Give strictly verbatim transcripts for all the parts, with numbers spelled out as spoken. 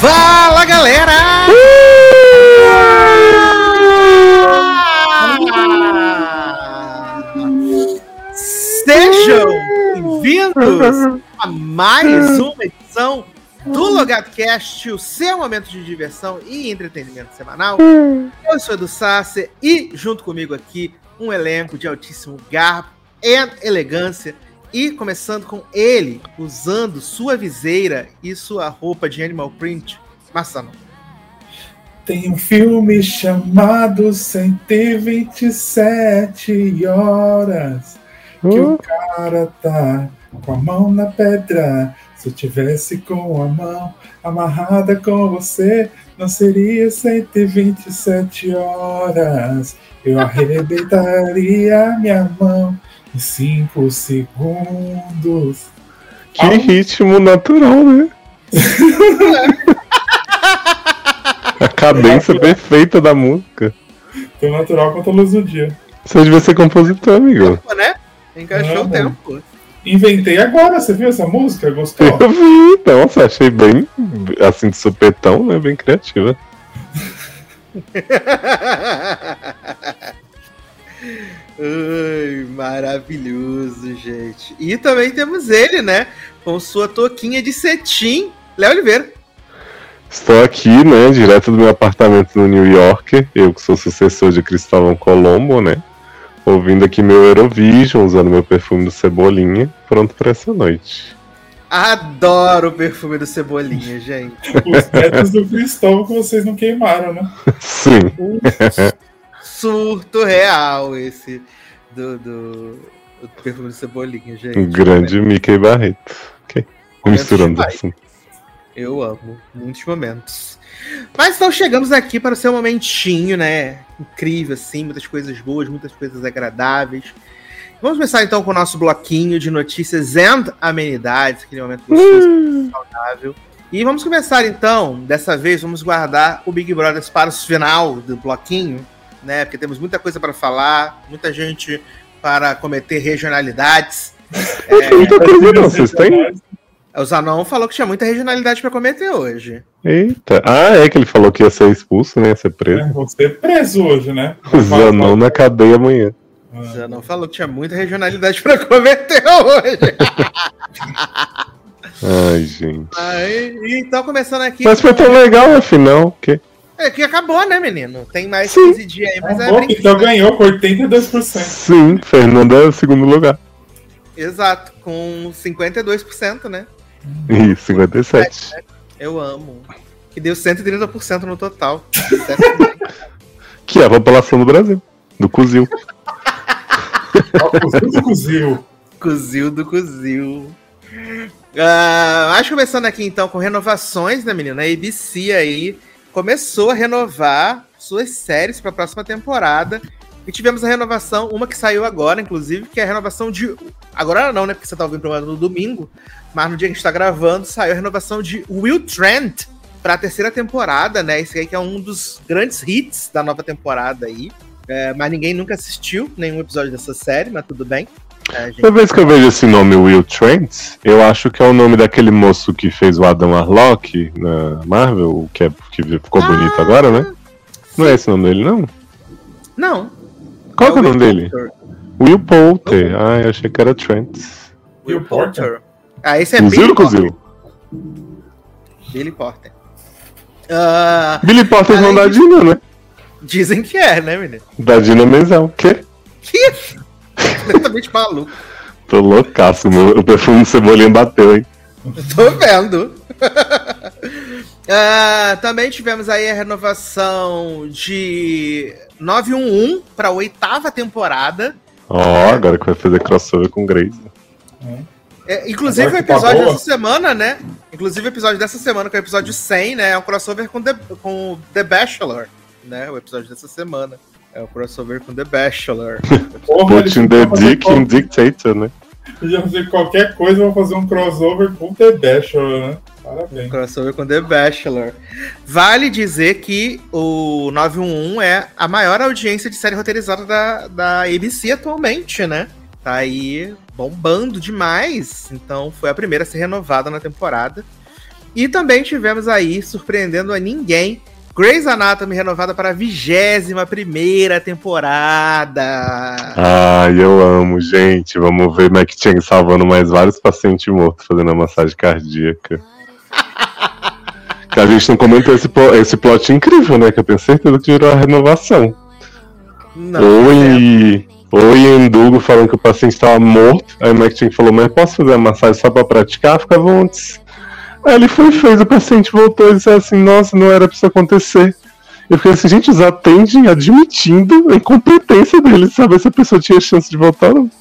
Fala, galera! Uh! Sejam bem-vindos a mais uma edição do LogadoCast, o seu momento de diversão e entretenimento semanal. Eu sou Edu Sasser e junto comigo aqui um elenco de altíssimo garbo e elegância. E começando com ele, usando sua viseira e sua roupa de animal print, Massano. Tem um filme chamado cento e vinte e sete horas que uh. o cara tá com a mão na pedra. Se eu tivesse com a mão amarrada com você, não seria cento e vinte e sete horas. Eu arrebentaria minha mão em cinco segundos. Que Al... ritmo natural, né? A cadência perfeita da música. Tão natural quanto a luz do dia. Você devia ser compositor, amigo. Tempo, né? Encaixou o tempo. Inventei agora, você viu essa música? Gostou? Eu vi, nossa, achei bem, assim, de supetão, né? Bem criativa. Ai, maravilhoso, gente. E também temos ele, né? Com sua touquinha de cetim, Léo Oliveira. Estou aqui, né? Direto do meu apartamento no New York. Eu que sou sucessor de Cristóvão Colombo, né? Ouvindo aqui meu Eurovision, usando meu perfume do Cebolinha. Pronto para essa noite. Adoro o perfume do Cebolinha, gente. Os tetos do Cristóvão que vocês não queimaram, né? Sim. Um surto real esse do, do, do perfume do Cebolinha, gente. Um grande Mickey Barreto. Ok. Misturando assim. Eu amo. Muitos momentos. Mas então chegamos aqui para o seu momentinho, né? Incrível, assim. Muitas coisas boas, muitas coisas agradáveis. Vamos começar então com o nosso bloquinho de notícias e amenidades, aquele momento gostoso, hum. saudável. E vamos começar então, dessa vez, vamos guardar o Big Brother para o final do bloquinho, né? Porque temos muita coisa para falar, muita gente para cometer regionalidades. É, muita coisa não, vocês têm? O Zanon falou que tinha muita regionalidade para cometer hoje. Eita, ah, é que ele falou que ia ser expulso, né? Ia ser preso. É, vou ser preso hoje, né? O Zanon na cadeia amanhã. O Zanon falou que tinha muita regionalidade para cometer hoje. Ai, gente. Aí, então, começando aqui. Mas foi tão legal, afinal. Que... É que acabou, né, menino? Tem mais Sim. quinze dias aí, mas acabou, é então ganhou por oitenta e dois por cento. Sim, Fernando é o segundo lugar. Exato, com cinquenta e dois por cento, né? Isso, cinquenta e sete por cento. Eu amo. Que deu cento e trinta por cento no total. Que é a população do Brasil. Do Cuzil. O Cuzil do Cuzil. Cuzil do Cuzil. Uh, mas começando aqui então com renovações, né, menina? A A B C aí começou a renovar suas séries para a próxima temporada. E tivemos a renovação, uma que saiu agora, inclusive, que é a renovação de... Agora não, né? Porque você tá ouvindo o programa no domingo. Mas no dia que a gente tá gravando, saiu a renovação de Will Trent para a terceira temporada, né? Esse aí que é um dos grandes hits da nova temporada aí. É, mas ninguém nunca assistiu nenhum episódio dessa série, mas tudo bem. É, gente... Toda vez que eu vejo esse nome, Will Trent, eu acho que é o nome daquele moço que fez o Adam Warlock na Marvel, que, é, que ficou ah, bonito agora, né? Não é esse o nome dele, não? Não. Qual é, é o nome dele? Will Poulter. Ah, eu achei que era Trent. Will Poulter? Ah, esse é Cuzil Billy Cuzil? Billy Porter. Uh, Billy Porter não da Dina, né? Dizem que é, né, menino? Da Dina Menzel. Quê? Que? Completamente maluco. Tô loucaço, meu. O perfume de Cebolinha bateu, hein? Tô vendo. uh, também tivemos aí a renovação de nove um um para a oitava temporada. Ó, oh, agora que vai fazer crossover com Grace. É, inclusive o episódio tá dessa semana, né? Inclusive o episódio dessa semana, que é o episódio cem, né? É um crossover com The, com The Bachelor, né? O episódio dessa semana. É o crossover com The Bachelor. Putting the Dick in Dictator, né? Já fazer qualquer coisa, eu vou fazer um crossover com The Bachelor, né? Parabéns. Um crossover com The Bachelor. Vale dizer que o nove um um é a maior audiência de série roteirizada da, da A B C atualmente, né? Tá aí bombando demais. Então foi a primeira a ser renovada na temporada. E também tivemos aí, surpreendendo a ninguém, Grey's Anatomy renovada para a vigésima primeira temporada. Ai, eu amo, gente. Vamos ver Mac Chang salvando mais vários pacientes mortos fazendo a massagem cardíaca. Que a gente não comentou esse, esse plot incrível, né? Que eu tenho certeza que virou a renovação. Não, ou em, ou em Endugo falando que o paciente estava morto. Aí o Mac Chang falou, mas posso fazer a massagem só pra praticar? Fica à vontade. Aí ele foi e fez, o paciente voltou e disse assim, nossa, não era pra isso acontecer. Eu fiquei assim, gente, os atendem admitindo a incompetência deles, saber se a pessoa tinha chance de voltar ou não.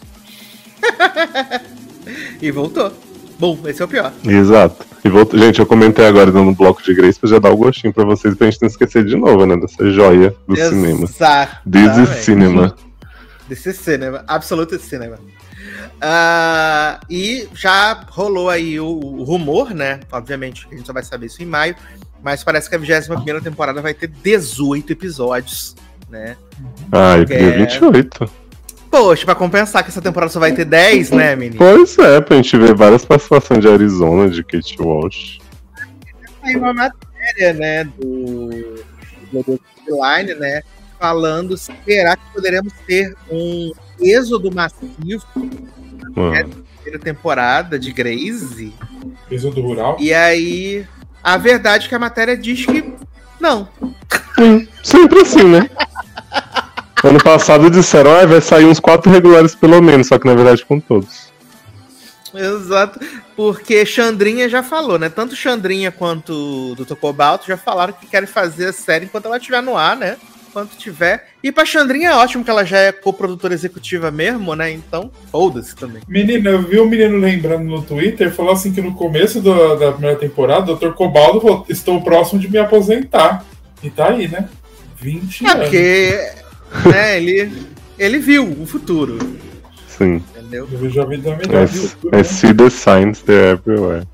E voltou. Bom, esse é o pior. Exato. E voltou. Gente, eu comentei agora no bloco de Grace pra já dar o gostinho pra vocês, pra gente não esquecer de novo, né, dessa joia do Exato. cinema. Exato. This is cinema. This is cinema. Absolute cinema. Uh, e já rolou aí o, o rumor, né? Obviamente, a gente só vai saber isso em maio. Mas parece que a vigésima primeira temporada vai ter dezoito episódios, né? Ah, eu queria vinte e oito. Poxa, pra compensar que essa temporada só vai ter dez, né, menino? Pois é, pra gente ver várias participações de Arizona, de Kate Walsh. Tem uma matéria, né, do do Line, né, falando, será que poderemos ter um êxodo massivo né, na primeira temporada de Grey's? Êxodo rural? E aí, a verdade é que a matéria diz que não. Sim, sempre assim, né? Ano passado disseram, ah, vai sair uns quatro regulares pelo menos, só que na verdade com todos. Exato, porque Xandrinha já falou, né? Tanto Xandrinha quanto o doutor Cobalto já falaram que querem fazer a série enquanto ela estiver no ar, né? Enquanto tiver. E pra Xandrinha é ótimo que ela já é coprodutora executiva mesmo, né? Então, foda-se também. Menina, eu vi um menino lembrando no Twitter, falou assim que no começo do, da primeira temporada, o doutor Cobalto falou, estou próximo de me aposentar. E tá aí, né? vinte é anos. Porque, né, ele, ele viu o futuro. Sim. Entendeu? Eu vejo a vida melhor. I, I see the signs, they're everywhere.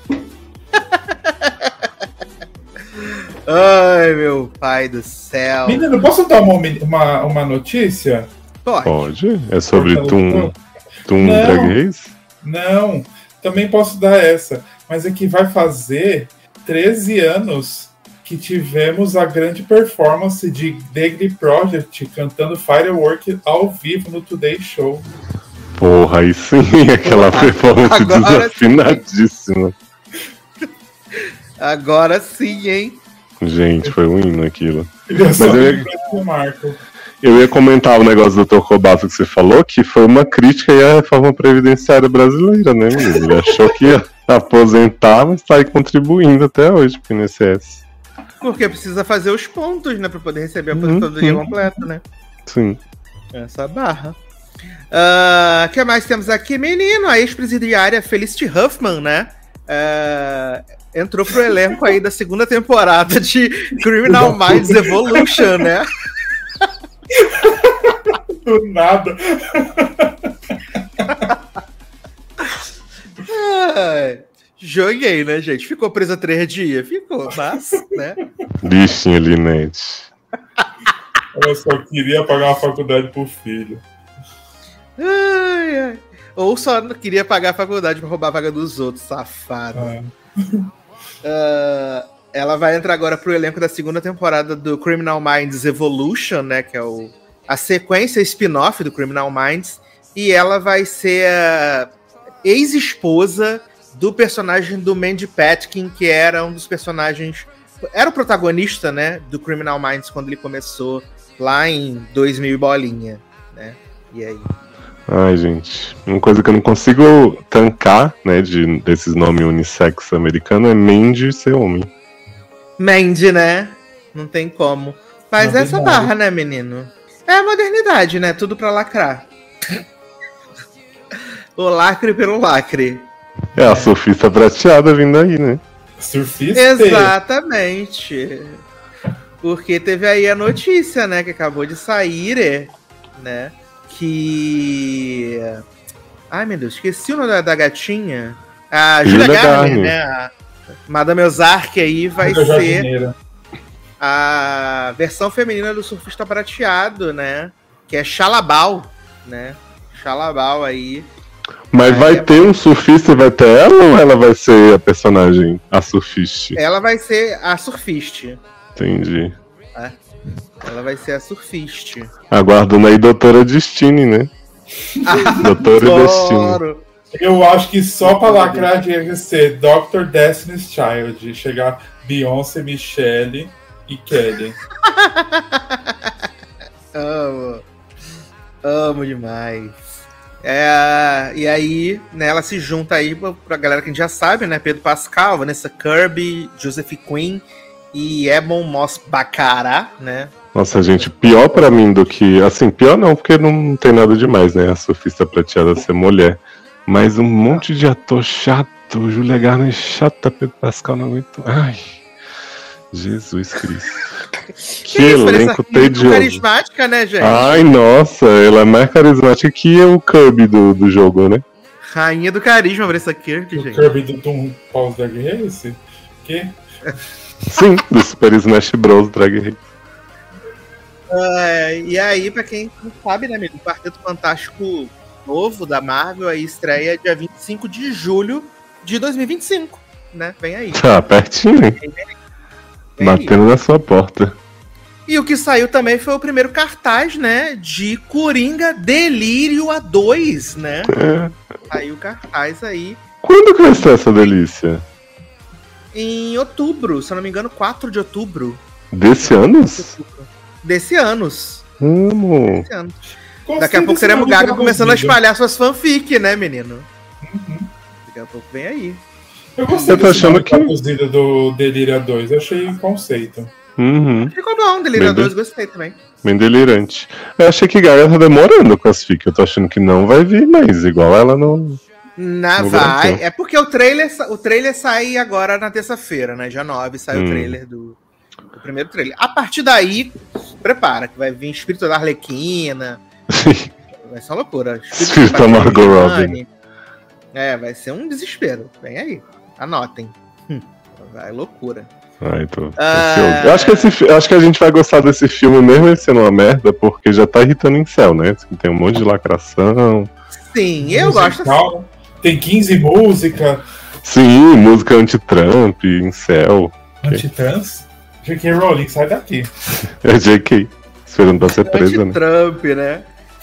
Ai, meu pai do céu. Menino, posso dar uma, uma, uma notícia? Pode. Pode? É sobre Porta Toon, Toon Não. Drag Race? Não, também posso dar essa. Mas é que vai fazer treze anos que tivemos a grande performance de Degree Project cantando Firework ao vivo no Today Show. Porra, aí sim, aquela performance Agora desafinadíssima. Agora sim, hein? Gente, foi um hino aquilo. Ele é só eu ia, o Marco. eu ia comentar o negócio do doutor Cobato que você falou, que foi uma crítica aí à reforma previdenciária brasileira, né, menino? Ele achou que ia aposentar, mas tá aí contribuindo até hoje pro I N S S. Porque precisa fazer os pontos, né? Pra poder receber a aposentadoria Uhum. completa, né? Sim. Essa barra. O uh, que mais temos aqui? Menino, a ex-presidiária Felicity Huffman, né? Uh, entrou pro elenco aí da segunda temporada de Criminal Minds Evolution, né? Do nada. Ai, joguei, né, gente? Ficou presa três dias? Ficou, mas, né? Bichinha, Linete. Ela só queria pagar uma faculdade pro filho. Ai, ai. Ou só não queria pagar a faculdade pra roubar a vaga dos outros, safado. Ah. Uh, ela vai entrar agora pro elenco da segunda temporada do Criminal Minds Evolution, né? Que é o, a sequência spin-off do Criminal Minds. E ela vai ser a ex-esposa do personagem do Mandy Patinkin, que era um dos personagens... Era o protagonista, né? Do Criminal Minds quando ele começou lá em dois mil e bolinha, né? E aí... Ai, gente. Uma coisa que eu não consigo tancar, né, de, desses nomes unissex americanos é Mandy ser homem. Mandy, né? Não tem como. Mas Não, essa verdade. barra, né, menino? É a modernidade, né? Tudo pra lacrar. O lacre pelo lacre. É a surfista prateada vindo aí, né? Surfista. Exatamente. Porque teve aí a notícia, né? Que acabou de sair, né? Que... Ai, meu Deus, esqueci o nome da, da gatinha. A Julia Julia Garner, Garner. né? A Madame Ozark aí vai Da ser jardineira. a versão feminina do surfista prateado, né? Que é Xalabal, né? Xalabal aí. Mas Aí vai é ter um surfista e vai ter ela ou ela vai ser a personagem, a surfista? Ela vai ser a surfiste. Entendi. Ela vai ser a surfiste. Aguardando aí Doutora Destiny, né? Doutora Destiny. Adoro. Eu acho que só pra lacrar tinha que ser doutor Destiny's Child. Chegar Beyoncé, Michelle e Kelly. Amo. Amo demais. É, e aí, né, ela se junta aí pra, pra galera que a gente já sabe, né? Pedro Pascal, Vanessa Kirby, Joseph Quinn e Ebon Moss-Baccarat, né? Nossa, gente, pior pra mim do que... Assim, pior não, porque não tem nada demais, né? A surfista prateada ser mulher. Mas um monte de ator chato. Julia Garner chata, Pedro Pascal não aguento. Ai, Jesus Cristo. Que isso, elenco Vanessa tedioso. carismática, né, gente? Ai, nossa, ela é mais carismática que o Kirby do, do jogo, né? Rainha do carisma, Vanessa Kirby, O gente. Kirby do Doom Paus Drag Race? Que? Sim, do Super Smash Bros. Drag Race. É, e aí, pra quem não sabe, né, amigo? O Quarteto Fantástico novo da Marvel aí estreia dia vinte e cinco de julho de dois mil e vinte e cinco, né? Vem aí. Tá pertinho, hein? Vem Batendo aí. na sua porta. E o que saiu também foi o primeiro cartaz, né? De Coringa Delírio A dois, né? É. Saiu o cartaz aí Quando que vai ser essa delícia? em outubro, se eu não me engano, quatro de outubro Desse ano? desse ano. Amo. Desse ano. Gostei Daqui a pouco desse teremos nome Gaga começando a traduzido. espalhar suas fanfic, né, menino? Uhum. Daqui a pouco vem aí. Eu gostei Eu tô desse achando nome que- traduzido do Delíria dois. Eu achei conceito. Uhum. Ficou bom, Delírio Bem dois, de- gostei também. Bem delirante. Eu achei que Gaga tá demorando com as fic. Eu tô achando que não vai vir mais. Igual ela não. Na No vai. Brasil. É porque o trailer, sa- o trailer sai agora na terça-feira, né? Dia nove sai Hum. o trailer do, do primeiro trailer. A partir daí, prepara, que vai vir Espírito da Arlequina. Vai ser uma loucura. Espírito da da Margot Giovanni. É, vai ser um desespero. Vem aí. Anotem. Hum, Vai, loucura. Ai, tô, tô Ah. ansioso. Eu acho, que esse, fi- eu acho que a gente vai gostar desse filme mesmo ele sendo uma merda, porque já tá irritando em céu, né? Assim, tem um monte de lacração. Sim, eu gosto assim. Musical. Tem quinze músicas. Sim, música anti-Trump, em céu. Anti-trans. J K. Rowling, sai daqui. É J K. Esperando pra ser presa, né? Trump, né?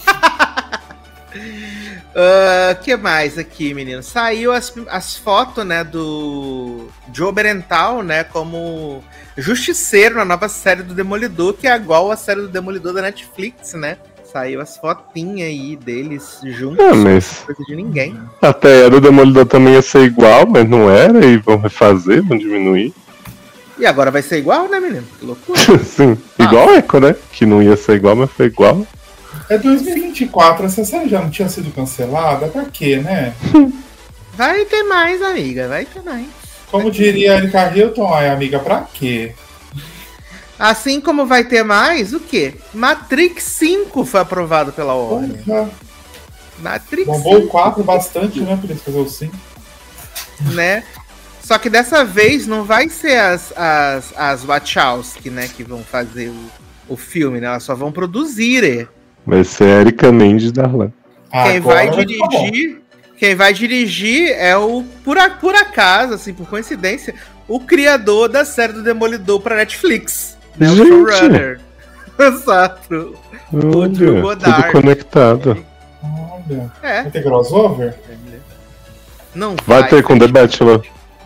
O que mais aqui, menino? Saiu as, as fotos, né, do Joe Berental, né, como justiceiro na nova série do Demolidor, que é igual a série do Demolidor da Netflix, né? Saiu as fotinhas aí deles juntos, Ah, mas coisa de ninguém. até a do Demolidor também ia ser igual, mas não era, e vão refazer, vão diminuir. E agora vai ser igual, né, menino? Que loucura. Sim, Ah. igual Echo, né? Que não ia ser igual, mas foi igual. É dois mil e vinte e quatro, essa série já não tinha sido cancelada? Pra quê, né? Vai ter mais, amiga, vai ter mais. Como diria a Erika Hilton, ai, amiga, pra quê? Assim como vai ter mais, o quê? Matrix cinco foi aprovado pela Warner. Porra, Matrix bombou o cinco, quatro bastante, né? Pra eles fazer o cinco. né? Só que dessa vez não vai ser as, as, as Wachowski, né, que vão fazer o, o filme, né? Elas só vão produzir. é. Vai ser a Erika Mendes Darlan. Quem Agora vai ficar bom. dirigir, quem vai dirigir é o, por, a- por acaso, assim, por coincidência, o criador da série do Demolidor pra Netflix. Né, o Gente! showrunner. Exato. O Drew Olha, Goddard. tudo conectado. Olha, É. vai ter crossover? Não Vai ter com The Bachelor.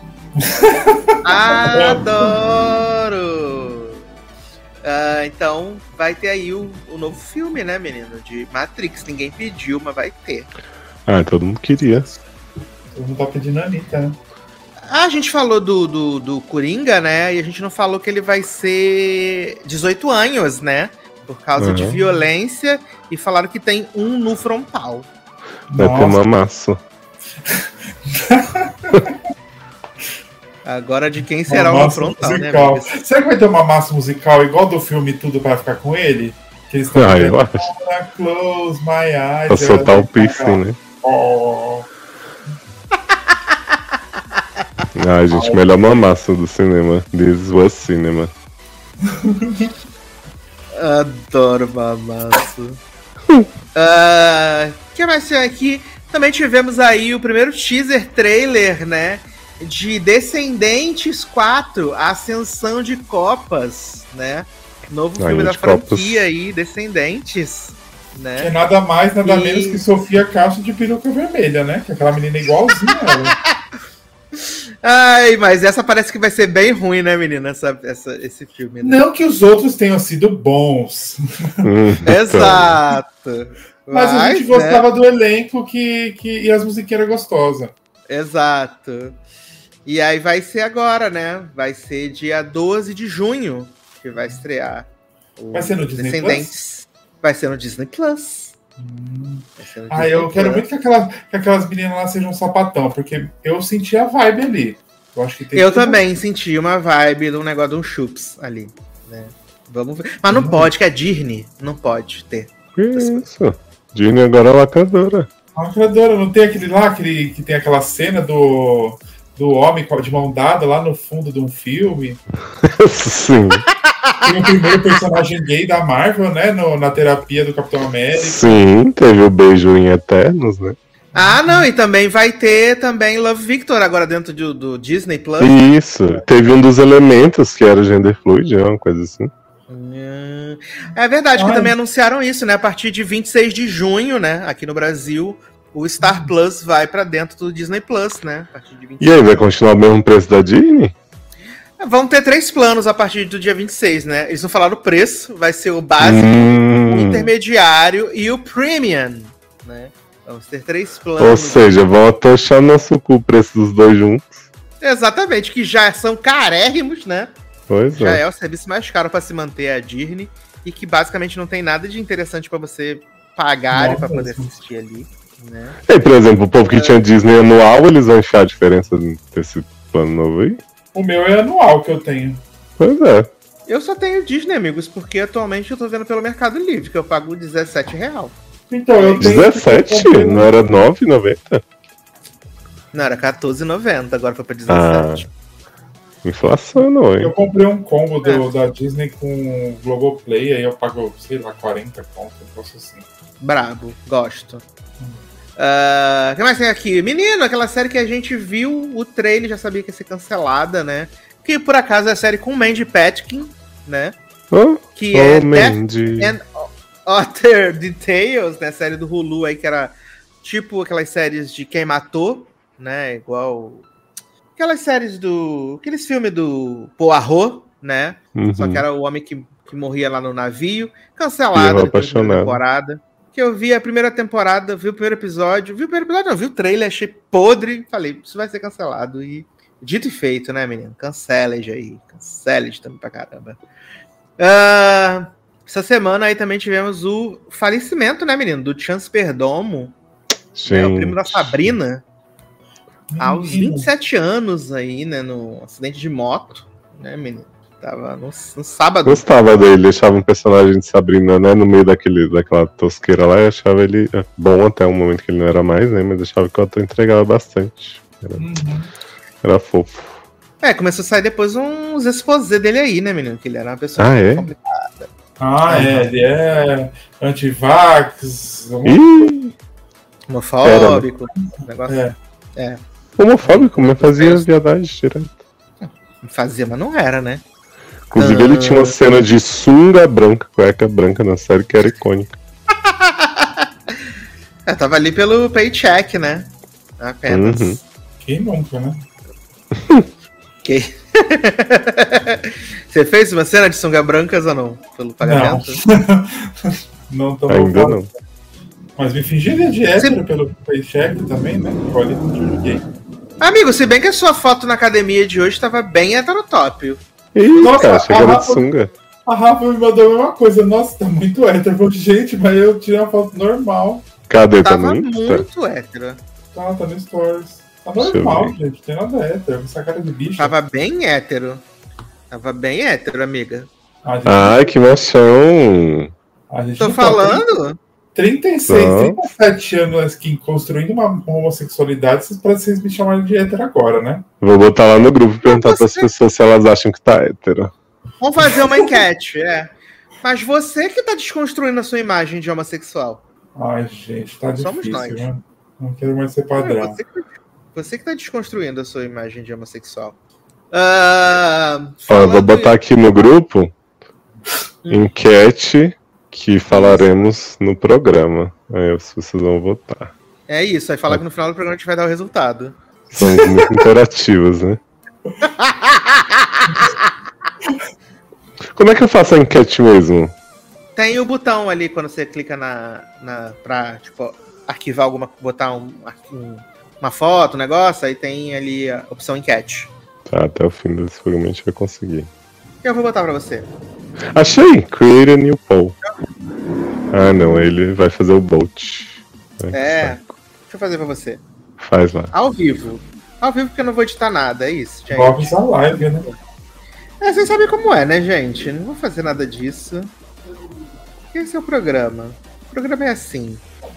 Adoro! Ah, então vai ter aí o, o novo filme, né, menino? De Matrix. Ninguém pediu, mas vai ter. Ah, todo mundo queria. Todo mundo tá pedindo a Anitta, né? Ah, a gente falou do, do, do Coringa, né? E a gente não falou que ele vai ser dezoito anos, né? Por causa Uhum. de violência. E falaram que tem um no frontal. Vai ter uma massa. Agora de quem será Uma o no massa frontal, né, musical. amigas? Será que vai ter uma massa musical igual do filme Tudo Pra Ficar Com Ele? Que eles estão Ah, eu acho. Close my eyes. Pra soltar ela o piercing, né? Oh. Ah, gente, melhor uma massa do cinema. This was cinema. Adoro mamaço. O que mais tem aqui? Também tivemos aí o primeiro teaser trailer, né? De Descendentes quatro, a Ascensão de Copas, né? Novo filme da franquia aí, Descendentes. Né? Que é nada mais, nada e... menos que Sofia Castro de peruca vermelha, né? Que é aquela menina igualzinha ela. Ai, mas essa parece que vai ser bem ruim, né, menina? Essa, essa, esse filme. Né? Não que os outros tenham sido bons. Exato. Mas, mas a gente gostava, né, do elenco que, que, e as musiquinhas eram gostosas. Exato. E aí vai ser agora, né? Vai ser dia doze de junho que vai estrear. Vai ser no Disney Descendentes. Plus? Vai ser no Disney Plus. Hum. Ser no ah, Disney eu Plus. Quero muito que aquelas, que aquelas meninas lá sejam um sapatão, porque eu senti a vibe ali. Eu, acho que tem eu que também ter... senti uma vibe de um negócio de um chups ali, né? Vamos ver. Mas não hum. pode, que é Disney. Não pode ter. Que isso? Disney agora é lacradora. Lacradora, não tem aquele lá, aquele, que tem aquela cena do, do homem de mão dada lá no fundo de um filme? Sim. Tem o primeiro personagem gay da Marvel, né? No, na terapia do Capitão América. Sim, teve o beijo em Eternos, né? Ah, não, e também vai ter também Love Victor agora dentro do, do Disney Plus. Isso, teve um dos elementos que era gender fluid, uma coisa assim. É verdade, Ai. que também anunciaram isso, né? A partir de vinte e seis de junho, né? Aqui no Brasil, o Star Plus vai pra dentro do Disney Plus, né? A partir de vinte e seis. E aí, vai continuar o mesmo preço da Disney? Vão ter três planos a partir do dia vinte e seis, né? Eles não falaram o preço, vai ser o básico, hum. o intermediário e o premium, né? Vamos ter três planos. Ou seja, vão atochar nosso cu o preço dos dois juntos. Exatamente, que já são carérrimos, né? Pois já é. é o serviço mais caro para se manter a Disney e que basicamente não tem nada de interessante para você pagar para poder assistir ali, né? E, por exemplo, o povo que é... tinha Disney anual, eles vão achar a diferença desse plano novo aí? O meu é anual que eu tenho. Pois é. Eu só tenho Disney, amigos, porque atualmente eu tô vendo pelo Mercado Livre, que eu pago dezessete reais. Então, eu tenho dezessete? Não era nove reais e noventa centavos? Não, era quatorze reais e noventa centavos, agora foi pra dezessete. Ah. Inflação, não, hein? Eu comprei um combo do, é. da Disney com o Globoplay, aí eu pago, sei lá, quarenta conto, um negócio assim. Brabo, gosto. Hum. Uh, o que mais tem aqui? Menino, aquela série que a gente viu o trailer, já sabia que ia ser cancelada, né? Que por acaso é a série com Mandy Patinkin, né? Oh, que oh, é Mandy. Death and Other Details, né? Série do Hulu aí, que era tipo aquelas séries de Quem Matou, né? Igual... Aquelas séries do... Aqueles filmes do Poirot, né? Uhum. Só que era o homem que, que morria lá no navio. Cancelado depois da primeira temporada. Que eu vi a primeira temporada, vi o primeiro episódio. Vi o primeiro episódio, não, vi o trailer, achei podre. Falei, isso vai ser cancelado. E dito e feito, né, menino? Canceled aí. Canceled também pra caramba. Uh, essa semana aí também tivemos o falecimento, né, menino? Do Chance Perdomo. Né, o primo da Sabrina. Aos vinte e sete anos aí, né, no acidente de moto, né, menino? Tava no, no sábado. Gostava dele, deixava um personagem de Sabrina, né, no meio daquele, daquela tosqueira lá, e achava ele bom até o momento que ele não era mais, né, mas achava que o ator entregava bastante. Era, uhum. era fofo. É, começou a sair depois uns exposés dele aí, né, menino? Que ele era uma pessoa ah, é? complicada. Ah, ah, é, ele é anti-vax. Ih! Homofóbico. Negócio. É. é. Homofóbico, mas fazia viadagem direto. Fazia, mas não era, né? Inclusive, ah... ele tinha uma cena de sunga branca, cueca branca na série que era icônica. é, tava ali pelo paycheck, né? Apenas. Uhum. Quem nunca, né? Quem? Você fez uma cena de sunga brancas ou não? Pelo pagamento? Não, não tô Ainda não. Mas me fingiria de hétero Você... pelo paycheck também, né? Olha, não joguei. Amigo, se bem que a sua foto na academia de hoje estava bem heterotópio. Ih, nossa, cara, chegou de sunga. A Rafa me mandou a mesma coisa. Nossa, tá muito hétero. Gente, mas eu tirei uma foto normal. Cadê? Tá tava no muito hétero. Tá, tá no Stories. Tá normal, gente. Tem nada hétero. Essa cara de bicho. Tava bem hétero. Tava bem hétero, amiga. Ai, ah, que emoção. A gente Tô falando? trinta e seis, não. trinta e sete anos aqui construindo uma homossexualidade, pra vocês me chamarem de hétero agora, né? Vou botar lá no grupo e perguntar para as pessoas se elas acham que tá hétero. Vamos fazer uma enquete, é. Mas você que tá desconstruindo a sua imagem de homossexual. Ai, gente, tá Somos difícil, nós. Né? Não quero mais ser padrão. Você que, você que tá desconstruindo a sua imagem de homossexual. Uh, Ó, eu vou botar aqui no grupo hum. enquete que falaremos no programa. Aí vocês vão votar. É isso, aí falar que no final do programa a gente vai dar o resultado. São muito interativas, né? Como é que eu faço a enquete mesmo? Tem o botão ali quando você clica na, na pra, tipo, arquivar alguma, botar um, um, uma foto, um negócio, aí tem ali a opção enquete. Tá, até o fim desse programa a gente vai conseguir. Eu vou botar pra você. Achei! Create a new poll. Ah, não, ele vai fazer o Bolt. Ai, é, deixa eu fazer pra você. Faz lá. Ao vivo. Ao vivo porque eu não vou editar nada, é isso, gente. Vamos a live, né? É, vocês sabem como é, né, gente? Não vou fazer nada disso. Esse é o programa. O programa é assim.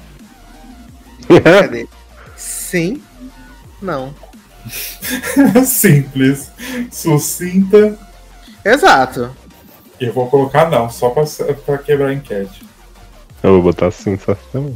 Cadê? Sim. Não. Simples. Sucinta. Exato. Eu vou colocar não, só pra, pra quebrar a enquete. Eu vou botar sensação.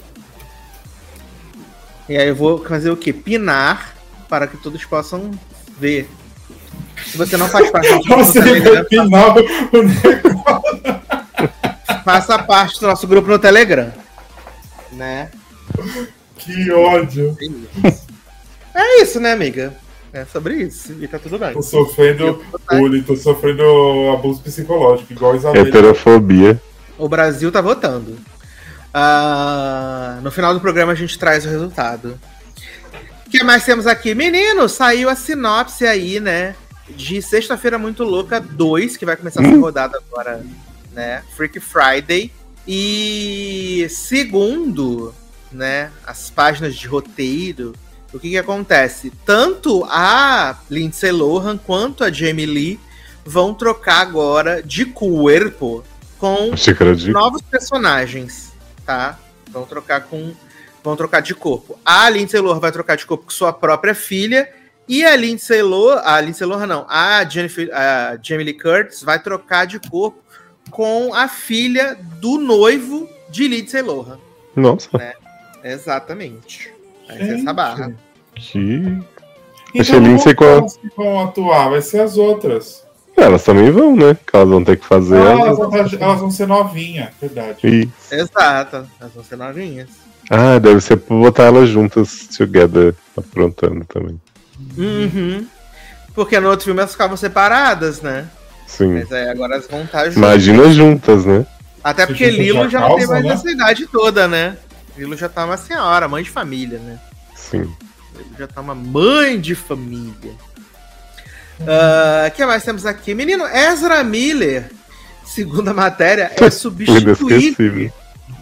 E aí eu vou fazer o quê? Pinar para que todos possam ver. Se você não faz parte do grupo Você no Telegram, vai pinar o negócio. Faça parte do nosso grupo no Telegram. Né? Que ódio. É isso, né, amiga? É sobre isso. E tá tudo bem. Tô sofrendo bullying, tô sofrendo abuso psicológico, igual a Isabel. Heterofobia. O Brasil tá votando. Uh, no final do programa a gente traz o resultado. O que mais temos aqui? Menino, saiu a sinopse aí, né? De Sexta-feira Muito Louca dois, que vai começar a ser rodada agora, né? Freak Friday. E segundo, né, as páginas de roteiro, o que que acontece? Tanto a Lindsay Lohan quanto a Jamie Lee vão trocar agora de corpo com de... novos personagens, tá? Vão trocar com... Vão trocar de corpo. A Lindsay Lohan vai trocar de corpo com sua própria filha e a Lindsay Lohan... A Lindsay Lohan não. A, Jennifer, a Jamie Lee Curtis vai trocar de corpo com a filha do noivo de Lindsay Lohan. Nossa. Né? Exatamente. Vai ser essa barra. Que... Então não vão qual... que vão atuar, vai ser as outras. Elas também vão, né? Que elas vão ter que fazer. Ah, elas, vão, elas vão ser novinhas, verdade. Isso. Exato, elas vão ser novinhas. Ah, deve ser pra botar elas juntas, together, aprontando também. Uhum. Porque no outro filme elas ficavam separadas, né? Sim. Mas aí agora elas vão estar juntas. Imagina juntas, né? Até porque Você Lilo já, já não tem mais né? essa idade toda, né? Lilo já tá uma senhora, mãe de família, né? Sim. Lilo já tá uma mãe de família. O uh, que mais temos aqui? Menino, Ezra Miller, segundo a matéria, é substituído.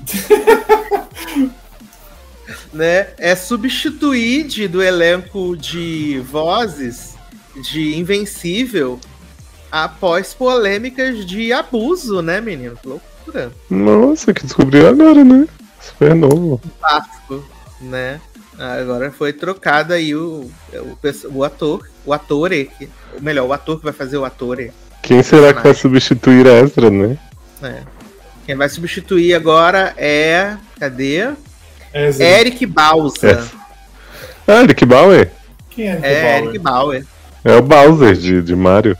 Né? É substituído do elenco de vozes de Invencível após polêmicas de abuso, né, menino? Que loucura. Nossa, que descobriu agora, né? Super novo. Básico, né? Agora foi trocado aí o, o, o ator, o ator, ou melhor, o ator que vai fazer o ator. Quem será que vai substituir Ezra, né? É. Quem vai substituir agora é... Cadê? Ezra. Eric Bauza. É. Ah, Eric Bauer? Quem é Eric é, Bauer? Eric Bauer. É o Bowser de, de Mario.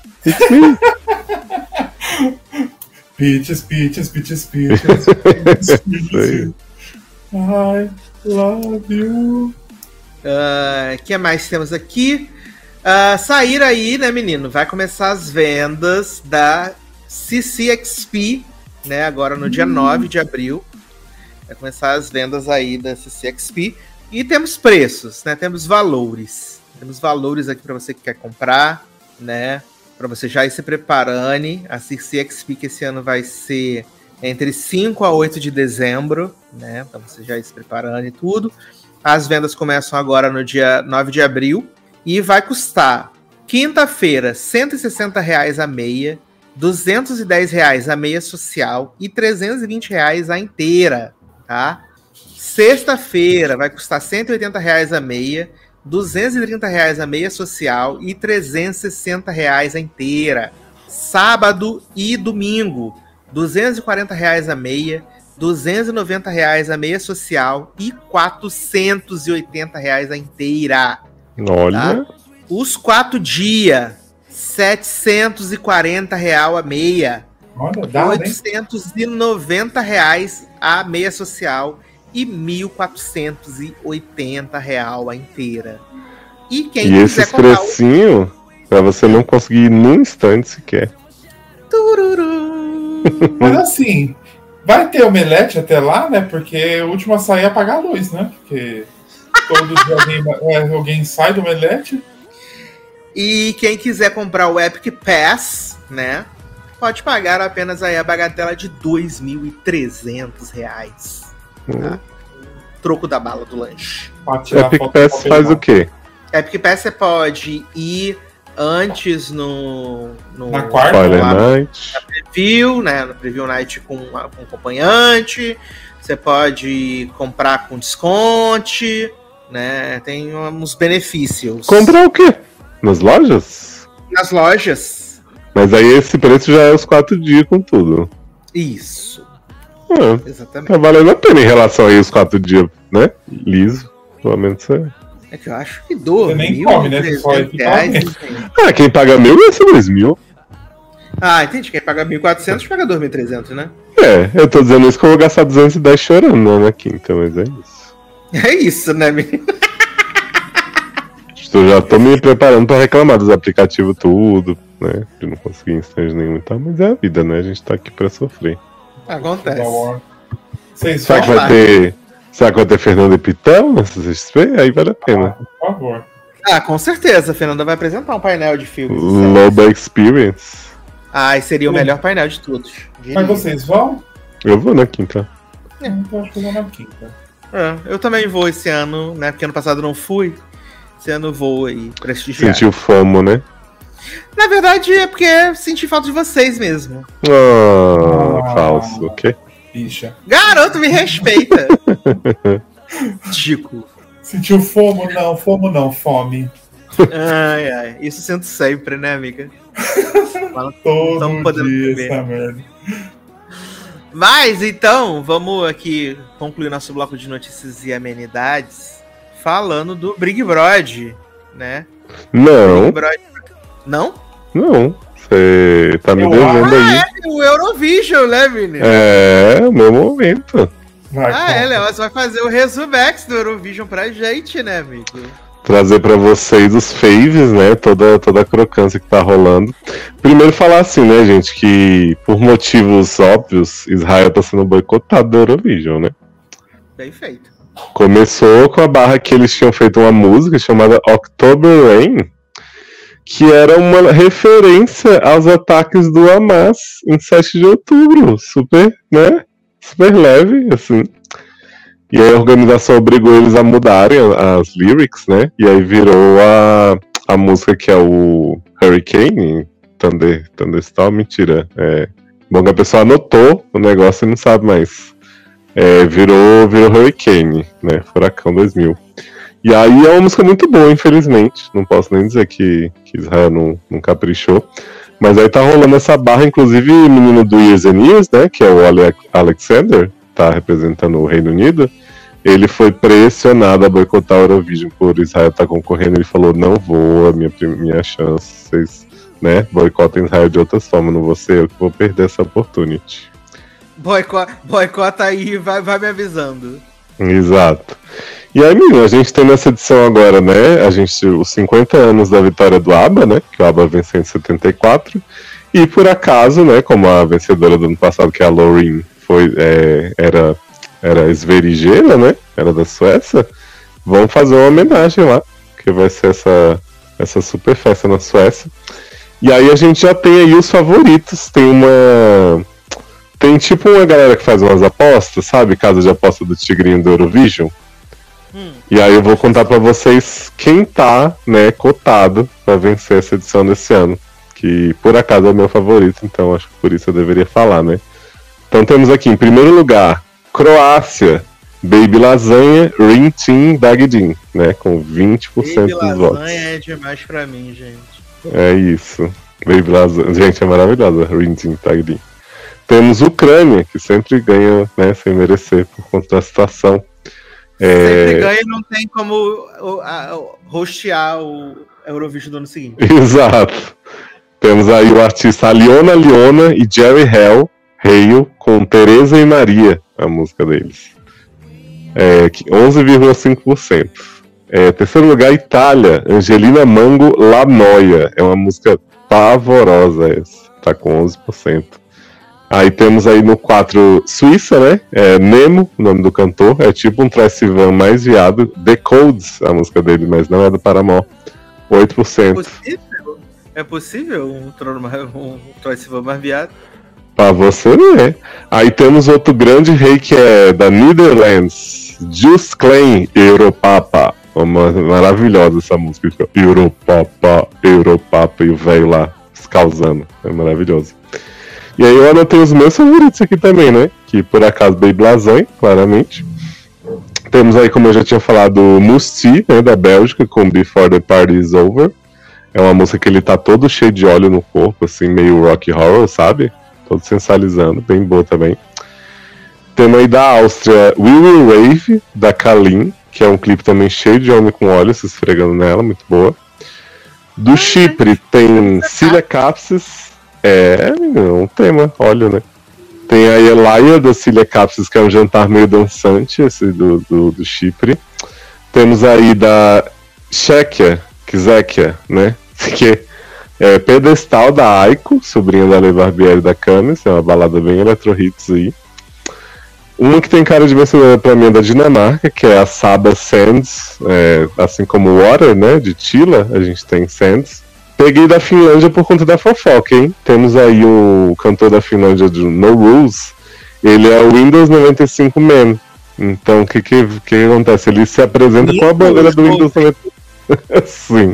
Peaches, peaches, peaches, peaches. peaches. I love you. O uh, que mais temos aqui? Uh, sair aí, né, menino? Vai começar as vendas da C C X P, né? Agora no dia hum. nove de abril. Vai começar as vendas aí da C C X P. E temos preços, né? Temos valores. Temos valores aqui para você que quer comprar, né? Para você já ir se preparando. A C C X P que esse ano vai ser entre cinco a oito de dezembro, né? Para você já ir se preparando e tudo. As vendas começam agora no dia nove de abril. E vai custar, quinta-feira, cento e sessenta reais a meia, duzentos e dez reais a meia social e trezentos e vinte reais a inteira, tá? Sexta-feira vai custar cento e oitenta reais a meia, duzentos e trinta reais a meia social e trezentos e sessenta reais a inteira. Sábado e domingo, duzentos e quarenta reais a meia, duzentos e noventa reais a meia social e quatrocentos e oitenta reais a inteira. Olha. Tá? Os quatro dias, setecentos e quarenta reais a meia. Olha, dá, oitocentos e noventa reais a meia social e mil quatrocentos e oitenta reais a inteira. E quem e quiser esses comprar precinho, o... pra você não conseguir ir num instante sequer. Tururu. Mas assim, vai ter omelete até lá, né? Porque o último a sair é apagar a luz, né? Porque todo dia alguém, é, alguém sai do omelete. E quem quiser comprar o Epic Pass, né? Pode pagar apenas aí a bagatela de dois mil e trezentos reais. Tá? Hum. Troco da bala do lanche. Epic Pass faz o quê? Epic Pass você pode ir antes no, no na quarta, Spoiler lá, Night. na preview, né? No preview night com, com acompanhante. Você pode comprar com desconto, né? Tem uns benefícios. Comprar o quê? Nas lojas? Nas lojas. Mas aí esse preço já é os quatro dias com tudo. Isso. Ah, Exatamente. tá valendo a pena em relação aí os quatro dias, né? Liso. Pelo menos é. É que eu acho que dou. Você nem come, né? Você só reais. Ah, quem paga mil vai ser dois mil. Ah, entendi. Quem paga mil e quatrocentos paga dois mil e trezentos, né? É, eu tô dizendo isso que eu vou gastar duzentos e dez chorando na quinta, mas é isso. É isso, né, menino? Eu já tô me preparando pra reclamar dos aplicativos tudo, né? De não conseguir instante nenhum e tal, mas é a vida, né? A gente tá aqui pra sofrer. Acontece. Vocês Será que vai ter. Será que vai ter Fernanda e Pitel na C C X P? Aí vale a pena. Ah, por favor. Ah, com certeza. A Fernanda vai apresentar um painel de filmes. Loba Experience. Ah, e seria o melhor painel de todos. Mas vocês vão? Eu vou na quinta. É, então acho que eu vou na quinta. É, eu também vou esse ano, né? Porque ano passado eu não fui. Esse ano eu vou aí prestigiar. Sentiu fomo, né? Na verdade, é porque senti falta de vocês mesmo. Ah, Ah. falso, ok? Bicha. Garoto, me respeita. Dico. Sentiu fomo? Não, fomo não, fome. Ai, ai. Isso sinto sempre, né, amiga? Todo Então podemos dia beber. essa merda. Mas então, vamos aqui concluir nosso bloco de notícias e amenidades falando do Big Brother, né? Não, Big Brother. Não? não. Você tá me Eu devendo Ah, aí. é o Eurovision, né, menino? É, o meu momento. Vai, Ah, é, conta. Léo, você vai fazer o resumex do Eurovision pra gente, né, amigo? Trazer pra vocês os faves, né? Toda, toda a crocância que tá rolando. Primeiro falar assim, né, gente, que por motivos óbvios, Israel tá sendo boicotado do Eurovision, né? Bem feito. Começou com a barra que eles tinham feito uma música chamada October Rain, que era uma referência aos ataques do Hamas em sete de outubro. Super, né? Super leve, assim. E aí a organização obrigou eles a mudarem as lyrics, né? E aí virou a, a música que é o Hurricane, Thunder, Thunderstorm, mentira. É, bom que a pessoa anotou o negócio e não sabe mais. É, virou, virou Hurricane, né? Furacão dois mil. E aí é uma música muito boa, infelizmente. Não posso nem dizer que, que Israel não, não caprichou. Mas aí tá rolando essa barra, inclusive o menino do Years and Years, né? Que é o Ale Alexander, tá representando o Reino Unido. Ele foi pressionado a boicotar o Eurovision por Israel estar tá concorrendo. Ele falou, não vou, é minha, minha chance. Vocês, né, boicotem Israel de outras formas. Não vou ser eu que vou perder essa oportunidade. Boicota, boicota aí, vai, vai me avisando. Exato. E aí, menino, a gente tem nessa edição agora, né? A gente, os cinquenta anos da vitória do ABBA, né? Que o ABBA venceu em setenta e quatro. E por acaso, né? Como a vencedora do ano passado, que é a Loreen, foi, é, era, era esverigeira, né? Era da Suécia. Vão fazer uma homenagem lá. Que vai ser essa, essa super festa na Suécia. E aí a gente já tem aí os favoritos. Tem uma. Tem tipo uma galera que faz umas apostas, sabe? Casa de aposta do Tigrinho do Eurovision. Hum. E aí eu vou contar pra vocês quem tá, né, cotado pra vencer essa edição desse ano. Que por acaso é o meu favorito, então acho que por isso eu deveria falar, né? Então temos aqui, em primeiro lugar, Croácia, Baby Lasanha, Rintin Dagdin, né? Com vinte por cento Baby dos votos. Lasanha é demais pra mim, gente. É isso. Baby Lasanha. Gente, é maravilhosa, Rintin Dagdin. Temos Ucrânia, que sempre ganha, né, sem merecer, por conta da situação. É... Sempre ganha e não tem como o, a, o, hostear o Eurovision do ano seguinte. Exato. Temos aí o artista Aliona Aliona e Jerry Hale, Hale com Teresa e Maria, a música deles. É, onze vírgula cinco por cento. É, terceiro lugar, Itália, Angelina Mango, La Noia. É uma música pavorosa essa, tá com onze por cento. Aí temos aí no quatro, Suíça, né? É Nemo, o nome do cantor. É tipo um Troye Sivan mais viado. The Codes, a música dele, mas não é do Paramore. oito por cento. É possível? É possível um, um Troye Sivan mais viado? Pra você ver. Aí temos outro grande rei que é da Netherlands. Just Klein, Europapa. Uma, maravilhosa essa música. Europapa, Europapa. E o velho lá, causando. É maravilhoso. E aí eu anotei os meus favoritos aqui também, né? Que por acaso Baby Lasanha, claramente. Temos aí, como eu já tinha falado, Musti, né, da Bélgica, com Before the Party is Over. É uma música que ele tá todo cheio de óleo no corpo, assim, meio rock horror, sabe? Todo sensualizando, bem boa também. Temos aí da Áustria, We Will Rave, da Kalin, que é um clipe também cheio de homem com óleo se esfregando nela, muito boa. Do Chipre tem Cilia Capsis. É, um tema, olha, né? Tem a Elaia da Cilia Capsis, que é um jantar meio dançante, esse do, do, do Chipre. Temos aí da Chequia, Kzekia, né? Que é Pedestal da Aiko, sobrinha da Lei Barbieri da Camis, é uma balada bem eletro-hits aí. Uma que tem cara de vencedora pra mim é da Dinamarca, que é a Saba Sands, é, assim como Water, né? De Tila, a gente tem Sands. Peguei da Finlândia por conta da fofoca, hein? Temos aí o cantor da Finlândia do No Rules. Ele é o Windows noventa e cinco Man. Então, o que, que, que acontece? Ele se apresenta com a bandeira do Windows noventa e cinco. Sim.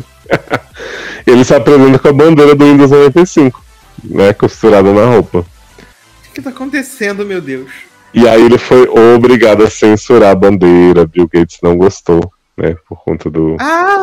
Ele se apresenta com a bandeira do Windows noventa e cinco, né? Costurada na roupa. O que, que tá acontecendo, meu Deus? E aí ele foi obrigado a censurar a bandeira. Bill Gates não gostou, né? Por conta do...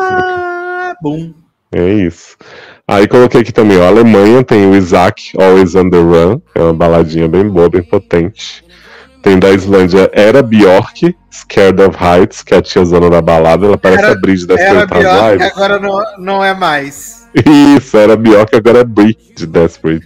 Ah, bom. É isso. Aí coloquei aqui também, ó, a Alemanha tem o Isaac, Always on the Run, é uma baladinha bem boa, bem potente. Tem da Islândia Era Bjork, Scared of Heights, que é a tiazona da balada, ela parece era, a Bridge das Era Bjork, Lives. agora não, não é mais. Isso, Era Bjork, agora é Brie, de Desperate.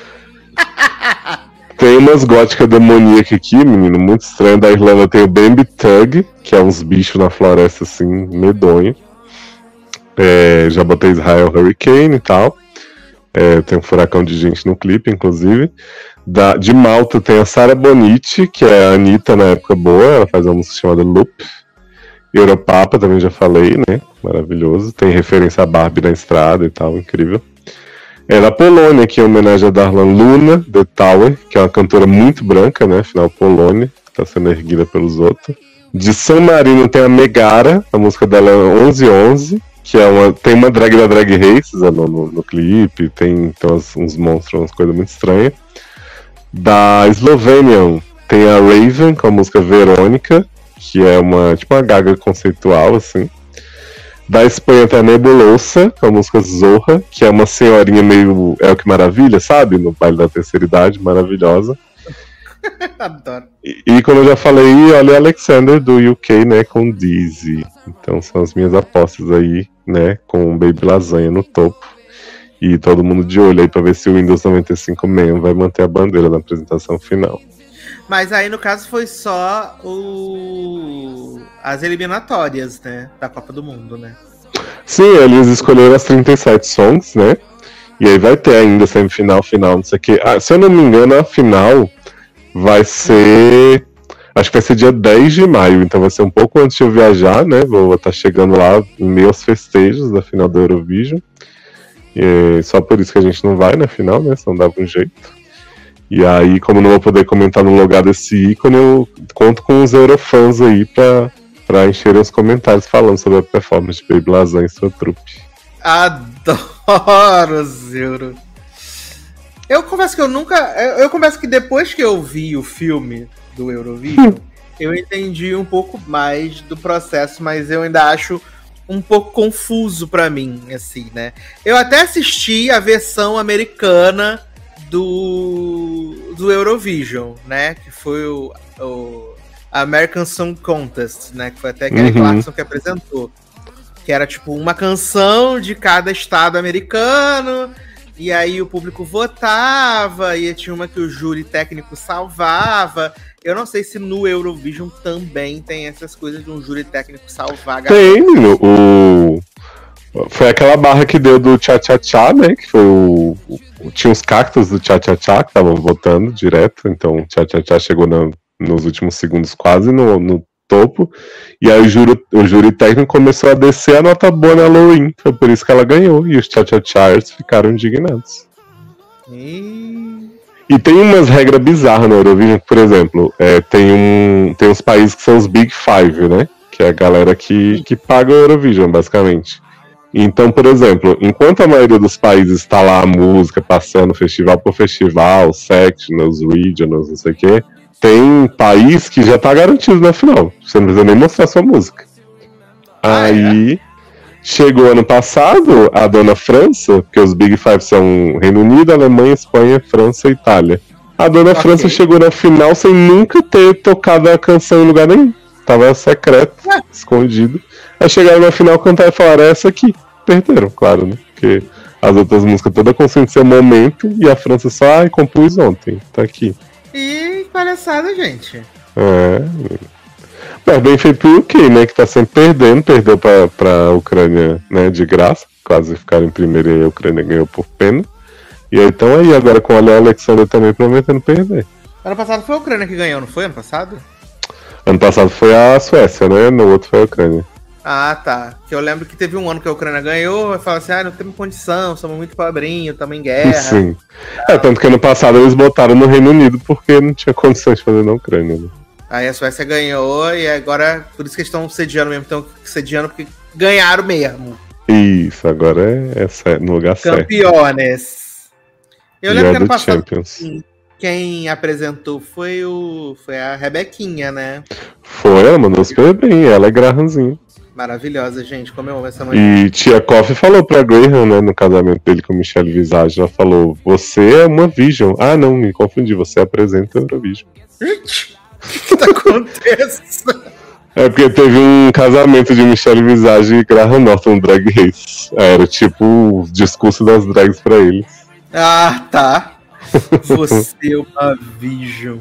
Tem umas góticas demoníacas aqui, menino, muito estranho. Da Irlanda tem o Bambi Tug, que é uns bichos na floresta, assim, medonho. É, já botei Israel Hurricane e tal. É, tem um furacão de gente no clipe, inclusive. Da, de Malta tem a Sara Bonite, que é a Anitta na época boa. Ela faz uma música chamada Loop. Europapa também já falei, né? Maravilhoso. Tem referência a Barbie na estrada e tal, incrível. É da Polônia, que é homenagem a Darlan Luna, The Tower, que é uma cantora muito branca, né? Afinal, Polônia, que tá sendo erguida pelos outros. De San Marino tem a Megara, a música dela é onze onze. Que é uma, tem uma drag da Drag Race no, no, no clipe, tem, tem uns, uns monstros, umas coisas muito estranhas. Da Eslovênia tem a Raven com a música Verônica, que é uma tipo uma gaga conceitual, assim. Da Espanha tem a Nebulosa com a música Zorra, que é uma senhorinha meio É o que Maravilha, sabe? No baile da terceira idade, maravilhosa. Adoro. E, e como eu já falei, olha Alexander do U K, né, com Dizzy. Então são as minhas apostas aí, né, com Baby Lasanha no topo. E todo mundo de olho aí pra ver se o Windows noventa e cinco Man vai manter a bandeira na apresentação final. Mas aí no caso foi só o... as eliminatórias, né, da Copa do Mundo, né? Sim, eles escolheram as trinta e sete songs, né? E aí vai ter ainda semifinal, final, não sei o que. Ah, se eu não me engano, a final vai ser... Acho que vai ser dia dez de maio, então vai ser um pouco antes de eu viajar, né? Vou estar chegando lá em meio aos festejos da final do Eurovision. E só por isso que a gente não vai na final, né? Se não dava um jeito. E aí, como não vou poder comentar no lugar desse ícone, eu conto com os Eurofans aí pra, pra encherem os comentários falando sobre a performance de Baby Lasanha e sua trupe. Adoro os Euro. Eu confesso que eu nunca... Eu, eu confesso que depois que eu vi o filme do Eurovision, eu entendi um pouco mais do processo, mas eu ainda acho um pouco confuso pra mim, assim, né? Eu até assisti a versão americana do, do Eurovision, né? Que foi o, o American Song Contest, né? Que foi até aquele Uhum. Clarkson que apresentou. Que era tipo uma canção de cada estado americano, e aí o público votava, e tinha uma que o júri técnico salvava. Eu não sei se no Eurovision também tem essas coisas de um júri técnico salvar a galera. Tem, menino. O... Foi aquela barra que deu do Tchá-Tchá-Tchá, né? Que foi o... o... Tinha os cactos do Tchá-Tchá-Tchá que estavam votando direto. Então o Tchá-Tchá-Tchá chegou na... nos últimos segundos quase no, no topo. E aí o júri... o júri técnico começou a descer a nota boa na Halloween. Foi por isso que ela ganhou. E os Tchá-Tchá-Tchás ficaram indignados. E... E tem umas regras bizarras no Eurovision, por exemplo, é, tem, um, tem uns países que são os Big Five, né? Que é a galera que, que paga o Eurovision, basicamente. Então, por exemplo, enquanto a maioria dos países está lá a música passando festival por festival, sectionals, regionals, não sei o quê, tem país que já tá garantido na final. Você não precisa nem mostrar sua música. Ah, Aí, é? Chegou ano passado a dona França, porque os Big Five são Reino Unido, Alemanha, Espanha, França e Itália. A dona okay. França chegou na final sem nunca ter tocado a canção em lugar nenhum. Tava secreto, é. escondido. Aí chegaram na final, cantaram e falaram, essa aqui. Perderam, claro, né? Porque as outras músicas todas conseguem ser momento e a França só, ai, compus ontem, tá aqui. E palhaçada, gente. É. Mas bem feito pro U K, né? Que tá sempre perdendo, perdeu pra, pra Ucrânia, né? De graça, quase ficaram em primeiro e a Ucrânia ganhou por pena. E aí estão aí agora com a Léa Alexandra também prometendo perder. Ano passado foi a Ucrânia que ganhou, não foi? Ano passado? Ano passado foi a Suécia, né? No outro foi a Ucrânia. Ah, tá. Que eu lembro que teve um ano que a Ucrânia ganhou e falou assim, ah, não temos condição, somos muito pobrinhos, estamos em guerra. Sim. É, tanto que ano passado eles botaram no Reino Unido porque não tinha condições de fazer na Ucrânia, né? Aí a Suécia ganhou e agora, por isso que eles estão sediando mesmo, estão sediando porque ganharam mesmo. Isso, agora é, é no lugar certo. Campeones. Eu lembro que ano passado Champions. Quem apresentou foi, o, foi a Rebequinha, né? Foi, ela mandou super bem, ela é Grahamzinho. Maravilhosa, gente, como eu amo essa mulher. E Tia Coffee falou pra Graham, né, no casamento dele com Michelle Visage, ela falou, você é uma Vision. Ah, não, me confundi, você apresenta a Eurovision. Gente, o que tá acontecendo? É porque teve um casamento de Michelle Visage e Graham Norton no Drag Race. Era tipo o discurso das drags pra eles. Ah, tá. Você é uma Vision.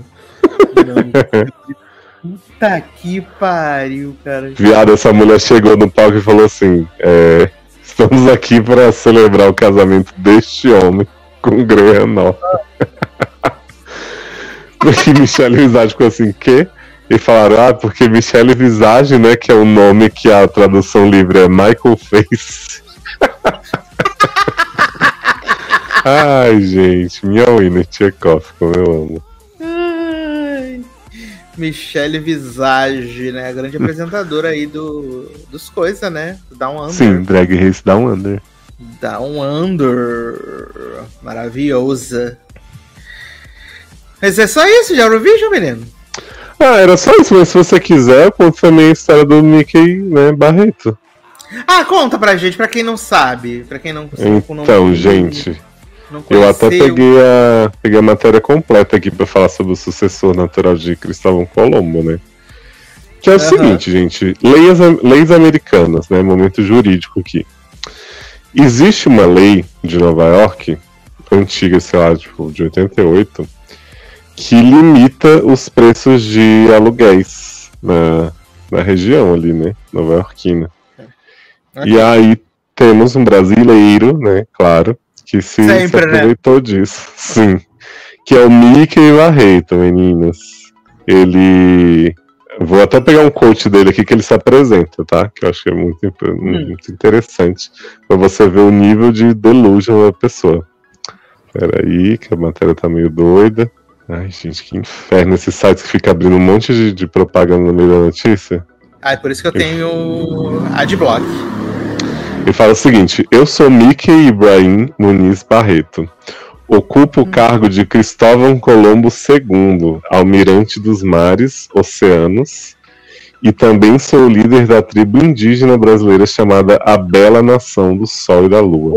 Não. Puta que pariu, cara. Viado, essa mulher chegou no palco e falou assim, é, estamos aqui para celebrar o casamento deste homem com Graham Norton. Porque Michelle Visage ficou assim, quê? E falaram, ah, porque Michelle Visage, né, que é o nome que a tradução livre é Michael Face. Ai, gente, minha Winnie Tchekhov, como eu amo. Ai, Michelle Visage, né, a grande apresentadora aí do, dos coisas, né, Down Under. Sim, Drag Race Down Under. Down Under, maravilhosa. Mas é só isso de Eurovision, menino? Ah, era só isso, mas se você quiser, eu conto também a história do Mickey, né, Barreto. Ah, conta pra gente, pra quem não sabe, pra quem não... Então, não, gente, não eu até peguei a, peguei a matéria completa aqui pra falar sobre o sucessor natural de Cristóvão Colombo, né? Que é o uhum. seguinte, gente, leis, leis americanas, né, momento jurídico aqui. Existe uma lei de Nova York, antiga, sei lá, tipo, de oitenta e oito, que limita os preços de aluguéis na, na região ali, né, nova-iorquina. Okay. E aí temos um brasileiro, né, claro, que se, Sempre, se aproveitou né? disso, sim, que é o Mickey Barreto, meninas. Ele... Vou até pegar um quote dele aqui que ele se apresenta, tá? Que eu acho que é muito, hum. muito interessante, pra você ver o nível de delusion da pessoa. Peraí, que a matéria tá meio doida. Ai, gente, que inferno esse site que fica abrindo um monte de, de propaganda no meio da notícia. Ah, é por isso que eu tenho Adblock. Ele fala o seguinte, eu sou Mickey Ibrahim Muniz Barreto. Ocupo hum. o cargo de Cristóvão Colombo segundo, almirante dos mares, oceanos, e também sou líder da tribo indígena brasileira chamada a Bela Nação do Sol e da Lua.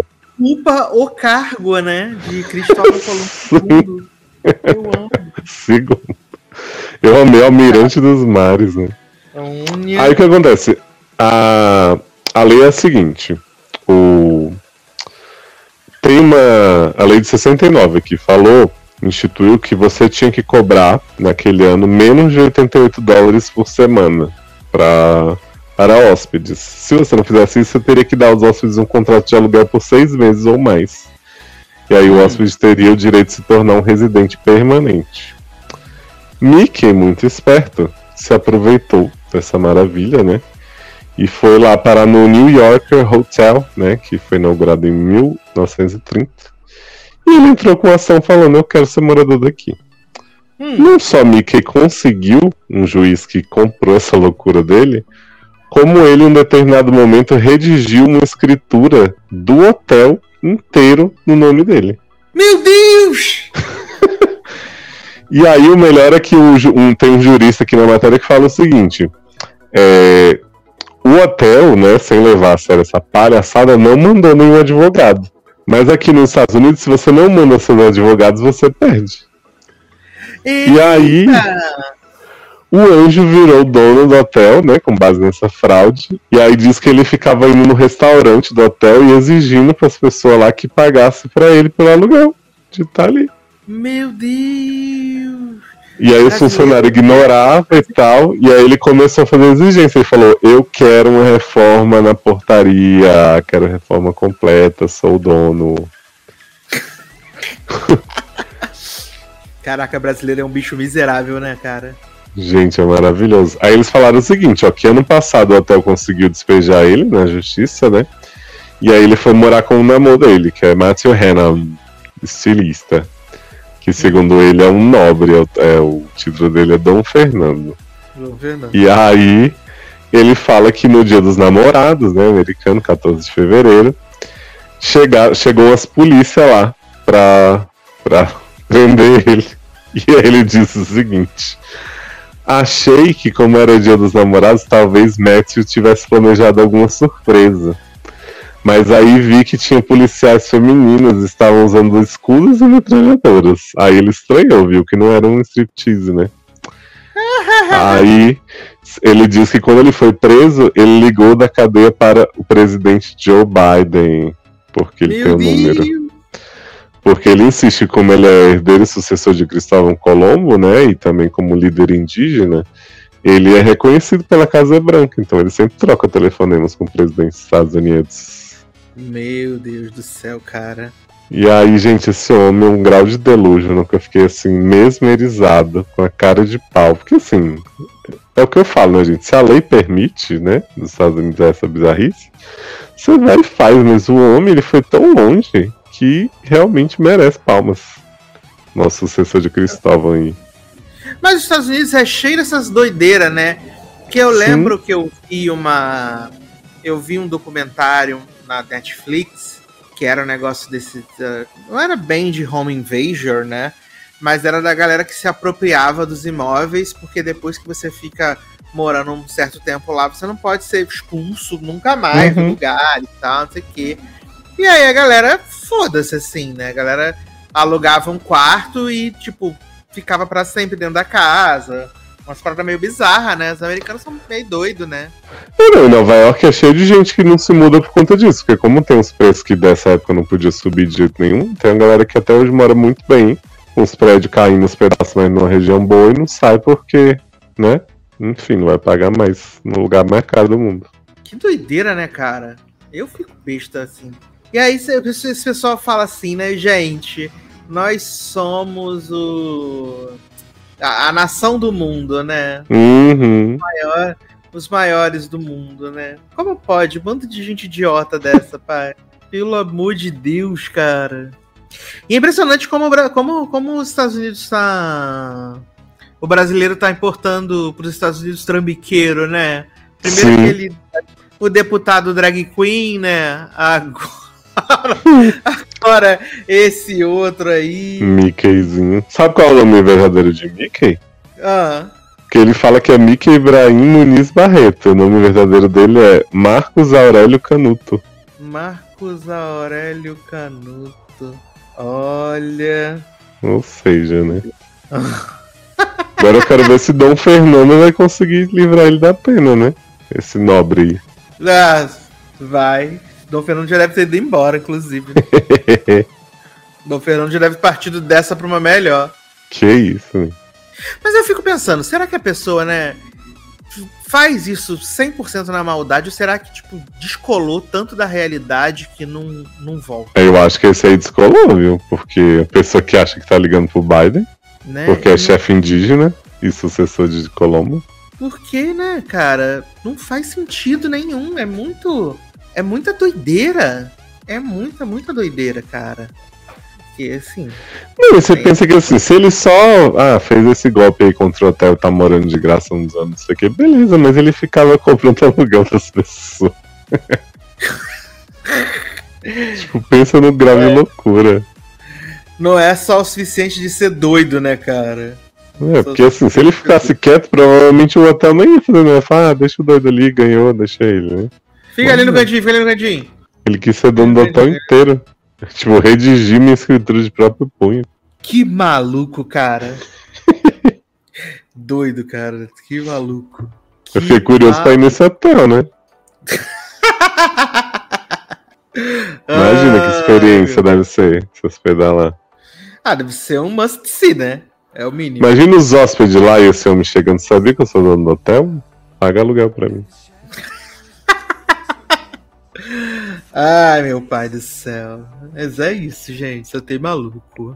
ocupa o cargo, né? De Cristóvão Colombo segundo. Eu amo. Segundo. Eu amei Almirante dos Mares, né? Unha. Aí o que acontece? A, a lei é a seguinte. O... Tem uma... A lei de sessenta e nove que falou, instituiu que você tinha que cobrar, naquele ano, menos de oitenta e oito dólares por semana pra... para hóspedes. Se você não fizesse isso, você teria que dar aos hóspedes um contrato de aluguel por seis meses ou mais. E aí hum. o hóspede teria o direito de se tornar um residente permanente. Mickey, muito esperto, se aproveitou dessa maravilha, né? E foi lá parar no New Yorker Hotel, né? Que foi inaugurado em mil novecentos e trinta. E ele entrou com ação falando, eu quero ser morador daqui. Hum. Não só Mickey conseguiu um juiz que comprou essa loucura dele, como ele, em um determinado momento, redigiu uma escritura do hotel inteiro no nome dele. Meu Deus! E aí o melhor é que o, um, tem um jurista aqui na matéria que fala o seguinte, é, o hotel, né, sem levar a sério essa palhaçada, não mandou nenhum advogado. Mas aqui nos Estados Unidos, se você não manda seus advogados, você perde. Eita. E aí... O anjo virou dono do hotel, né, com base nessa fraude, e aí diz que ele ficava indo no restaurante do hotel e exigindo para as pessoas lá que pagassem para ele pelo aluguel de estar ali. Meu Deus! E aí os funcionários ignoravam e tal, e aí ele começou a fazer exigência. Ele falou, eu quero uma reforma na portaria, quero reforma completa, sou o dono. Caraca, brasileiro é um bicho miserável, né, cara? Gente, é maravilhoso. Aí eles falaram o seguinte, ó, que ano passado o hotel conseguiu despejar ele na justiça, né? E aí ele foi morar com o namoro dele, que é Matthew Hanna, estilista. Que segundo ele é um nobre, é, o título dele é Dom Fernando. Dom Fernando. E aí ele fala que no dia dos namorados, né, americano, quatorze de fevereiro, chega, chegou as polícias lá pra, pra prender ele. E aí ele disse o seguinte... Achei que, como era o dia dos namorados, talvez Matthew tivesse planejado alguma surpresa. Mas aí vi que tinha policiais femininas, estavam usando escudos e metralhadoras. Aí ele estranhou, viu que não era um striptease, né? Aí ele disse que quando ele foi preso, ele ligou da cadeia para o presidente Joe Biden, porque ele Meu tem o um número. Porque ele insiste, como ele é herdeiro e sucessor de Cristóvão Colombo, né, e também como líder indígena, ele é reconhecido pela Casa Branca, então ele sempre troca telefonemas com o presidente dos Estados Unidos. Meu Deus do céu, cara. E aí, gente, esse homem é um grau de delúgio, que eu fiquei assim, mesmerizado, com a cara de pau, porque assim, é o que eu falo, né, gente, se a lei permite, né, nos Estados Unidos essa bizarrice, você vai e faz, mas o homem, ele foi tão longe... que realmente merece palmas. Nosso sucessor de Cristóvão aí. Mas os Estados Unidos é cheio dessas doideiras, né? Que eu Sim. lembro que eu vi uma... Eu vi um documentário na Netflix, que era um negócio desse... Uh, não era bem de home invasion, né? Mas era da galera que se apropriava dos imóveis, porque depois que você fica morando um certo tempo lá, você não pode ser expulso nunca mais uhum. do lugar e tal, não sei o quê. E aí a galera, foda-se assim, né? A galera alugava um quarto e, tipo, ficava pra sempre dentro da casa. Umas paradas meio bizarras, né? Os americanos são meio doidos, né? Não, Nova York é cheio de gente que não se muda por conta disso. Porque como tem os preços que dessa época não podia subir de jeito nenhum, tem a galera que até hoje mora muito bem, com os prédios caindo os pedaços, mas numa região boa e não sai porque, né? Enfim, não vai pagar mais no lugar mais caro do mundo. Que doideira, né, cara? Eu fico besta, assim. E aí esse pessoal fala assim, né, gente, nós somos o a, a nação do mundo, né? Uhum. Os, maior, os maiores do mundo, né? Como pode? Um bando de gente idiota dessa, pai. Pelo amor de Deus, cara. E é impressionante como, como, como os Estados Unidos tá... O brasileiro tá importando pros Estados Unidos trambiqueiro, né? Primeiro Sim. que ele... O deputado drag queen, né? Agora... Agora, esse outro aí. Mickeyzinho. Sabe qual é o nome verdadeiro de Mickey? Ah. Que ele fala que é Mickey Ibrahim Muniz Barreto. O nome verdadeiro dele é Marcos Aurélio Canuto. Marcos Marcos Aurélio Canuto. Olha. Ou seja, né? Agora eu quero ver se Dom Fernando vai conseguir livrar ele da pena, né? Esse nobre. Ah, vai. Dom Fernando já deve ter ido embora, inclusive. Dom Fernando já deve ter partido dessa pra uma melhor. Que isso, né? Mas eu fico pensando, será que a pessoa, né, faz isso cem por cento na maldade ou será que, tipo, descolou tanto da realidade que não, não volta? Eu acho que esse aí descolou, viu? Porque a pessoa que acha que tá ligando pro Biden, né? Porque é chefe indígena e sucessor de Colombo. Porque, né, cara, não faz sentido nenhum, é muito... É muita doideira. É muita, muita doideira, cara. Que assim. Não, você tem... pensa que assim, se ele só ah, fez esse golpe aí contra o hotel, tá morando de graça uns anos, não sei o que, beleza, mas ele ficava comprando aluguel das pessoas. Tipo, pensa no grave é. loucura. Não é só o suficiente de ser doido, né, cara? É, porque assim, se ele ficasse quieto, provavelmente o hotel nem ia fazer, né? Fala, ah, deixa o doido ali, ganhou, deixa ele, né? Fica Mas, ali no cantinho, fica ali no cantinho. Ele quis ser dono do hotel inteiro. Tipo, redigir minha escritura de próprio punho. Que maluco, cara. Doido, cara. Que maluco. Que Eu fiquei curioso maluco. Pra ir nesse hotel, né? Imagina ah, que experiência deve ser se hospedar lá. Ah, deve ser um must see, né? É o mínimo. Imagina os hóspedes lá e esse homem chegando. Sabia que eu sou dono do hotel? Paga aluguel pra mim. Ai, meu pai do céu. Mas é isso, gente. Só tem maluco.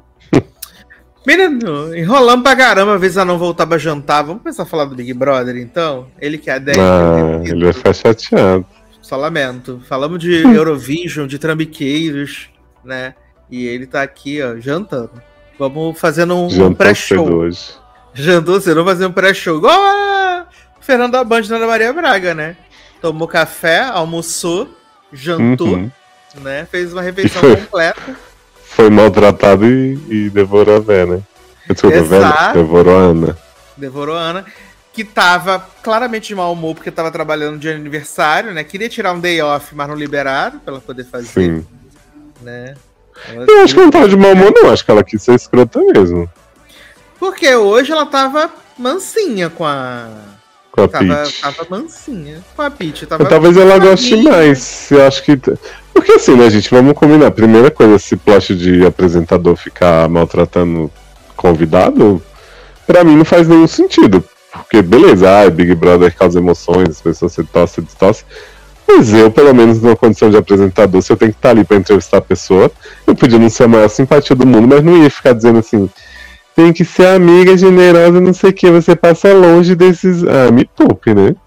Menino, enrolando pra caramba, às vezes a não voltar pra jantar. Vamos começar a falar do Big Brother, então? Ele que é a dez. Ah, ele vai ficar chateado. Só lamento. Falamos de Eurovision, de trambiqueiros, né? E ele tá aqui, ó, jantando. Vamos fazendo um, um pré-show. Hoje. Jantou cedo, vamos fazer um pré-show. Igual a Fernanda Band e Ana Maria Braga, né? Tomou café, almoçou, jantou, uhum. né? Fez uma refeição foi, completa. Foi maltratado e, e devorou a Vé, né? Desculpa, Vé, devorou a Ana. Devorou a Ana, que tava claramente de mau humor porque tava trabalhando de aniversário, né? Queria tirar um day off, mas não liberaram pra ela poder fazer. Sim. Né? Ela eu acho que ela não tava de mau humor, não. Acho que ela quis ser escrota mesmo. Porque hoje ela tava mansinha com a... Com a tava, Peach. tava mansinha com a Peach. Tava talvez ela goste mais. Eu acho que... Porque assim, né, gente? Vamos combinar. Primeira coisa, esse plot de apresentador ficar maltratando convidado, pra mim não faz nenhum sentido. Porque, beleza, ah, Big Brother causa emoções, as pessoas se tossem, se distorcem. Mas eu, pelo menos, numa condição de apresentador, se eu tenho que estar ali pra entrevistar a pessoa, eu podia não ser a maior simpatia do mundo, mas não ia ficar dizendo assim... Tem que ser amiga, generosa, não sei o que. Você passa longe desses... Ah, me poupe, né?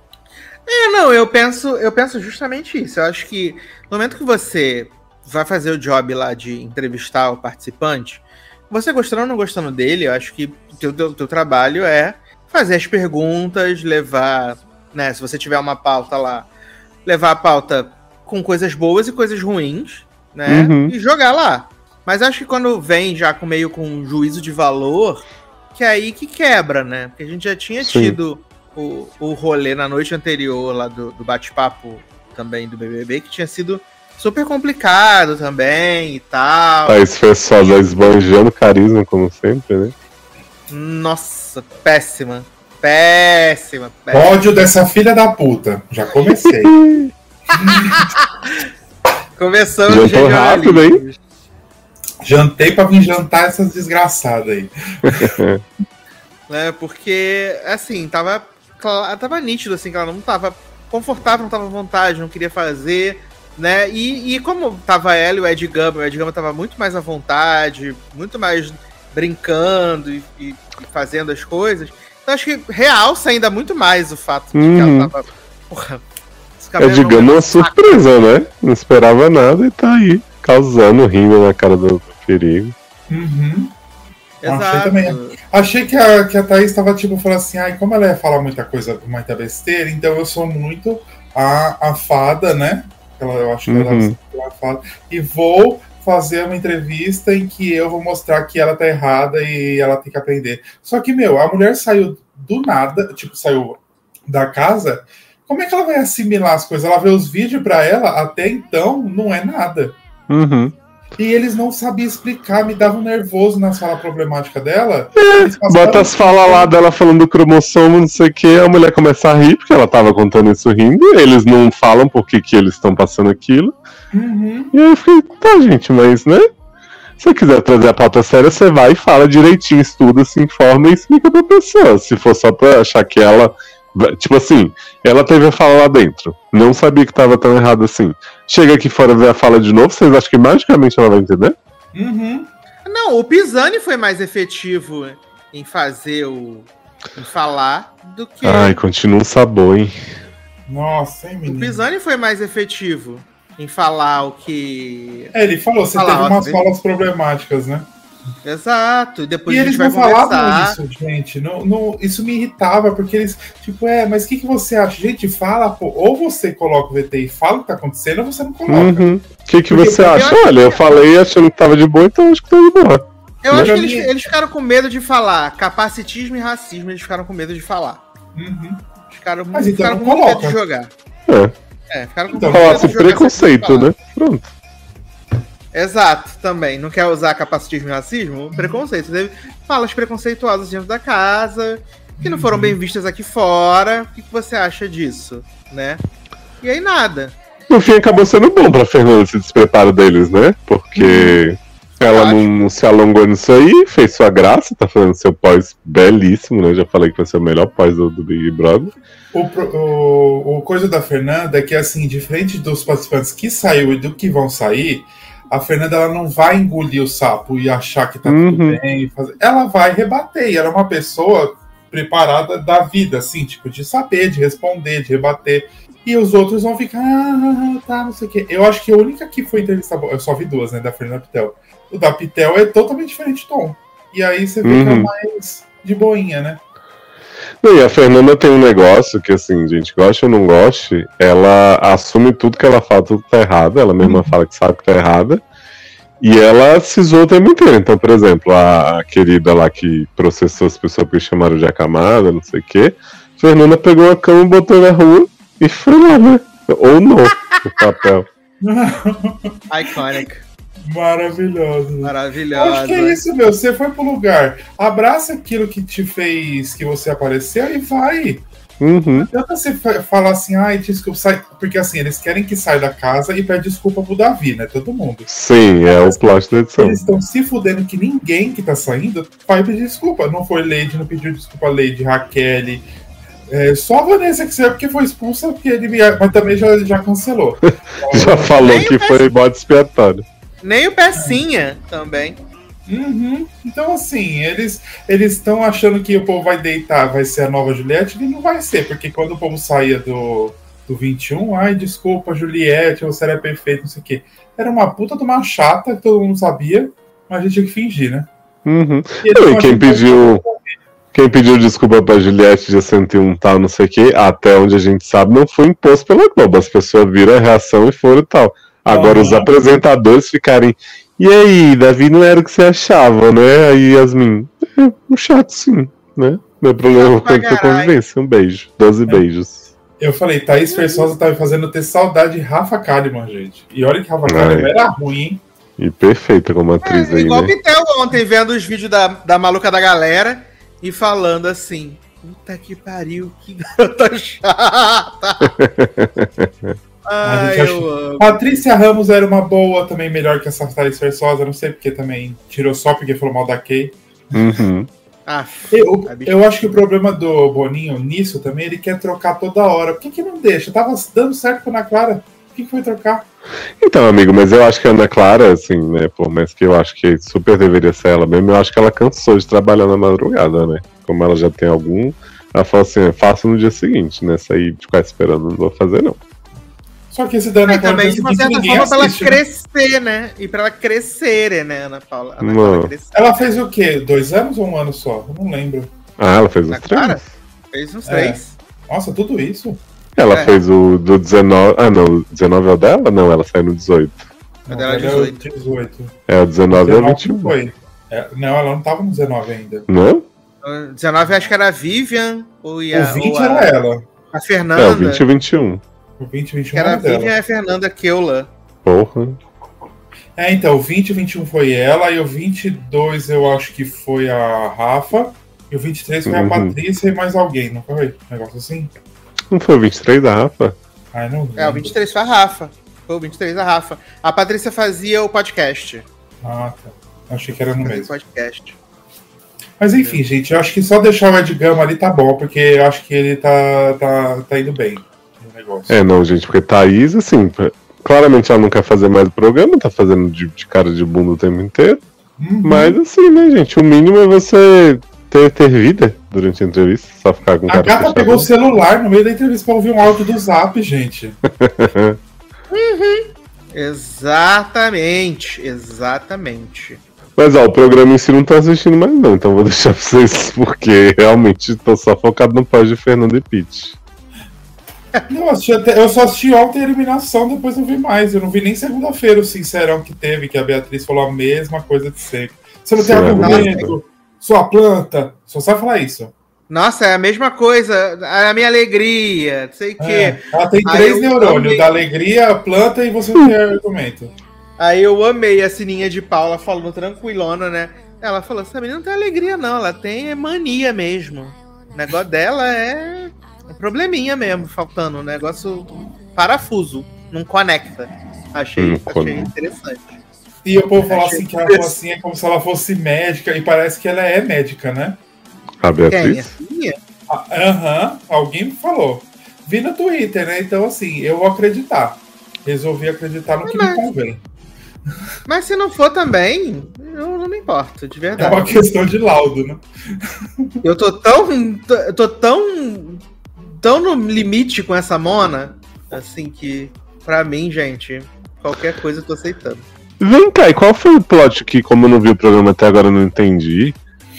É, não, eu penso, eu penso justamente isso. Eu acho que no momento que você vai fazer o job lá de entrevistar o participante, você gostando ou não gostando dele, eu acho que o teu, teu, teu trabalho é fazer as perguntas, levar... né? Se você tiver uma pauta lá, levar a pauta com coisas boas e coisas ruins, né? Uhum. E jogar lá. Mas acho que quando vem já com meio com um juízo de valor, que é aí que quebra, né? Porque a gente já tinha Sim. tido o, o rolê na noite anterior lá do, do bate-papo também do B B B, que tinha sido super complicado também e tal. Thaís Fessosa esbanjando carisma, como sempre, né? Nossa, péssima. Péssima, péssima. Ódio dessa filha da puta. Já comecei. Começamos já tô rápido, hein? Jantei pra vir jantar essas desgraçadas aí. É, porque, assim, tava, tava nítido, assim, que ela não tava confortável, não tava à vontade, não queria fazer, né? E, e como tava ela e o Ed Gama, o Ed Gama tava muito mais à vontade, muito mais brincando e, e, e fazendo as coisas. Então acho que realça ainda muito mais o fato de uhum. que ela tava... Porra, Ed Gama é uma surpresa, né? Não esperava nada e tá aí, causando, rindo na cara do perigo. Uhum. Exato. Achei também. Achei que a, que a Thaís tava tipo falando assim, ai, como ela ia falar muita coisa, muita besteira, então eu sou muito a, a fada, né? Ela, eu acho que uhum. ela é a fada. E vou fazer uma entrevista em que eu vou mostrar que ela tá errada e ela tem que aprender. Só que, meu, a mulher saiu do nada, tipo, saiu da casa como é que ela vai assimilar as coisas? Ela vê os vídeos pra ela, até então, não é nada. Uhum. E eles não sabiam explicar, me davam nervoso na sala problemática dela. Bota as falas lá dela falando do cromossomo, não sei o que, a mulher começa a rir, porque ela tava contando isso rindo, eles não falam por que que eles estão passando aquilo. Uhum. E aí eu fiquei, tá, gente, mas, né? Se você quiser trazer a pauta séria, você vai e fala direitinho, estuda, se informa e explica pra pessoa. Se for só pra achar que ela... Tipo assim, ela teve a fala lá dentro, não sabia que tava tão errado assim. Chega aqui fora ver a fala de novo, vocês acham que magicamente ela vai entender? Uhum. Não, o Pisani foi mais efetivo em fazer o... em falar do que... Ai, continua um sabor, hein? Nossa, hein, O menino? Pisani foi mais efetivo em falar o que... É, ele falou, você Falar, teve umas ó, falas problemáticas, né? Exato, depois E a eles gente vai não falavam conversar. isso, gente. Não, não, isso me irritava, porque eles, tipo, é, mas o que, que você acha? Gente, fala, pô, ou você coloca o V T e fala o que tá acontecendo, ou você não coloca. Uhum. O que, que Porque você eu acha? acho Olha, eu falei achando que tava de boa, então acho que tá de boa. Eu Mas acho que pra eles, mim- eles ficaram com medo de falar capacitismo e racismo, eles ficaram com medo de falar. Uhum. Eles ficaram, Mas então ficaram não com muito medo coloca. de jogar. É, É, ficaram com Então, muito medo falasse de jogar sem preconceito, falar. né? Pronto. Exato, também. Não quer usar capacitismo e racismo? Preconceito. Você deve falas preconceituosas dentro da casa, que não foram bem vistas aqui fora. O que que você acha disso, né? E aí nada. No fim, acabou sendo bom pra Fernanda esse despreparo deles, né? Porque ela acho. não, não se alongou nisso aí, fez sua graça, tá fazendo seu pós belíssimo, né? Já falei que vai ser o melhor pós do, do Big Brother. O, pro- o, o coisa da Fernanda é que, assim, diferente dos participantes que saiu e do que vão sair, a Fernanda ela não vai engolir o sapo e achar que tá Uhum. tudo bem. Fazer... Ela vai rebater. E ela é uma pessoa preparada da vida, assim, tipo, de saber, de responder, de rebater. E os outros vão ficar, ah, tá, não sei o quê. Eu acho que a única que foi entrevista boa, eu só vi duas, né, da Fernanda Pitel. O da Pitel é totalmente diferente de tom. E aí você vê que é Uhum. mais de boinha, né? Não, e a Fernanda tem um negócio que, assim, gente, goste ou não goste, ela assume tudo que ela fala, tudo que tá errado, ela mesma fala que sabe que tá errada, e ela se zoa o tempo inteiro. Então, por exemplo, a, a querida lá que processou as pessoas que chamaram de acamada, não sei o quê, Fernanda pegou a cama, botou na rua e foi lá, né? Ou não, o papel. Iconic. Maravilhoso. Eu Maravilhosa. acho que é isso, meu. Você foi pro lugar, abraça aquilo que te fez, que você apareceu e vai. Uhum. Não adianta você fa- falar assim, ai, desculpa, sai. Porque assim, eles querem que saia da casa e pede desculpa pro Davi, né? Todo mundo. Sim, é o plot da edição. Eles estão se fudendo que ninguém que tá saindo vai pedir desculpa. Não foi Lady, não pediu desculpa a Lady, Raquel. É, só a Vanessa que saiu porque foi expulsa, porque ele, mas também já, já cancelou. Já falou Nem que o foi bode expiatório. Nem o Pecinha também. Uhum. Então, assim, eles eles estão achando que o povo vai deitar, vai ser a nova Juliette, e não vai ser, porque quando o povo saía do, do vinte e um, ai, desculpa, Juliette, você era perfeito, não sei o quê. Era uma puta de uma chata que todo mundo sabia, mas a gente tinha que fingir, né? Uhum. E eles Não, e não quem acham que- pediu, quem pediu desculpa pra Juliette de cento e um tal, não sei o que, até onde a gente sabe, não foi imposto pela Globo. As pessoas viram a reação e foram e tal. Agora Uhum. os apresentadores ficarem. E aí, Davi, não era o que você achava, né? Aí Yasmin, é um chato sim, né? Meu problema Chato pra foi a caralho. convivência. Um beijo. Doze beijos. Eu falei, Thaís Versosa tá me fazendo ter saudade de Rafa Kalimann, gente. E olha que Rafa Ai. Kalimann era ruim, hein? E perfeita como atriz É, aí, igual o né? Pitel ontem, vendo os vídeos da, da maluca da galera e falando assim: puta que pariu, que garota chata. A Ai, gente eu achou- amo. Patrícia Ramos era uma boa, também melhor que essa Thaís Versosa, não sei porque também tirou só porque falou mal da Kay. Uhum. Ah, Eu, a bicha- eu acho que o problema do Boninho nisso também, ele quer trocar toda hora. Por que, que não deixa? Tava dando certo com a Ana Clara. Por que, que foi trocar? Então, amigo, mas eu acho que a Ana Clara, assim, né, por mais que eu acho que super deveria ser ela mesmo, eu acho que ela cansou de trabalhar na madrugada, né? Como ela já tem algum, ela falou assim, faço no dia seguinte, né? Sair de ficar esperando, não vou fazer, não. Só que esse da Ana E Clara também, de uma que certa ninguém forma, pra ela assiste, né? crescer, né? E pra ela crescer, né, Ana Paula? Ana Não. Clara crescer. Ela fez o quê? Dois anos ou um ano só? Eu não lembro. Ah, ela fez Ana uns três? Clara? Fez uns É. três. Nossa, tudo isso? Ela É. fez o do dezenove. Ah, não, o dezenove é o dela? Não, ela saiu no dezoito. Mas ela é ela dezoito. dezoito. É, o dezenove é o vinte e não um. foi. É, não, ela não tava no dezenove ainda. Não? dezenove acho que era a Vivian ou, ia, o vinte ou a... era ela. A Fernanda. É, o vinte e vinte e um. O vinte e vinte e um Que era a dela. Vivian e a Fernanda Keula. Porra. É, então, o vinte e vinte e um foi ela, e o vinte e dois eu acho que foi a Rafa, e o vinte e três foi Uhum. a Patrícia e mais alguém, não foi? Um negócio assim? Não foi o vinte e três da Rafa? Ai, não É, o vinte e três foi a Rafa. Foi o vinte e três a Rafa. A Patrícia fazia o podcast. Ah, tá. Achei que era no Fazia o mesmo. podcast. Mas enfim, gente, eu acho que só deixar o Ed Gama ali tá bom, porque eu acho que ele tá, tá, tá indo bem no negócio. É, não, gente, porque Thaís, assim, claramente ela não quer fazer mais o programa, tá fazendo de, de cara de bunda o tempo inteiro. Uhum. Mas assim, né, gente, o mínimo é você ter, ter vida durante a entrevista, só ficar com A cara gata fechada. pegou o celular no meio da entrevista pra ouvir um áudio do Zap, gente. Exatamente. Exatamente. Mas ó, o programa em si não tá assistindo mais não, então vou deixar pra vocês, porque realmente tô só focado no pós de Fernando e Pete. Não, eu, assisti até- eu só assisti ontem a eliminação, depois não vi mais. Eu não vi nem segunda-feira o Sincerão que teve, que a Beatriz falou a mesma coisa de sempre. Você não tem Sim, argumento, sua planta, só sabe falar isso. Nossa, é a mesma coisa. A minha alegria, não sei o quê. É, ela tem Aí três eu neurônios, amei. da alegria, a planta e você não tem argumento. Aí eu amei a Sininha de Paula falando tranquilona, né? Ela falou: essa menina não tem alegria, não. Ela tem mania mesmo. O negócio dela é um probleminha mesmo, faltando. Um negócio parafuso. Não conecta. Achei, Não achei conecta. interessante. E o povo fala Achei assim que ela falou assim, é como se ela fosse médica, e parece que ela é médica, né? A Quem? A Beatriz? Sininha? Ah, Aham, alguém me falou. Vi no Twitter, né? Então, assim, eu vou acreditar. Resolvi acreditar no que me convém. Mas se não for também, eu não me importo, de É verdade. uma questão de laudo, né? Eu tô tão. tô- Eu tô tão. tão no limite com essa Mona, assim que, pra mim, gente, qualquer coisa eu tô aceitando. Vem cá, e qual foi o plot que, como eu não vi o programa até agora, eu não entendi?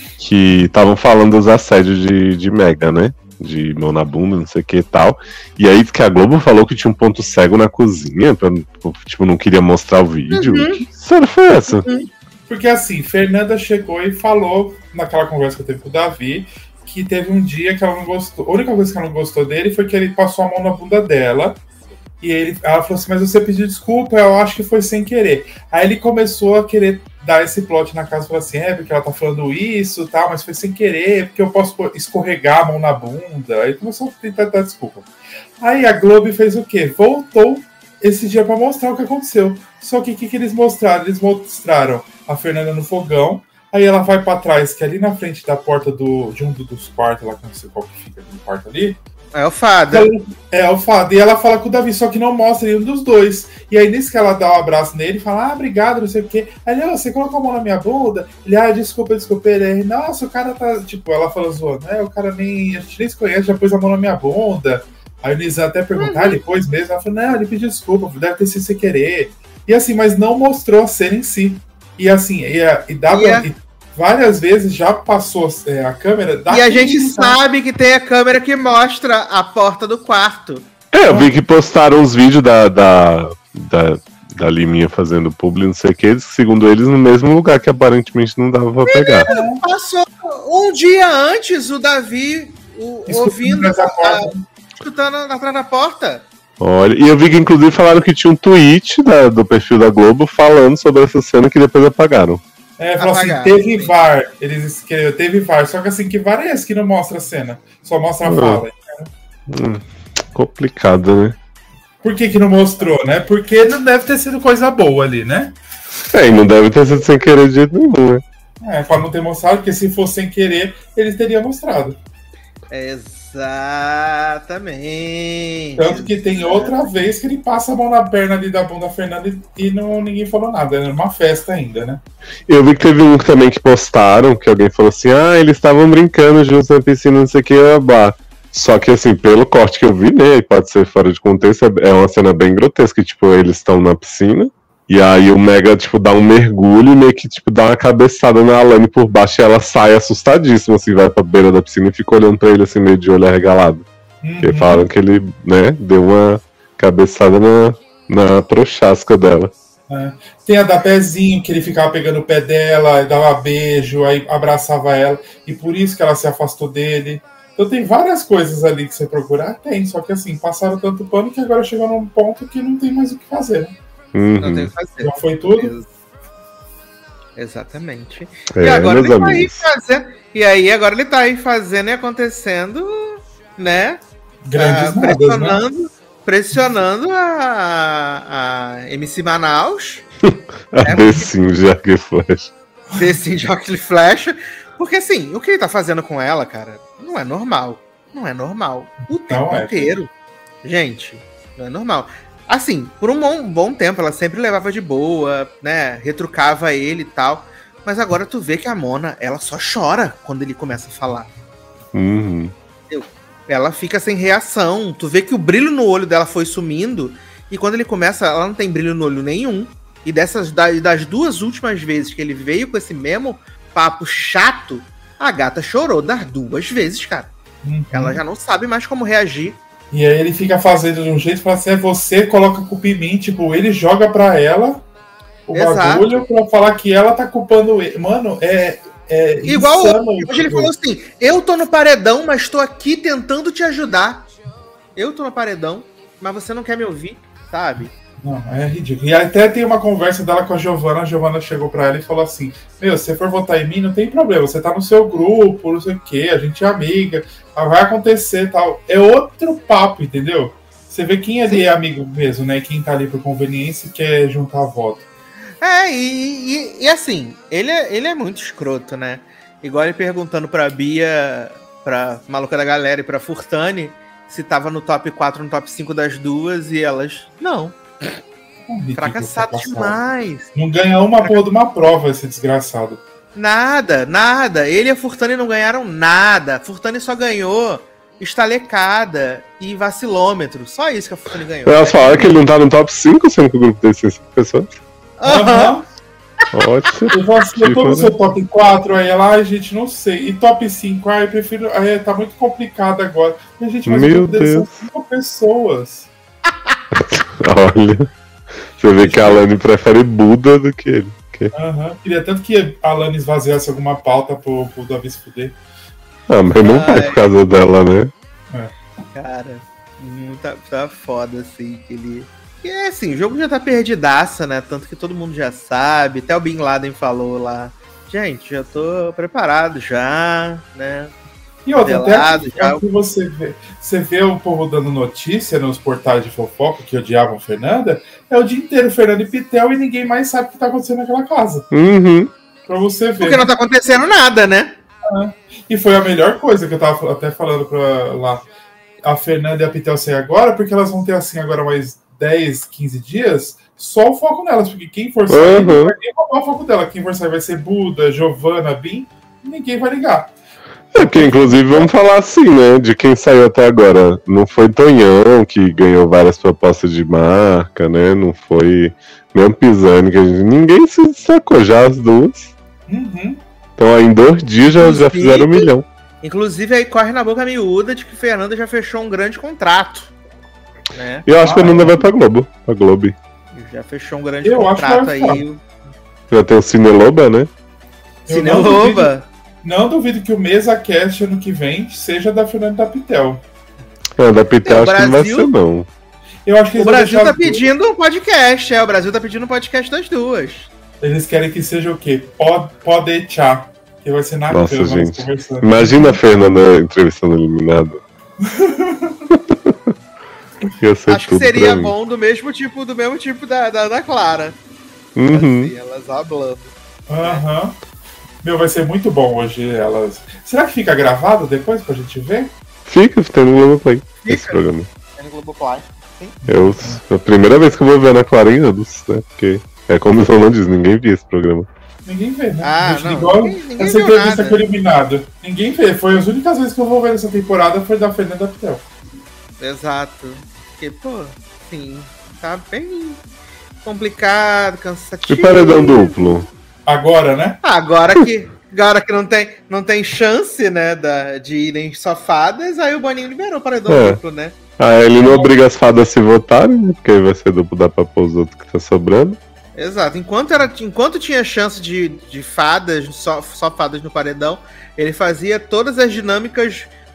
Que estavam falando dos assédios de, de Mega, né? De mão na bunda, não sei o que e tal. E aí que a Globo falou que tinha um ponto cego na cozinha, pra, tipo, não queria mostrar o vídeo. Uhum. Que sério foi essa? Porque assim, Fernanda chegou e falou naquela conversa que eu teve com o Davi que teve um dia que ela não gostou. A única coisa que ela não gostou dele foi que ele passou a mão na bunda dela. E ele, ela falou assim, mas você pediu desculpa, eu acho que foi sem querer. Aí ele começou a querer dar esse plot na casa, falou assim, é, porque ela tá falando isso e tal, mas foi sem querer, porque eu posso escorregar a mão na bunda. Aí ele começou a tentar dar desculpa. Aí a Globo fez o quê? Voltou esse dia pra mostrar o que aconteceu. Só que o que, que eles mostraram? Eles mostraram a Fernanda no fogão, aí ela vai pra trás, que é ali na frente da porta do, de um dos quartos, lá que eu não sei qual que fica no quarto ali, É o Fada. ela- é, o Fado. E ela fala com o Davi, só que não mostra nenhum dos dois. E aí, nisso que ela dá um abraço nele, fala, ah, obrigado, não sei o quê. Aí ele, "Ô, você colocou a mão na minha bunda? Ele, ah, desculpa, desculpa. Ele, nossa, o cara tá, tipo, ela fala zoando, é, o cara nem, a gente nem se conhece, já pôs a mão na minha bunda. Aí o Nizam até pergunta, ah, ele pôs mesmo? Ela falou, não, ele pediu desculpa, deve ter sido sem querer. E assim, mas não mostrou a cena em si. E assim, e, a- e dá E pra- a- e várias vezes já passou é, a câmera. dá E a pra gente identificar. sabe que tem a câmera que mostra a porta do quarto. É, eu vi que postaram os vídeos da, da, da, da Liminha fazendo publi, não sei o que, segundo eles, no mesmo lugar que aparentemente não dava pra pegar. Passou um dia antes o Davi o- Escutando ouvindo, essa a- porta. escutando atrás da porta. Olha, e eu vi que inclusive falaram que tinha um tweet da- do perfil da Globo falando sobre essa cena que depois apagaram. É, falou assim, Apagaram. teve V A R. Eles escreveram, teve V A R. Só que assim, que V A R é esse que não mostra a cena? Só mostra a Hum. fala. Hum, complicado, né? Por que que não mostrou, né? Porque não deve ter sido coisa boa ali, né? É, e não deve ter sido sem querer de jeito nenhum, né? É, pra não ter mostrado, porque se fosse sem querer, eles teriam mostrado. Exatamente. Tanto que tem outra vez que ele passa a mão na perna ali da bunda da Fernanda e, e não, ninguém falou nada. Era uma festa ainda, né? Eu vi que teve um também que postaram, que alguém falou assim, ah, eles estavam brincando juntos na piscina, não sei o que, blá. Só que assim, pelo corte que eu vi, né, e pode ser fora de contexto, é uma cena bem grotesca, tipo, eles estão na piscina, e aí o Mega, tipo, dá um mergulho e meio que, tipo, dá uma cabeçada na Alane por baixo e ela sai assustadíssima, assim, vai pra beira da piscina e fica olhando pra ele, assim, meio de olho arregalado. Porque Uhum. falaram que ele, né, deu uma cabeçada na, na prochasca dela. É. Tem a da Pezinho, que ele ficava pegando o pé dela, e dava beijo, aí abraçava ela, e por isso que ela se afastou dele. Então tem várias coisas ali que você procurar, tem, só que assim, passaram tanto pano que agora chegou num ponto que não tem mais o que fazer. Né? Uhum. Não tem o que fazer. Já foi tudo? Exatamente. É, e agora ele tá aí amigos. fazendo. E aí agora ele tá aí fazendo e acontecendo, né? Grandes Ah, nadas, pressionando, né? pressionando a, a M C Manaus. A É, The Sims de Arco e Flecha. Desse de arco e flecha. Porque assim, o que ele tá fazendo com ela, cara, não é normal. Não é normal. O tempo Não é. inteiro. Gente, não é normal. Assim, por um bom, bom tempo, ela sempre levava de boa, né? Retrucava ele e tal. Mas agora tu vê que a Mona, ela só chora quando ele começa a falar. Uhum. Ela fica sem reação. Tu vê que o brilho no olho dela foi sumindo. E quando ele começa, ela não tem brilho no olho nenhum. E dessas das duas últimas vezes que ele veio com esse mesmo papo chato, a gata chorou das duas vezes, cara. Uhum. Ela já não sabe mais como reagir. E aí ele fica fazendo de um jeito, fala assim, é você, coloca a culpa em mim, tipo, ele joga pra ela o Exato. bagulho pra falar que ela tá culpando ele. Mano, é, é Igual insano, hoje ele tipo. falou assim, eu tô no paredão, mas tô aqui tentando te ajudar. Eu tô no paredão, mas você não quer me ouvir, sabe? Não, é ridículo. E até tem uma conversa dela com a Giovana. A Giovana chegou pra ela e falou assim: meu, se você for votar em mim, não tem problema. Você tá no seu grupo, não sei o quê, a gente é amiga, vai acontecer e tal. É outro papo, entendeu? Você vê quem ali é amigo mesmo, né? Quem tá ali por conveniência e quer juntar voto. É, e, e, e assim, ele é, ele é muito escroto, né? Igual ele perguntando pra Bia, pra Maluca da Galera e pra Furtani se tava no top quatro, no top cinco das duas, e elas, não. Ridículo, Fracassado fracassado. demais. Não ganha uma porra de uma prova esse desgraçado. Nada, nada. Ele e a Furtani não ganharam nada. A Furtani só ganhou estalecada e vacilômetro. Só isso que a Furtani ganhou. Elas falaram que ele não tá no top cinco, sendo que o grupo tem cinco pessoas. Aham. Ótimo. Eu falo assim, eu tô no seu top quatro, aí ela, ai gente, não sei. E top cinco, ai, eu prefiro. Ai, tá muito complicado agora. E a gente, mas Meu o grupo dele são Deus. cinco pessoas. Olha. Você vê que a Alane prefere Buda do que ele. Que... Aham. Queria tanto que a Alane esvaziasse alguma pauta pro, pro Davi se fuder. Ah, mas não vai Ai. por causa dela, né? Cara, hum, tá, tá foda, assim, que ele... E é assim, o jogo já tá perdidaça, né? Tanto que todo mundo já sabe. Até o Bin Laden falou lá. Gente, já tô preparado já, né? E outra, até Pelado, aqui, já. aqui você vê, você vê o povo dando notícia nos portais de fofoca que odiavam Fernanda, é o dia inteiro Fernanda e Pitel e ninguém mais sabe o que tá acontecendo naquela casa. Uhum. Pra você ver. Porque não tá acontecendo nada, né? E foi a melhor coisa que eu tava até falando pra lá. A Fernanda e a Pitel sair agora, porque elas vão ter assim agora mais dez, quinze dias, só o foco nelas, porque quem for sair Uhum. não vai nem roubar o foco dela. Quem for sair vai ser Buda, Giovana, Bin, ninguém vai ligar. É porque, inclusive, vamos falar assim, né? De quem saiu até agora. Não foi Tonhão, que ganhou várias propostas de marca, né? Não foi nem o Pisani, que a gente... ninguém se destacou já, as duas. Uhum. Então, aí, em dois dias já, já fizeram um milhão. Inclusive, aí corre na boca miúda de que Fernanda já fechou um grande contrato. Né? E eu acho que Ah, a Fernanda é. vai pra Globo. Pra Globo. Já fechou um grande Eu acho que contrato vai aí. ficar. o Já tem o Cine Loba, né? Eu Cine não Loba. Não duvido que o Mesa Cast ano que vem seja da Fernanda Pitel. É, da Pitel É, o acho que não vai Brasil- ser, não. Eu acho que O eles vão Brasil deixar tá as duas. pedindo um podcast, é. O Brasil tá pedindo um podcast das duas. Eles querem que seja o quê? Pod, podechá. Que vai ser na Nossa, cama, eles gente. conversando. Imagina a Fernanda entrevistando o eliminado. Ia ser Acho que tudo seria pra mim. bom do mesmo tipo, do mesmo tipo da, da, da Clara. Uhum. Assim, elas hablando. Aham. Meu, vai ser muito bom hoje elas. Será que fica gravado depois pra gente ver? Fica, tem no Globoplay esse Fica. programa. É no Globoplay. Eu, é a primeira vez que eu vou ver na Clara em anos, né? Porque é como o não diz, ninguém viu esse programa. Ninguém vê, né? Ah, Gente, não, igual ninguém- ninguém essa viu entrevista nada. com o eliminado. Ninguém vê. Foi as únicas vezes que eu vou ver nessa temporada foi da Fernanda Pitel. Exato. Porque, pô, assim, tá bem complicado, E cansativo. paredão duplo? Agora, né? Ah, agora que, agora que não, tem, não tem chance, né, da, de irem só fadas, aí o Boninho liberou o paredão É. duplo, né? Ah, ele não obriga as fadas a se votarem, né? Porque aí vai ser duplo, dá pra pôr os outros que tá sobrando. Exato. Enquanto, era, enquanto tinha chance de, de fadas, só, só fadas no paredão, ele fazia todas as dinâmicas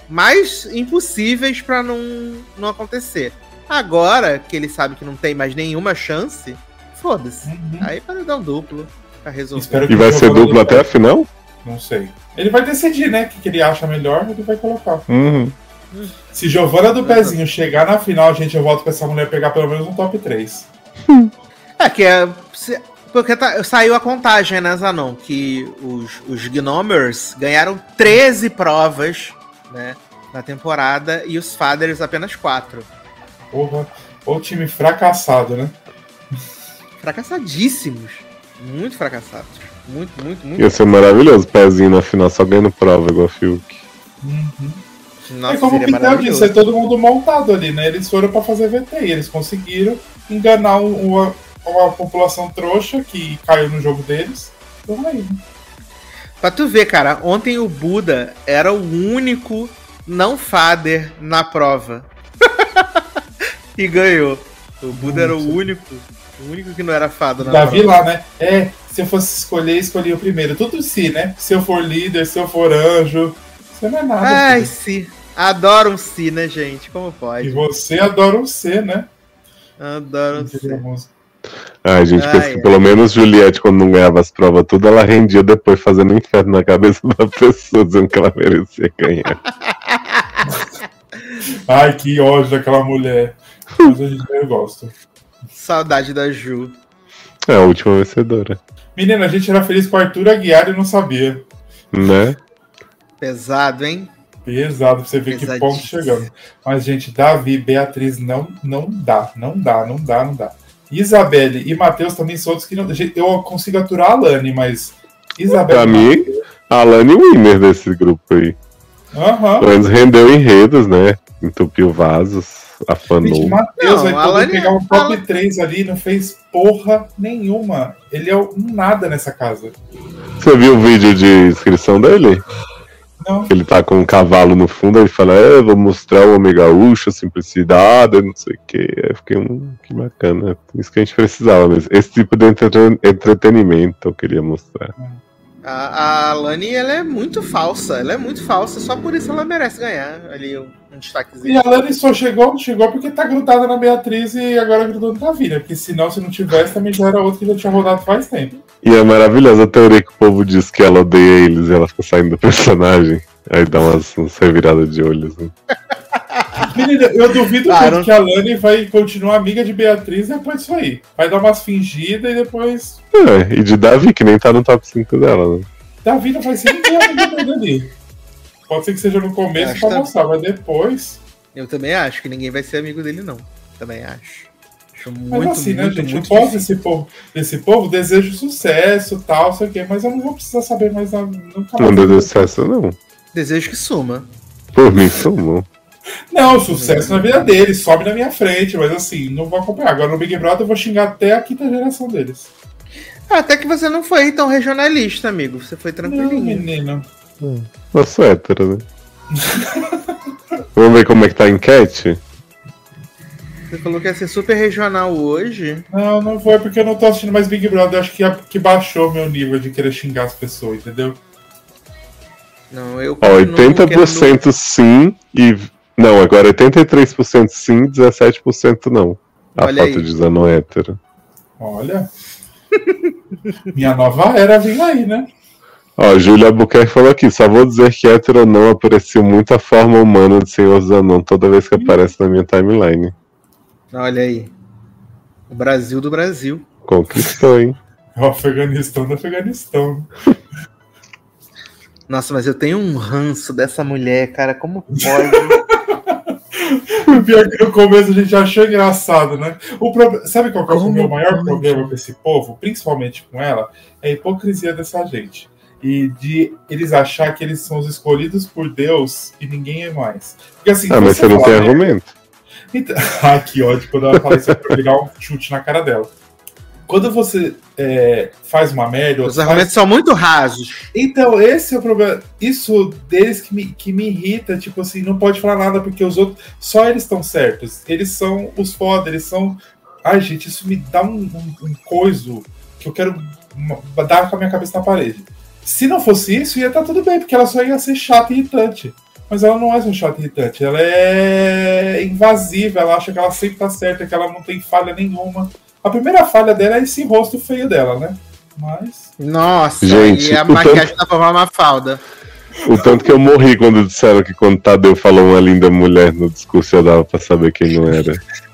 mais impossíveis pra não, não acontecer. Agora que ele sabe que não tem mais nenhuma chance, foda-se. Uhum. Aí paredão duplo pra resolver. E vai ser duplo até a final? Não sei. Ele vai decidir, né? O que, que ele acha melhor, ele vai colocar. Uhum. Se Giovana do Pezinho chegar na final, gente, eu volto pra essa mulher pegar pelo menos um top três. É, que é... Porque tá, saiu a contagem, né, Zanon? Que os, os Gnomers ganharam treze provas, né, na temporada, e os Fathers apenas quatro. Porra, o time fracassado, né? Fracassadíssimos. Muito fracassados. Muito, muito, muito. Ia ser maravilhoso, Pezinho na final só ganhando prova igual a Fiuk. Uhum. Nossa, é como o Pitel disse, é todo mundo montado ali, né? Eles foram pra fazer V T e eles conseguiram enganar uma, uma população trouxa que caiu no jogo deles. Então aí, né? Pra tu ver, cara, ontem o Buda era o único não father na prova. E ganhou. O Buda era o único, o único que não era fado na Davi prova. lá, né? É, se eu fosse escolher, escolhi o primeiro. Tudo si, né? Se eu for líder, se eu for anjo. Você não é nada. Ai, si. Adoro um si, né, gente? Como pode? E você adora um C, né? Adoro um si. Ai, gente, ai, pensa que pelo menos Juliette, quando não ganhava as provas tudo, ela rendia depois fazendo um inferno na cabeça da pessoa, dizendo que ela merecia ganhar. Ai, que ódio daquela mulher. Mas a gente eu gosto. Saudade da Ju. É a última vencedora. Menina, a gente era feliz com o Arthur Aguiar e não sabia. Né? Pesado, hein? Pesado, pra você ver que ponto chegamos. Mas, gente, Davi e Beatriz não, não dá, não dá, não dá, não dá. Isabelle e Matheus também são outros que não. Eu consigo aturar a Alane, mas Isabelle. Pra mim, a Alane é o winner desse grupo aí. Aham. Pelo menos rendeu enredos, né? Entupiu vasos, afanou. Matheus vai poder pegar um top Alane... três ali, não fez porra nenhuma. Ele é um nada nessa casa. Você viu o vídeo de inscrição dele? Não. Ele tá com um cavalo no fundo, aí fala, é, vou mostrar o homem gaúcho, a simplicidade, não sei o que. Aí eu fiquei, hum, que bacana. Isso que a gente precisava mesmo. Esse tipo de entre- entretenimento eu queria mostrar. A, a Alane, ela é muito falsa. Ela é muito falsa, só por isso ela merece ganhar ali um, um destaquezinho. E a Alane só chegou, chegou porque tá grudada na Beatriz e agora grudou no Davi, né? Porque senão, se não tivesse, também já era outro que já tinha rodado faz tempo. E é maravilhosa a teoria que o povo diz que ela odeia eles e ela fica saindo do personagem. Aí dá umas, umas reviradas de olhos. Né? Menina, eu duvido ah, não... que a Alane vai continuar amiga de Beatriz depois disso aí. Vai dar umas fingidas e depois... É, e de Davi, que nem tá no top cinco dela, né? Davi não vai ser ninguém amiga dele ali. Pode ser que seja no começo pra mostrar, mas depois... Eu também acho que ninguém vai ser amigo dele, não. Também acho. Acho muito, mas assim, muito, né, gente? muito eu gosto desse povo, desse povo, desejo sucesso, tal, sei o quê, mas eu não vou precisar saber mais nunca mais. Não desejo sucesso, não. Desejo que suma. Por mim, sumou. Não, sucesso na vida deles, sobe na minha frente, mas assim, não vou acompanhar. Agora no Big Brother eu vou xingar até a quinta geração deles. Até que você não foi tão regionalista, amigo. Você foi tranquilinho. Não, menino. Hum. Eu sou hétero, né? Vamos ver como é que tá a enquete? Você falou que ia ser super regional hoje. Não, não foi porque eu não tô assistindo mais Big Brother. Eu acho que, que baixou meu nível de querer xingar as pessoas, entendeu? Não, eu Ó, oitenta por cento querendo... sim e... Não, agora oitenta e três por cento sim, dezessete por cento não. A Olha foto aí. de Zanon hétero. Olha. Minha nova era vem aí, né? Ó, Júlia Albuquerque falou aqui, só vou dizer que hétero não aprecio muito a forma humana do senhor Zanon toda vez que aparece na minha timeline. Olha aí. O Brasil do Brasil. Conquistou, hein? O Afeganistão do Afeganistão. Nossa, mas eu tenho um ranço dessa mulher, cara. Como pode? O pior é que no começo a gente achou engraçado, né? O pro... Sabe qual que é o meu maior problema com esse povo, principalmente com ela? É a hipocrisia dessa gente. E de eles achar que eles são os escolhidos por Deus e ninguém é mais. Porque, assim, ah, mas você não tem né? argumento. Então... Ai, que ódio quando ela fala isso, eu vou pegar um chute na cara dela. Quando você é, faz uma merda... Os argumentos faz... são muito rasos. Então, esse é o problema. Isso deles que me, que me irrita, tipo assim, não pode falar nada porque os outros... Só eles estão certos. Eles são os foda, eles são... Ai, gente, isso me dá um, um, um coiso que eu quero dar com a minha cabeça na parede. Se não fosse isso, ia estar tudo bem, porque ela só ia ser chata e irritante. Mas ela não é só chata e irritante, ela é invasiva, ela acha que ela sempre tá certa, que ela não tem falha nenhuma. A primeira falha dela é esse rosto feio dela, né? Mas... Nossa, Gente, e a o maquiagem tanto- da forma Mafalda. O tanto que eu morri quando disseram que quando Tadeu falou uma linda mulher no discurso eu dava pra saber quem não era.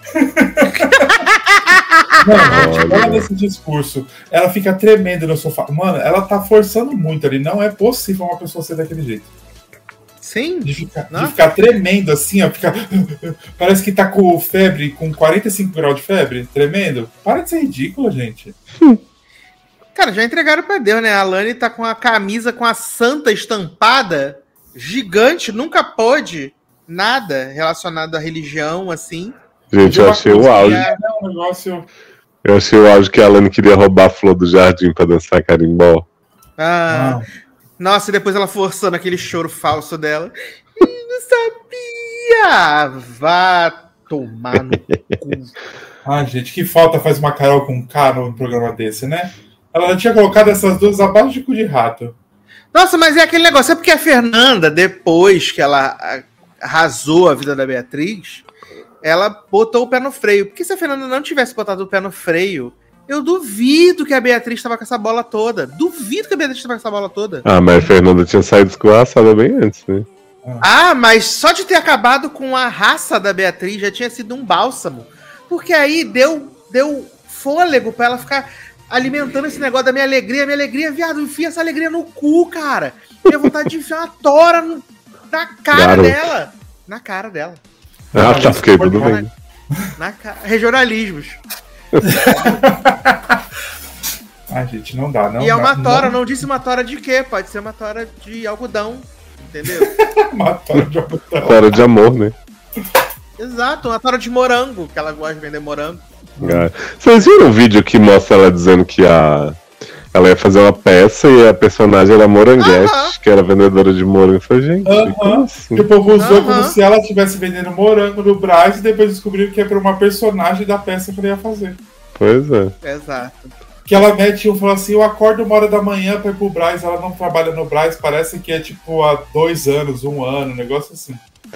Mano, gente, olha Olha. nesse discurso. Ela fica tremendo no sofá. Mano, ela tá forçando muito ali. Não é possível uma pessoa ser daquele jeito. Sim. De ficar, Não? de ficar tremendo assim, ó. Ficar... Parece que tá com febre, com quarenta e cinco graus de febre. Tremendo. Para de ser ridícula, gente. Cara, já entregaram pra Deus, né? A Lani tá com a camisa com a santa estampada, gigante, nunca pôde nada relacionado à religião, assim. Gente, eu achei o auge. É um negócio... Eu achei o auge que a Alane queria roubar a flor do jardim pra dançar carimbó. Ah, Ah, nossa, e depois ela forçando aquele choro falso dela. Ih, não sabia! Vá tomar no cu. ah, gente, que falta faz uma Carol com K no programa desse, né? Ela já tinha colocado essas duas abaixo de cu de rato. Nossa, mas é aquele negócio, é porque a Fernanda, depois que ela ah, arrasou a vida da Beatriz, ela botou o pé no freio. Porque se a Fernanda não tivesse botado o pé no freio, eu duvido que a Beatriz estava com essa bola toda. Duvido que a Beatriz estava com essa bola toda. Ah, mas a Fernanda tinha saído escorraçada bem antes, né? Ah, mas só de ter acabado com a raça da Beatriz já tinha sido um bálsamo. Porque aí deu, deu fôlego pra ela ficar alimentando esse negócio da minha alegria. Minha alegria, viado, enfia essa alegria no cu, cara. Minha vontade de enfiar uma tora no- na cara Claro. dela. Na cara dela. Ah, tá, fiquei tudo Na, bem. na cara. Regionalismos. Ai, gente, não dá, não. e é uma não, tora, não... não disse uma tora de quê? Pode ser uma tora de algodão. Entendeu? Uma tora de algodão. Hora de amor, né? Exato, uma tora de morango, que ela gosta de vender morango. Ah, vocês viram o vídeo que mostra ela dizendo que a... ela ia fazer uma peça e a personagem era Moranguete, Aham. que era vendedora de morango. Eu falei, gente, Aham. como assim? Que o povo usou Aham. como se ela estivesse vendendo morango no Brás e depois descobriram que é pra uma personagem da peça que ela ia fazer. Pois é. Exato. Que ela mete um falou assim: eu acordo uma hora da manhã pra ir pro Brás, ela não trabalha no Brás, parece que é tipo há dois anos, um ano, um negócio assim. Tá.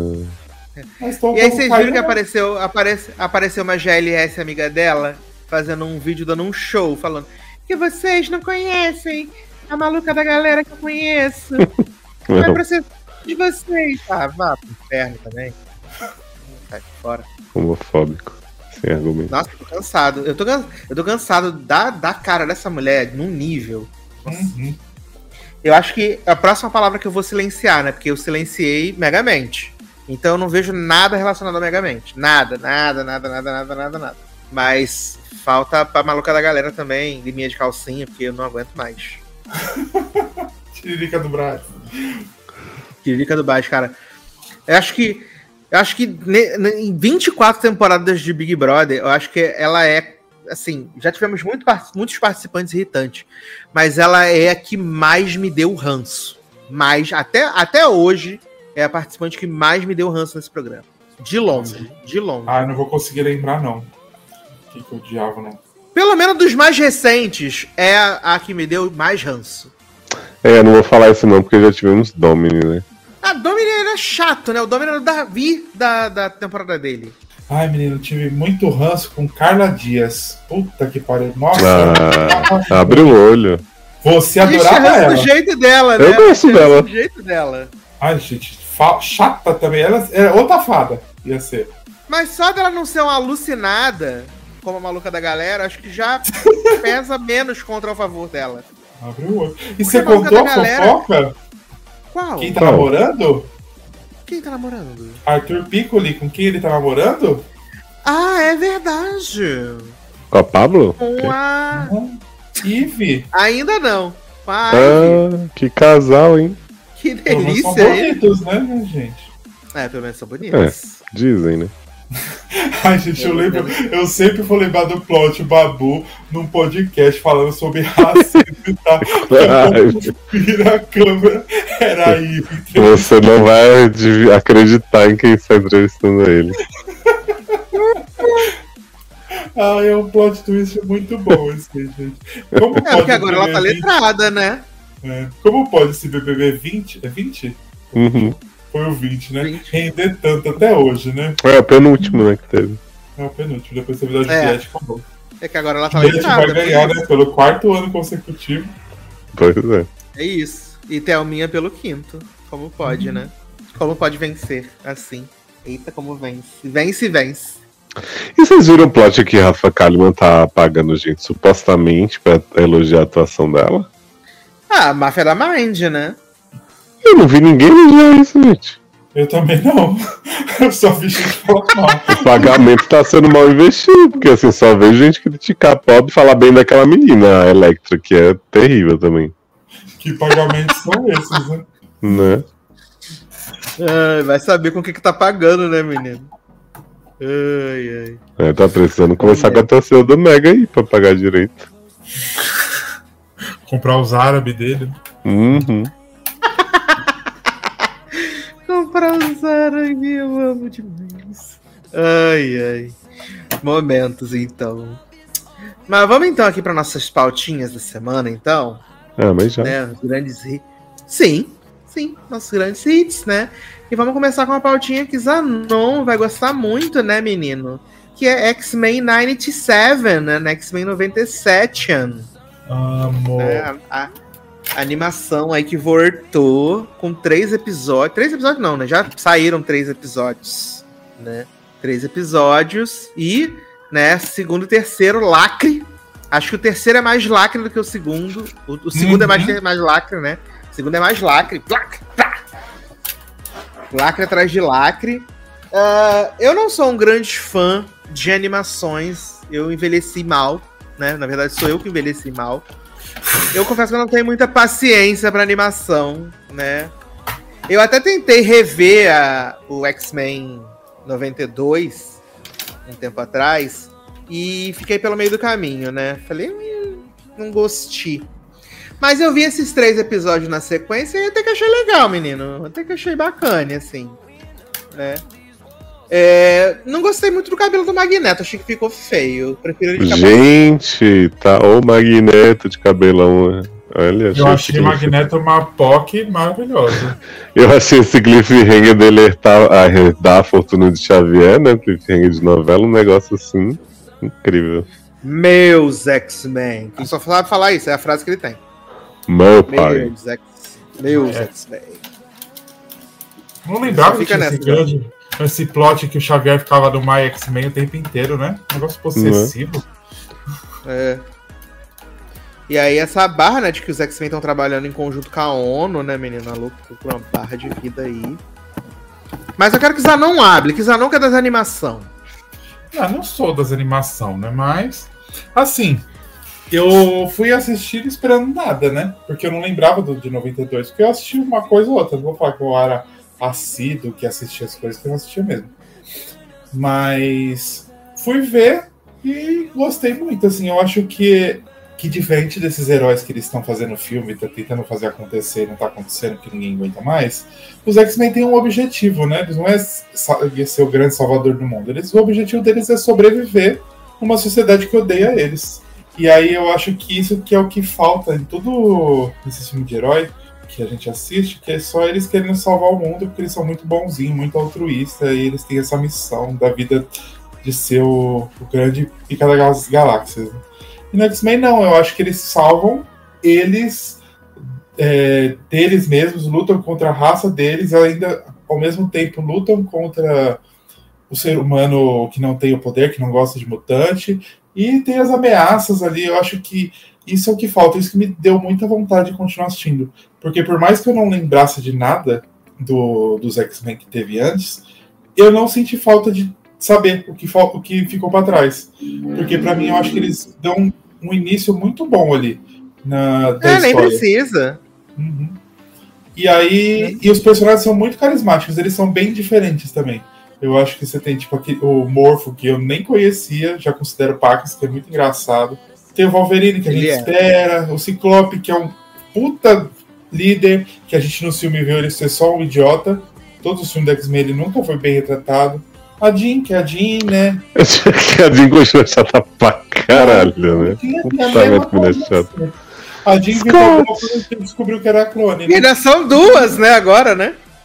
Mas tô um E aí pouco vocês caindo, viram que né? apareceu, aparece, apareceu uma G L S amiga dela fazendo um vídeo dando um show, falando que vocês não conhecem a maluca da galera que eu conheço. Vai pra ser de vocês. Ah, vá pro inferno também. Sai fora. Homofóbico. Sem argumento. Nossa, eu tô cansado. Eu tô, can- eu tô cansado da, da cara dessa mulher num nível. Uhum. Eu acho que a próxima palavra que eu vou silenciar, né? Porque eu silenciei Megamente. Então eu não vejo nada relacionado a Megamente. Nada, nada, nada, nada, nada, nada, nada. Mas falta pra maluca da galera também, liminha de calcinha, porque eu não aguento mais. Tiririca do Brás. Tiririca do baixo, cara. Eu acho que. Eu acho que ne- ne- em vinte e quatro temporadas de Big Brother, eu acho que ela é. Assim, já tivemos muito, par- muitos participantes irritantes. Mas ela é a que mais me deu ranço. Mais, até, até hoje, é a participante que mais me deu ranço nesse programa. De longe, de longe. Ah, eu não vou conseguir lembrar, não. O que, que eu odiava, não. Pelo menos dos mais recentes, é a, a que me deu mais ranço. É, não vou falar isso não, porque já tivemos Domini, né? A Domini era chato, né? O Domini era o Davi da, da temporada dele. Ai, menino, eu tive muito ranço com Carla Dias. Puta que pariu. Nossa, Ah, abre o olho. você A gente tinha adorava ranço ela. do jeito dela, né? Eu gosto A gente tinha ranço dela. Do jeito dela. Ai, gente, fa- chata também. Ela era outra fada, ia ser. Mas só dela não ser uma alucinada, como a maluca da galera, acho que já pesa menos contra o favor dela. Abre o olho. E Porque você a boca contou da a galera- fofoca? Qual? Quem tá Qual? namorando? Quem tá namorando? Arthur Piccoli, com quem ele tá namorando? Ah, é verdade. Com a Pablo? Com a... Ive. Ainda não. Com a Ivy. Ah, que casal, hein? Que Pelo menos são delícia, hein? bonitos, né, minha gente? É, pelo menos são bonitas. Dizem, né? Ai, gente, eu lembro, eu sempre vou lembrar do plot Babu num podcast falando sobre racismo e tal. Quando vira a câmera, era a Ive. Você não vai adiv- acreditar em quem está entrevistando ele. Ai, é um plot twist muito bom esse, gente. Como É, porque agora ela tá B B B vinte letrada, né? É. Como pode esse B B B vinte? É vinte? Uhum. foi o vinte, né? vinte. Render tanto até hoje, né? É o penúltimo, né, que teve. É o penúltimo, depois teve da É. Juliette, acabou. É que agora ela tá Juliette vai liderada. ganhar, né? Pelo quarto ano consecutivo. Pois é. É isso. E Thelminha pelo quinto. Como pode, né? Como pode vencer assim? Eita, como vence. Vence, vence. E vocês viram o plot que Rafa Kalimann tá pagando gente supostamente pra elogiar a atuação dela? Ah, a máfia da Mind, né? Eu não vi ninguém elogiar isso, gente. Eu também não. Eu só vi gente falar mal. O pagamento tá sendo mal investido, porque assim, só vejo gente criticar pobre e falar bem daquela menina, a Electra, que é terrível também. Que pagamentos são esses, né? Né? Ai, vai saber com o que, que tá pagando, né, menino? Ai, ai. É, tá precisando começar com a torcida do Mega aí pra pagar direito. Comprar os árabes dele. Uhum. Comprar os aranhas, eu amo demais. Ai, ai. Momentos, então. Mas vamos então aqui para nossas pautinhas da semana, então. Ah, mas já. Né, os grandes hits. Sim, sim, nossos grandes hits, né? E vamos começar com uma pautinha que Zanon vai gostar muito, né, menino? Que é X-Men noventa e sete, né? X-Men noventa e sete. Amor. Né? A, a, a animação aí que voltou com três episódios. Três episódios não, né? Já saíram três episódios, né? Três episódios e, né, segundo e terceiro, lacre. Acho que o terceiro é mais lacre do que o segundo. O, o segundo Uhum. é mais, mais lacre, né? O segundo é mais lacre. Plac, plá. Lacre atrás de lacre. Uh, eu não sou um grande fã de animações. Eu envelheci mal, né? Na verdade, sou eu que envelheci mal. Eu confesso que eu não tenho muita paciência pra animação, né? Eu até tentei rever a, o X-Men noventa e dois um tempo atrás e fiquei pelo meio do caminho, né? Falei, hum, não gostei. Mas eu vi esses três episódios na sequência e até que achei legal, menino. Até que achei bacana, assim, né? É, não gostei muito do cabelo do Magneto, achei que ficou feio. Prefiro ele ficar Gente, tá o Magneto de cabelão. Né? Olha, Eu achei o Magneto uma P O C maravilhosa. Eu achei esse cliffhanger dele herdar, herdar a fortuna de Xavier, né? Cliffhanger de novela, um negócio assim incrível. Meus X-Men. Ele só sabe falar isso, é a frase que ele tem. Meu pai. Meus X- Meus É. X-Men. Não lembrava que Fica tinha esse nessa, grande. Esse plot que o Xavier ficava no My X-Men o tempo inteiro, né? Um negócio possessivo. É. E aí essa barra, né, de que os X-Men estão trabalhando em conjunto com a ONU, né, menina? Louco, uma barra de vida aí. Mas eu quero que Zanon hable, que Zanon que é das animação. Ah, não sou das animação, né? Mas, assim, eu fui assistir esperando nada, né? Porque eu não lembrava do de noventa e dois, porque eu assisti uma coisa ou outra. Não vou falar que eu era assíduo, que assistia as coisas que eu não assistia mesmo. Mas fui ver e gostei muito, assim. Eu acho que, que diferente desses heróis que eles estão fazendo no filme, tá tentando fazer acontecer e não tá acontecendo, que ninguém aguenta mais, os X-Men têm um objetivo, né? Eles não é ser o grande salvador do mundo. Eles, o objetivo deles é sobreviver numa sociedade que odeia eles. E aí eu acho que isso que é o que falta em todo esse filme de herói que a gente assiste, que é só eles querendo salvar o mundo, porque eles são muito bonzinhos, muito altruístas, e eles têm essa missão da vida de ser o, o grande pica das galáxias. E no X-Men não, eu acho que eles salvam eles é, deles mesmos, lutam contra a raça deles, e ainda ao mesmo tempo lutam contra o ser humano que não tem o poder, que não gosta de mutante, e tem as ameaças ali. Eu acho que isso é o que falta, isso que me deu muita vontade de continuar assistindo. Porque por mais que eu não lembrasse de nada do, dos X-Men que teve antes, eu não senti falta de saber o que, o que ficou para trás. Porque para mim eu acho que eles dão um início muito bom ali na da É, história. nem precisa. Uhum. E aí, e os personagens são muito carismáticos, eles são bem diferentes também. Eu acho que você tem tipo aqui, o Morpho, que eu nem conhecia, já considero Pacas, que é muito engraçado. Tem o Wolverine, que a gente Ele é. espera. O Ciclope, que é um puta líder, que a gente no filme viu ele ser só um idiota. Todos os filmes do X-Men ele nunca foi bem retratado. A Jean, que é a Jean, né? A Jean continua chata pra caralho, né? Tinha- tinha a Puta mesma merda, que mulher coisa, chata. assim. A Jean ficou boa quando a gente descobriu que era clone, E né? ainda são duas, né, agora, né?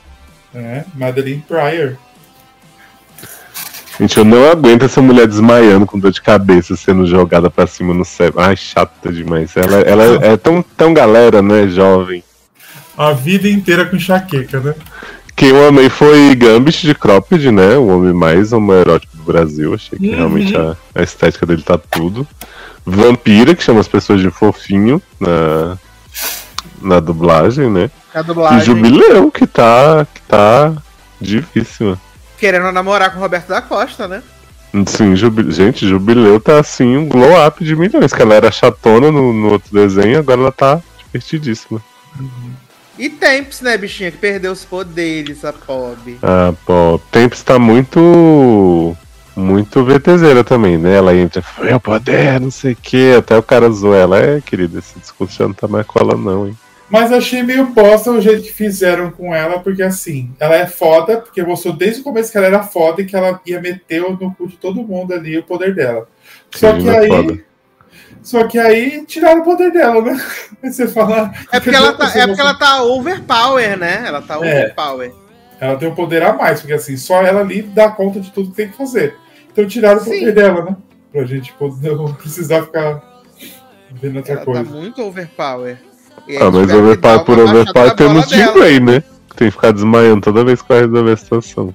É, Madeline Pryor. Gente, eu não aguento essa mulher desmaiando com dor de cabeça, sendo jogada pra cima no céu. Ai, chata demais. Ela, ela é tão, tão galera, né, jovem. A vida inteira com enxaqueca, né? Quem eu amei foi Gambit de Cropped, né? O homem mais homoerótico do Brasil. Achei que uhum. realmente a, a estética dele tá tudo. Vampira, que chama as pessoas de fofinho na, na dublagem, né? A dublagem. E Jubileu, que tá, que tá divíssima. Querendo namorar com o Roberto da Costa, né? Sim, Jubileu, gente, Jubileu tá assim, um glow up de milhões. Que ela era chatona no, no outro desenho, agora ela tá divertidíssima. Uhum. E Temps, né, bichinha, que perdeu os poderes, a pobre. Ah, pô, Temps tá muito. Muito VTZera também, né? Ela entra, foi o poder, não sei o que. Até o cara zoou ela. É, querida, esse discurso já não tá mais com ela, não, hein? Mas achei meio bosta o jeito que fizeram com ela, porque assim, ela é foda, porque mostrou desde o começo que ela era foda e que ela ia meter no cu de todo mundo ali o poder dela. Só Sim, que é aí. foda. Só que aí tiraram o poder dela, né? Aí você fala. É porque, ela tá, é porque ela tá overpower, né? Ela tá overpower. É, ela tem um poder a mais, porque assim, só ela ali dá conta de tudo que tem que fazer. Então tiraram Sim. o poder dela, né? Pra gente não precisar ficar vendo outra Ela coisa. tá muito overpower. Ah, mas overpower por overpower temos Jean Grey, né? Tem que ficar desmaiando toda vez que vai resolver a situação.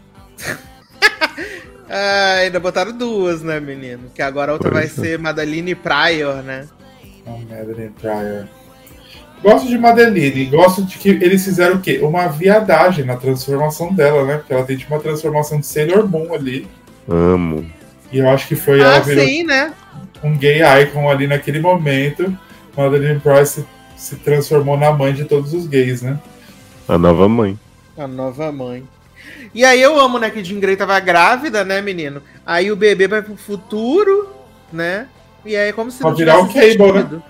Ah, ainda botaram duas, né, menino? Que agora a outra Pois vai é. ser Madeline Pryor, né? Oh, Madeline Pryor. Gosto de Madeline, gosto de que eles fizeram o quê? Uma viadagem na transformação dela, né? Porque ela tem tipo uma transformação de Sailor Moon ali. Amo. E eu acho que foi Ah, ela virou sim, né? um gay icon ali naquele momento. Madeline Pryor se, se transformou na mãe de todos os gays, né? A nova mãe. A nova mãe. E aí eu amo, né, que Jean Grey tava grávida, né, menino? Aí o bebê vai pro futuro, né? E aí é como se Pra não virar tivesse o Cable, né? existido.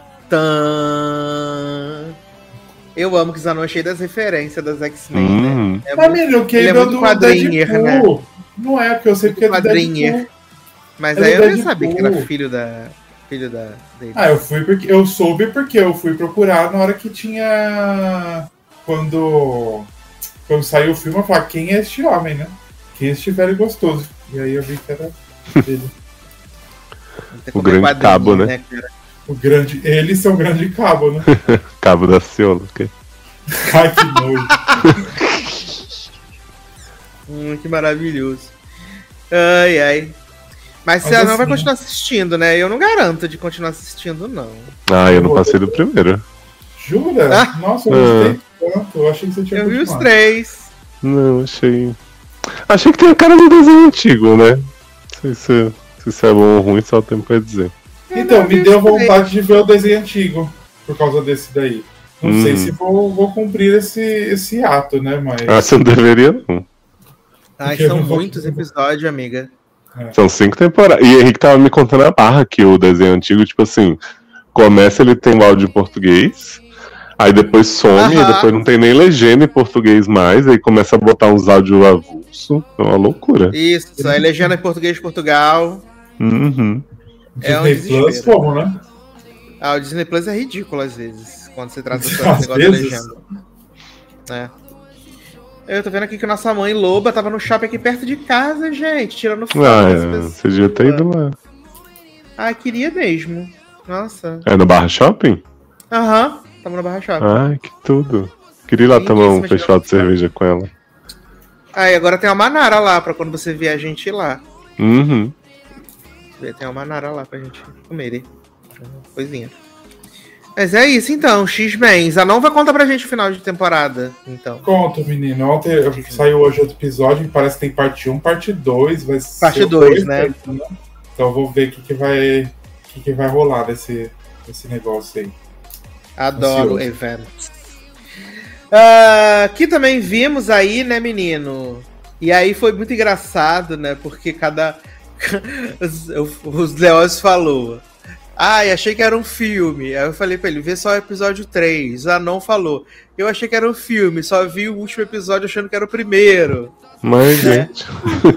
Tã... Eu amo que Zanon é cheio das referências das X-Men, Hum. né? É Mas, muito- menino, o Cable ele é é muito do quadrinher, Deadpool. Não é, porque eu sei porque é do quadrinher. Deadpool. Mas Ele aí é eu nem Deadpool. sabia que era filho da... Filho da... dele. Ah, eu fui porque eu soube porque eu fui procurar na hora que tinha quando quando saiu o filme eu falei, quem é este homem, né? Quem é este velho gostoso? E aí eu vi que era ele. Não tem O como é grande quadrinho, cabo, né? cara? O grande, eles são o grande cabo, né? Cabo da Ciola. Okay? Ai, que nojo. Hum, que maravilhoso. Ai, ai. Mas Mas você não assim- vai continuar assistindo, né? Eu não garanto de continuar assistindo, não. Ah, eu não passei do primeiro. Jura? Ah. Nossa, eu gostei tanto. Eu achei que você tinha Eu vi os continuado. três. Não, achei. Achei que tem a cara do desenho antigo, né? Não sei se, se isso é bom ou ruim, só o tempo vai dizer. Então, Eu vi me os deu três. vontade de ver o desenho antigo por causa desse daí. Não Hum. sei se vou, vou cumprir esse, esse ato, né? Mas. Ah, você não deveria, não. Ai, Porque eu são não vou- muitos episódios, amiga. São cinco temporadas. E o Henrique tava me contando a barra que o desenho antigo, tipo assim, começa, ele tem o áudio em português, aí depois some, Aham. e depois não tem nem legenda em português mais, aí começa a botar uns áudios avulso. É uma loucura. Isso, aí legenda em português de Portugal. Uhum. É um Disney Plus, desespero. como, né? Ah, o Disney Plus é ridículo às vezes, quando se trata desse Às negócio da vezes? legenda. É. Eu tô vendo aqui que nossa mãe Loba tava no shopping aqui perto de casa, gente, tirando foto Ah, das é, pessoas. você devia ter ido lá. Ah, queria mesmo. Nossa. É no Barra Shopping? Aham, tava no Barra Shopping. Ai, que tudo. Queria ir lá tomar um Lindíssima, festival de tirando foto. cerveja com ela. Ah, e agora tem uma Manara lá, pra quando você vier a gente ir lá. Uhum. Tem uma Manara lá pra gente comer. Coisinha. Mas é isso então, X-Men. Zanon vai contar pra gente o final de temporada, então. Conto, menino. Ontem eu- saiu hoje outro episódio, parece que tem parte um, parte dois. Vai Parte ser dois, dois, né? Então eu vou ver o que, que, vai, o que, que vai rolar desse, desse negócio aí. Adoro Ansioso. eventos. Ah, aqui também vimos aí, né, menino? E aí foi muito engraçado, né? Porque cada. os, os Leóis falou. Ai, achei que era um filme. Aí eu falei pra ele, vê só o episódio três. Ah, não falou. Eu achei que era um filme, só vi o último episódio achando que era o primeiro. Mas, É. gente.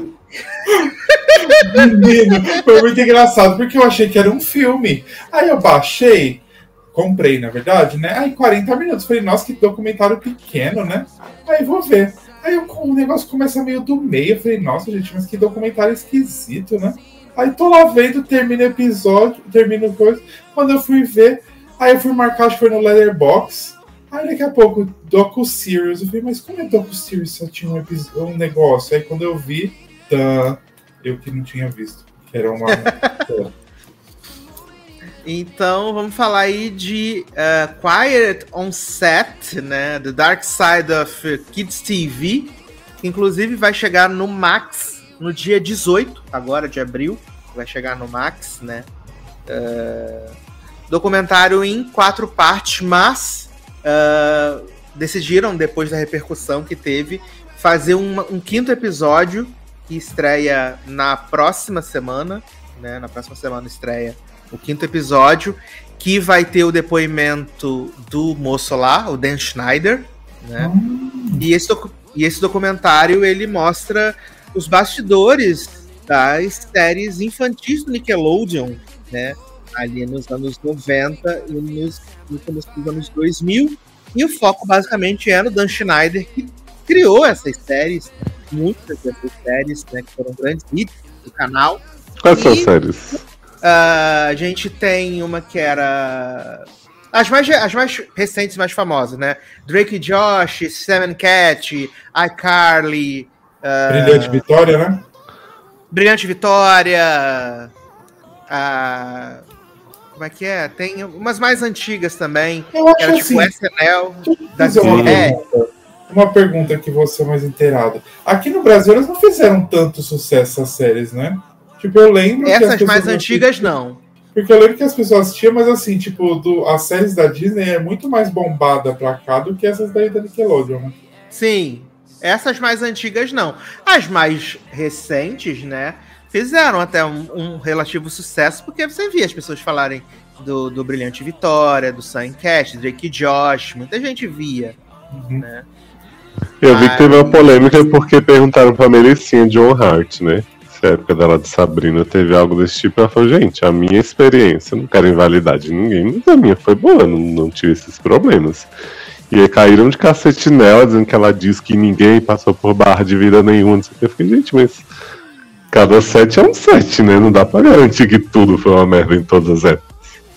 Menino, foi muito engraçado, porque eu achei que era um filme. Aí eu baixei, comprei, na verdade, né? Aí quarenta minutos. Falei, nossa, que documentário pequeno, né? Aí vou ver. Aí eu, o negócio começa meio do meio. Eu falei, nossa, gente, mas que documentário esquisito, né? Aí tô lá vendo, termina o episódio, termina o coisa. Quando eu fui ver, aí eu fui marcar, acho que foi no Letterboxd. Aí daqui a pouco, Docu-Series. Eu falei, mas como é Docu-Series? Só tinha um, episódio, um negócio. Aí quando eu vi, tá, eu que não tinha visto. Que era uma... Então, vamos falar aí de uh, Quiet on Set, né? The Dark Side of Kids T V. Que inclusive vai chegar no Max no dia dezoito, agora de abril. Vai chegar no Max, né? Uh, documentário em quatro partes, mas uh, decidiram, depois da repercussão que teve, fazer uma, um quinto episódio que estreia na próxima semana, né? Na próxima semana estreia o quinto episódio, que vai ter o depoimento do moço lá, o Dan Schneider, né? Hum. E, esse docu- e esse documentário, ele mostra os bastidores das séries infantis do Nickelodeon, né? Ali nos anos noventa e nos, no começo dos anos dois mil. E o foco, basicamente, é no Dan Schneider, que criou essas séries, muitas dessas séries, né? Que foram grandes hits do canal. Quais e... são as séries? Uh, a gente tem uma que era... As mais, as mais recentes, mais famosas, né? Drake e Josh, Sam and Cat, iCarly... Uh... Brilhante Vitória, né? Brilhante Vitória... Uh... Como é que é? Tem umas mais antigas também. Eu acho era assim, tipo S N L. Da uma, é. pergunta, uma pergunta que você é mais inteirado. Aqui no Brasil, elas não fizeram tanto sucesso as séries, né? Tipo, eu lembro... Essas mais antigas, não. Porque eu lembro que as pessoas assistiam, mas assim, tipo, do, as séries da Disney é muito mais bombada pra cá do que essas daí da Nickelodeon, né? Sim. Essas mais antigas, não. As mais recentes, né, fizeram até um, um relativo sucesso, porque você via as pessoas falarem do, do Brilhante Vitória, do Sam and Cat, Drake e Josh, muita gente via, uhum. né? Eu vi que teve uma polêmica porque perguntaram pra Melicinha John Hart, né? Na época dela de Sabrina teve algo desse tipo, ela falou, gente, a minha experiência, não quero invalidar de ninguém, mas a minha foi boa, não, não tive esses problemas. E aí caíram de cacete nela, dizendo que ela disse que ninguém passou por barra de vida nenhuma, não sei o que. Eu fiquei, gente, mas cada set é um set, né? Não dá pra garantir que tudo foi uma merda em todas as épocas.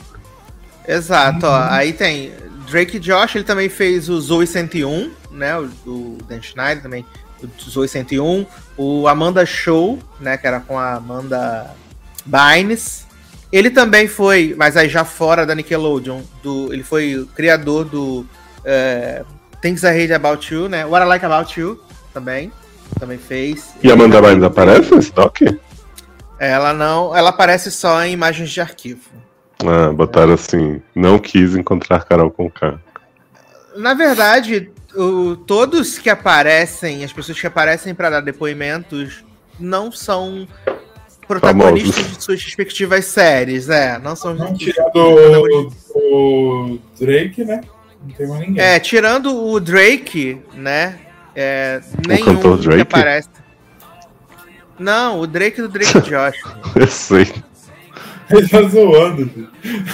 Exato, ó, aí tem Drake e Josh, ele também fez o Zoey cento e um, né, o, o Dan Schneider também, o Zoey cento e um, o Amanda Show, né, que era com a Amanda Bynes. Ele também foi, mas aí já fora da Nickelodeon, do, ele foi o criador do uh, Things I Hate About You, né, What I Like About You, também, também fez. E a Amanda Bynes aparece nesse doc? Ela não, ela aparece só em imagens de arquivo. Ah, botaram assim, não quis encontrar Carol Conká. Na verdade, o, todos que aparecem, as pessoas que aparecem para dar depoimentos, não são protagonistas famosos de suas respectivas séries, é, não são... Não, tirando o, o Drake, né? Não tem mais ninguém. É, tirando o Drake, né, é, o nenhum cantor que Drake? aparece... Não, o Drake do Drake e Josh. Eu sei. Ele tá zoando, filho.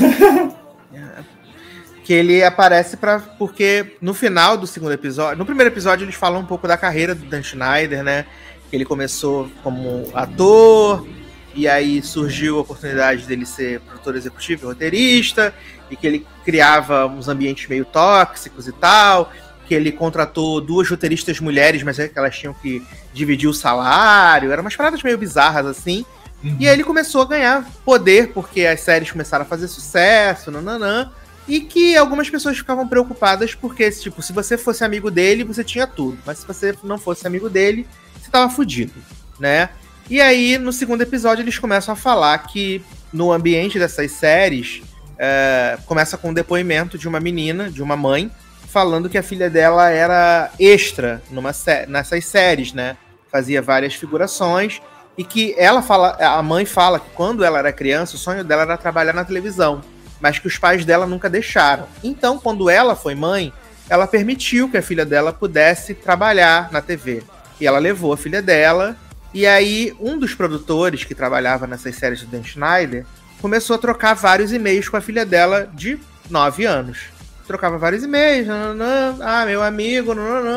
Que ele aparece pra, porque no final do segundo episódio, no primeiro episódio eles falam um pouco da carreira do Dan Schneider, né? Que ele começou como ator, e aí surgiu a oportunidade dele ser produtor executivo e roteirista, e que ele criava uns ambientes meio tóxicos e tal, que ele contratou duas roteiristas mulheres, mas é que elas tinham que dividir o salário, eram umas paradas meio bizarras assim. Uhum. E aí ele começou a ganhar poder, porque as séries começaram a fazer sucesso, nananã, e que algumas pessoas ficavam preocupadas porque, tipo, se você fosse amigo dele, você tinha tudo, mas se você não fosse amigo dele, você tava fudido, né? E aí, no segundo episódio, eles começam a falar que no ambiente dessas séries, é, começa com um depoimento de uma menina, de uma mãe, falando que a filha dela era extra numa sé- nessas séries, né? Fazia várias figurações, e que ela fala, a mãe fala que quando ela era criança, o sonho dela era trabalhar na televisão, mas que os pais dela nunca deixaram. Então, quando ela foi mãe, ela permitiu que a filha dela pudesse trabalhar na T V. E ela levou a filha dela, e aí um dos produtores que trabalhava nessas séries do Dan Schneider começou a trocar vários e-mails com a filha dela de nove anos. Trocava vários e-mails, nananã, ah, meu amigo, nananã.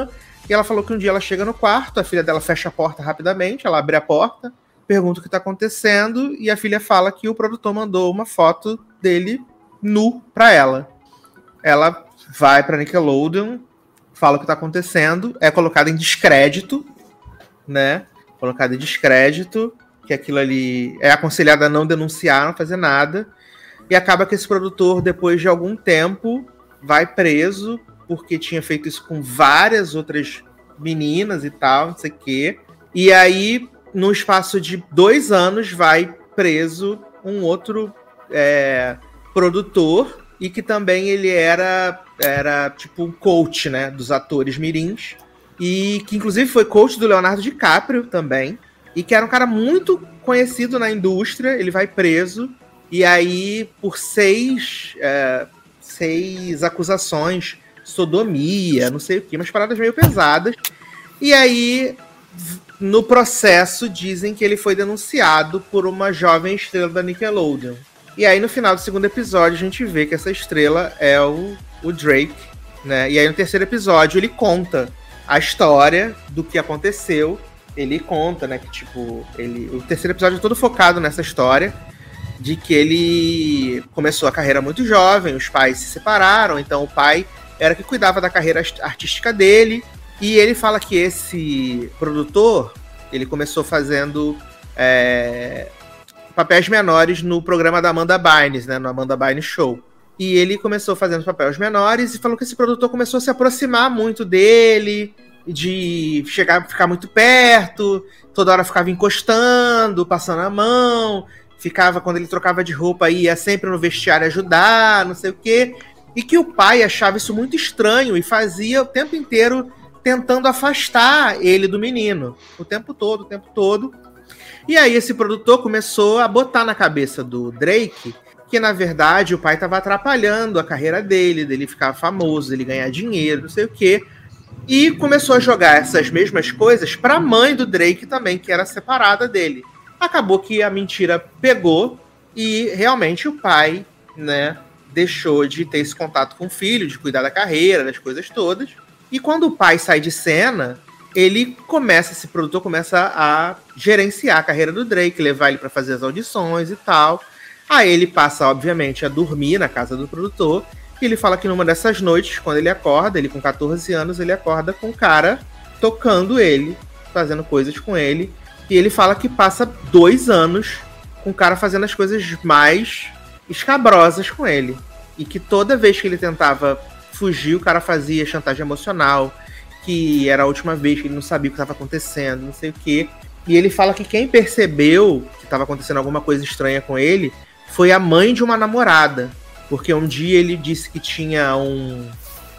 E ela falou que um dia ela chega no quarto, a filha dela fecha a porta rapidamente, ela abre a porta, pergunta o que está acontecendo, e a filha fala que o produtor mandou uma foto dele nu para ela. Ela vai para Nickelodeon, fala o que está acontecendo, é colocada em descrédito, né? Colocada em descrédito, que aquilo ali é aconselhada a não denunciar, não fazer nada, e acaba que esse produtor, depois de algum tempo, vai preso, porque tinha feito isso com várias outras meninas e tal, não sei o quê. E aí, no espaço de dois anos, vai preso um outro é, produtor, e que também ele era, era tipo um coach, né, dos atores mirins, e que inclusive foi coach do Leonardo DiCaprio também, e que era um cara muito conhecido na indústria. Ele vai preso, e aí, por seis, é, seis acusações, sodomia, não sei o que, umas paradas meio pesadas. E aí, no processo, dizem que ele foi denunciado por uma jovem estrela da Nickelodeon. E aí, no final do segundo episódio, a gente vê que essa estrela é o, o Drake, né? E aí, no terceiro episódio, ele conta a história do que aconteceu. Ele conta, né, que, tipo, ele... o terceiro episódio é todo focado nessa história de que ele começou a carreira muito jovem, os pais se separaram, então o pai era que cuidava da carreira artística dele, e ele fala que esse produtor, ele começou fazendo é, papéis menores no programa da Amanda Bynes, né, no Amanda Bynes Show. E ele começou fazendo papéis menores, e falou que esse produtor começou a se aproximar muito dele, de chegar, ficar muito perto, toda hora ficava encostando, passando a mão, ficava, quando ele trocava de roupa, ia sempre no vestiário ajudar, não sei o quê. E que o pai achava isso muito estranho e fazia o tempo inteiro tentando afastar ele do menino. O tempo todo, o tempo todo. E aí esse produtor começou a botar na cabeça do Drake que, na verdade, o pai estava atrapalhando a carreira dele, dele ficar famoso, dele ganhar dinheiro, não sei o quê. E começou a jogar essas mesmas coisas para a mãe do Drake também, que era separada dele. Acabou que a mentira pegou e realmente o pai, né, deixou de ter esse contato com o filho, de cuidar da carreira, das coisas todas. E quando o pai sai de cena, ele começa, esse produtor começa a gerenciar a carreira do Drake, levar ele para fazer as audições e tal. Aí ele passa, obviamente, a dormir na casa do produtor. E ele fala que numa dessas noites, quando ele acorda, ele com catorze anos, ele acorda com o cara tocando ele, fazendo coisas com ele. E ele fala que passa dois anos com o cara fazendo as coisas mais escabrosas com ele. E que toda vez que ele tentava fugir, o cara fazia chantagem emocional, que era a última vez que ele não sabia o que estava acontecendo, não sei o quê. E ele fala que quem percebeu que estava acontecendo alguma coisa estranha com ele foi a mãe de uma namorada. Porque um dia ele disse que tinha um,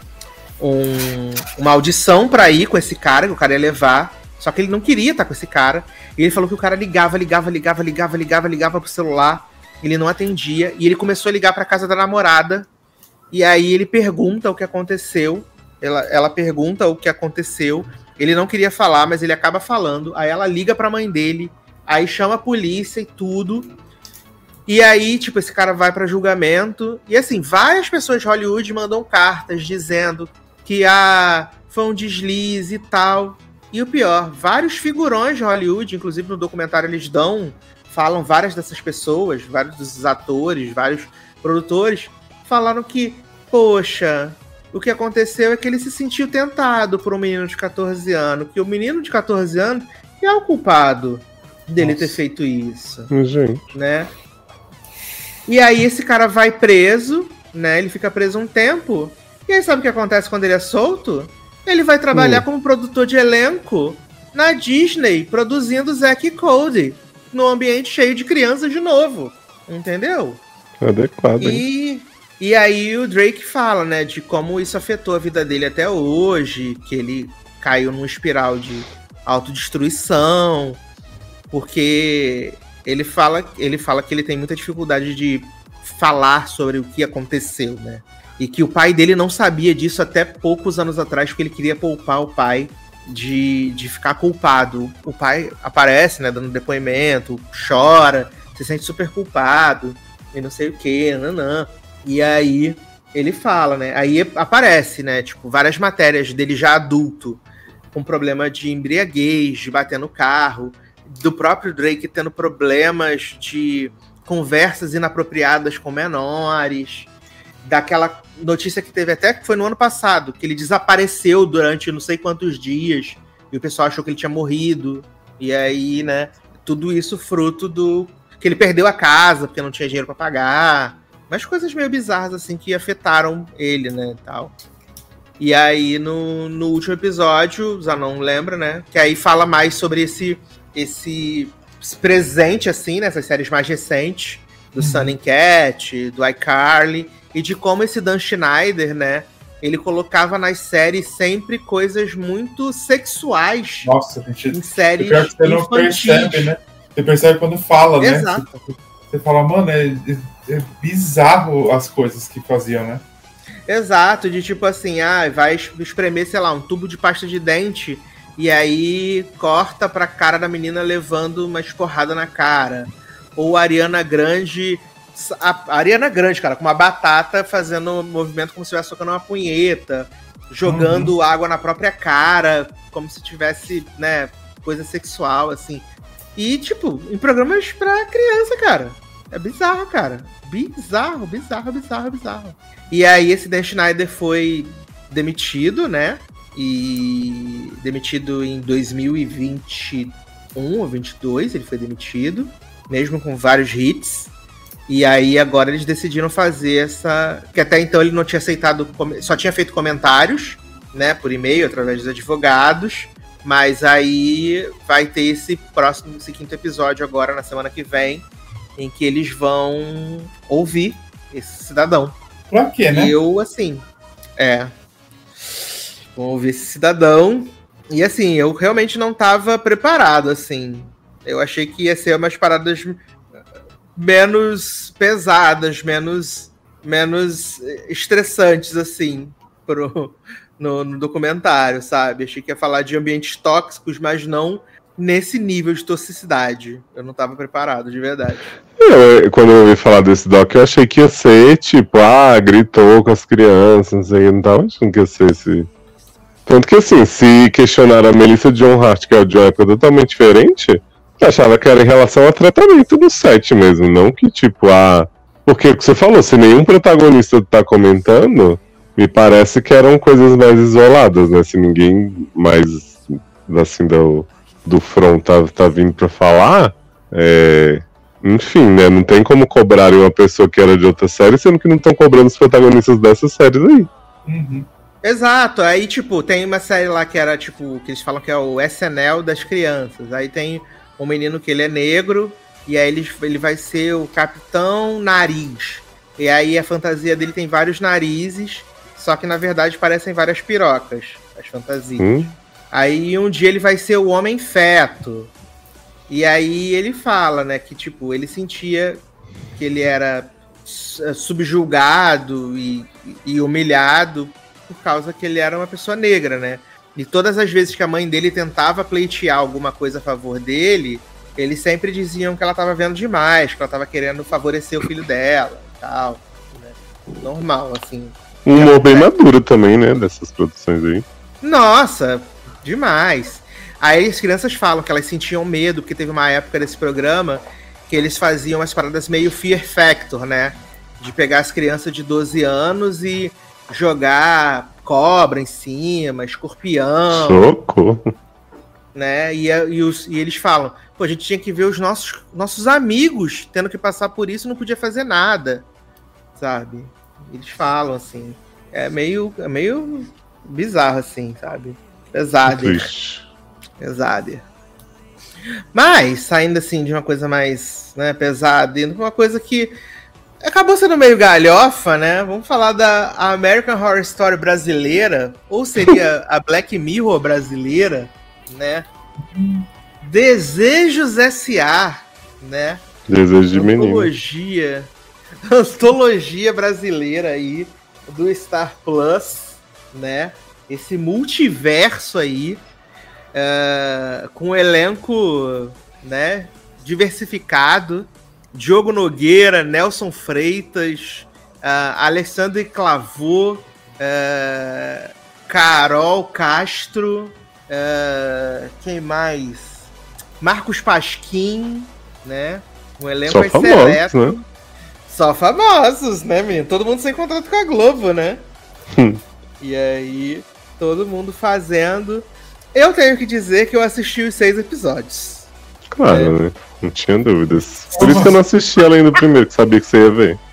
um, uma audição pra ir com esse cara, que o cara ia levar. Só que ele não queria estar com esse cara. E ele falou que o cara ligava, ligava, ligava, ligava, ligava, ligava pro celular. Ele não atendia. E ele começou a ligar pra casa da namorada. E aí ele pergunta o que aconteceu. Ela, ela pergunta o que aconteceu. Ele não queria falar, mas ele acaba falando. Aí ela liga pra mãe dele. Aí chama a polícia e tudo. E aí, tipo, esse cara vai pra julgamento. E assim, várias pessoas de Hollywood mandam cartas dizendo que ah, foi um deslize e tal. E o pior, vários figurões de Hollywood, inclusive no documentário eles dão, falam várias dessas pessoas, vários dos atores, vários produtores, falaram que, poxa, o que aconteceu é que ele se sentiu tentado por um menino de catorze anos, que o menino de catorze anos é o culpado dele Nossa. ter feito isso. Gente. Né? E aí esse cara vai preso, né? Ele fica preso um tempo. E aí sabe o que acontece quando ele é solto? Ele vai trabalhar hum. como produtor de elenco na Disney, produzindo Zack e Cody, num ambiente cheio de crianças de novo. Entendeu? Adequado. E, e aí o Drake fala, né, de como isso afetou a vida dele até hoje, que ele caiu numa espiral de autodestruição, porque ele fala, ele fala que ele tem muita dificuldade de falar sobre o que aconteceu, né? E que o pai dele não sabia disso até poucos anos atrás, porque ele queria poupar o pai de, de ficar culpado. O pai aparece, né, dando depoimento, chora, se sente super culpado, e não sei o que, nanã. E aí ele fala, né? Aí aparece, né, tipo, várias matérias dele já adulto, com problema de embriaguez, de bater no carro, do próprio Drake tendo problemas de conversas inapropriadas com menores, daquela notícia que teve até que foi no ano passado, que ele desapareceu durante não sei quantos dias, e o pessoal achou que ele tinha morrido, e aí, né, tudo isso fruto do que ele perdeu a casa, porque não tinha dinheiro pra pagar, mas coisas meio bizarras, assim, que afetaram ele, né, e tal. E aí, no, no último episódio, o Zanon lembra, né, que aí fala mais sobre esse, esse presente, assim, nessas séries mais recentes, do uhum. Sunny Cat, do iCarly, e de como esse Dan Schneider, né, ele colocava nas séries sempre coisas muito sexuais. Nossa, gente, em séries pior que você não infantis. percebe, né? Você percebe quando fala, né? Exato. Você, você fala, mano, é, é, é bizarro as coisas que faziam, né? Exato, de tipo assim, ah, vai espremer, sei lá, um tubo de pasta de dente e aí corta pra cara da menina levando uma esporrada na cara. Ou a Ariana Grande... A Ariana Grande, cara, com uma batata fazendo um movimento como se estivesse tocando uma punheta, jogando uhum. água na própria cara, como se tivesse, né, coisa sexual, assim. E, tipo, em programas pra criança, cara. É bizarro, cara. Bizarro, bizarro, bizarro, bizarro. E aí esse Dan Schneider foi demitido, né? E demitido em dois mil e vinte e um ou vinte e dois, ele foi demitido, mesmo com vários hits. E aí agora eles decidiram fazer essa... Que até então ele não tinha aceitado... Só tinha feito comentários, né? Por e-mail, através dos advogados. Mas aí vai ter esse próximo, esse quinto episódio agora, na semana que vem, em que eles vão ouvir esse cidadão. Pra quê, né? E eu, assim... É... Vão ouvir esse cidadão. E assim, eu realmente não tava preparado, assim. Eu achei que ia ser umas paradas... menos pesadas, menos, menos estressantes, assim, pro, no, no documentário, sabe? Achei que ia falar de ambientes tóxicos, mas não nesse nível de toxicidade. Eu não tava preparado, de verdade. Eu, quando eu ouvi falar desse doc, eu achei que ia ser, tipo, ah, gritou com as crianças, não sei, eu não tava achando que ia ser esse... Tanto que, assim, se questionar a Melissa Joan Hart, que é de uma época totalmente diferente... Eu achava que era em relação ao tratamento do set mesmo, não que tipo, ah... Porque o que você falou, se nenhum protagonista tá comentando, me parece que eram coisas mais isoladas, né? Se ninguém mais, assim, do, do front tá, tá vindo pra falar, é... Enfim, né? Não tem como cobrarem uma pessoa que era de outra série, sendo que não estão cobrando os protagonistas dessas séries aí. Uhum. Exato, aí tipo, tem uma série lá que era tipo, que eles falam que é o S N L das crianças, aí tem... um menino que ele é negro, e aí ele, ele vai ser o Capitão Nariz. E aí a fantasia dele tem vários narizes, só que na verdade parecem várias pirocas, as fantasias. Hum? Aí um dia ele vai ser o Homem Feto. E aí ele fala, né, que tipo, ele sentia que ele era subjugado e, e humilhado por causa que ele era uma pessoa negra, né? E todas as vezes que a mãe dele tentava pleitear alguma coisa a favor dele, eles sempre diziam que ela estava vendo demais, que ela estava querendo favorecer o filho dela e tal. Né? Normal, assim. Um humor bem maduro também, né, dessas produções aí. Nossa, demais. Aí as crianças falam que elas sentiam medo, porque teve uma época desse programa que eles faziam umas paradas meio Fear Factor, né? De pegar as crianças de doze anos e jogar... cobra em cima, escorpião. Socorro. Né? E, e, os, e eles falam, pô, a gente tinha que ver os nossos, nossos amigos tendo que passar por isso e não podia fazer nada. Sabe? Eles falam, assim. É meio, é meio bizarro, assim, sabe? Pesado. Pesado. Mas, saindo, assim, de uma coisa mais, né, pesada, indo pra uma coisa que acabou sendo meio galhofa, né? Vamos falar da American Horror Story brasileira, ou seria a Black Mirror brasileira, né? Desejos S A, né? Desejo de menino. Antologia, antologia brasileira aí do Star Plus, né? Esse multiverso aí, uh, com um elenco, né, diversificado. Diogo Nogueira, Nelson Freitas, uh, Alessandro Clavô, uh, Carol Castro, Uh, quem mais? Marcos Pasquim, né? Um elenco Só seleto. famosos, né? Só famosos, né, menino? Todo mundo sem contrato com a Globo, né? Hum. E aí, todo mundo fazendo. Eu tenho que dizer que eu assisti os seis episódios. Claro, É. né? Não tinha dúvidas. Por isso que eu não assisti além do primeiro, que sabia que você ia ver.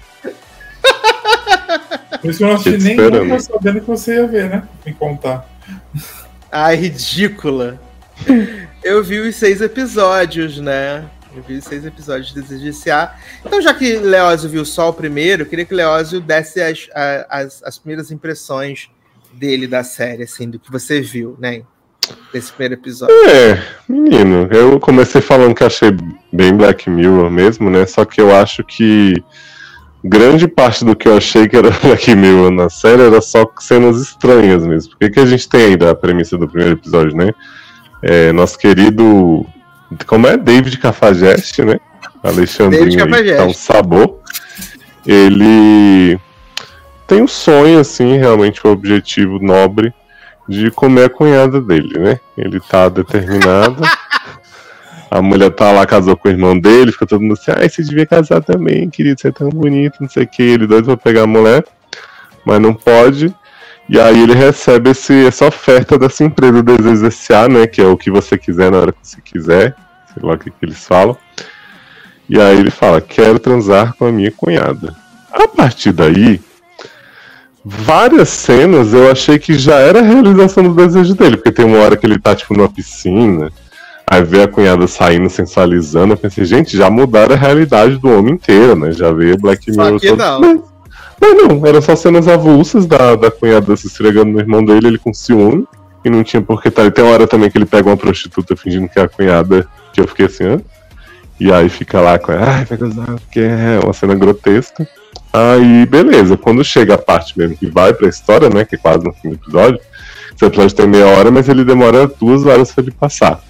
Por isso que eu não assisti Tô te nem esperando. um, sabendo que você ia ver, né? Me contar. Ai, ridícula. Eu vi os seis episódios, né? Eu vi os seis episódios de Desejo de S A. Então, já que Leózio viu só o primeiro, eu queria que Leózio desse as, as, as primeiras impressões dele da série, assim, do que você viu, né? Desse primeiro episódio. É, menino, eu comecei falando que achei bem Black Mirror mesmo, né? Só que eu acho que grande parte do que eu achei que era Black Mirror na série era só cenas estranhas mesmo. Porque que a gente tem aí da premissa do primeiro episódio, né? É, nosso querido. Como é? David Cafajeste, né? Alexandrinho aí, que tá um sabor. Ele tem um sonho, assim, realmente um objetivo nobre de comer a cunhada dele, né? Ele tá determinado. A mulher tá lá, casou com o irmão dele, fica todo mundo assim, ai, você devia casar também, querido, você é tão bonito, não sei o que. Ele doido pra pegar a mulher, mas não pode. E aí ele recebe esse, essa oferta dessa empresa Desejo S A, né? Que é o que você quiser na hora que você quiser. Sei lá o que, que eles falam. E aí ele fala, quero transar com a minha cunhada. A partir daí, várias cenas eu achei que já era a realização do desejo dele. Porque tem uma hora que ele tá, tipo, numa piscina, aí vê a cunhada saindo, sensualizando. Eu pensei, gente, já mudaram a realidade do homem inteiro, né? Já veio Black Mirror. Só que todo... não. Mas, mas não, eram só cenas avulsas da, da cunhada se esfregando no irmão dele, ele com ciúme. E não tinha por que tá. E tem uma hora também que ele pega uma prostituta fingindo que é a cunhada, que eu fiquei assim, hã? E aí fica lá com ela, ai, vai gozar, porque é uma cena grotesca. Aí, beleza, quando chega a parte mesmo que vai pra história, né, que é quase no fim do episódio, esse episódio tem meia hora, mas ele demora duas horas pra ele passar.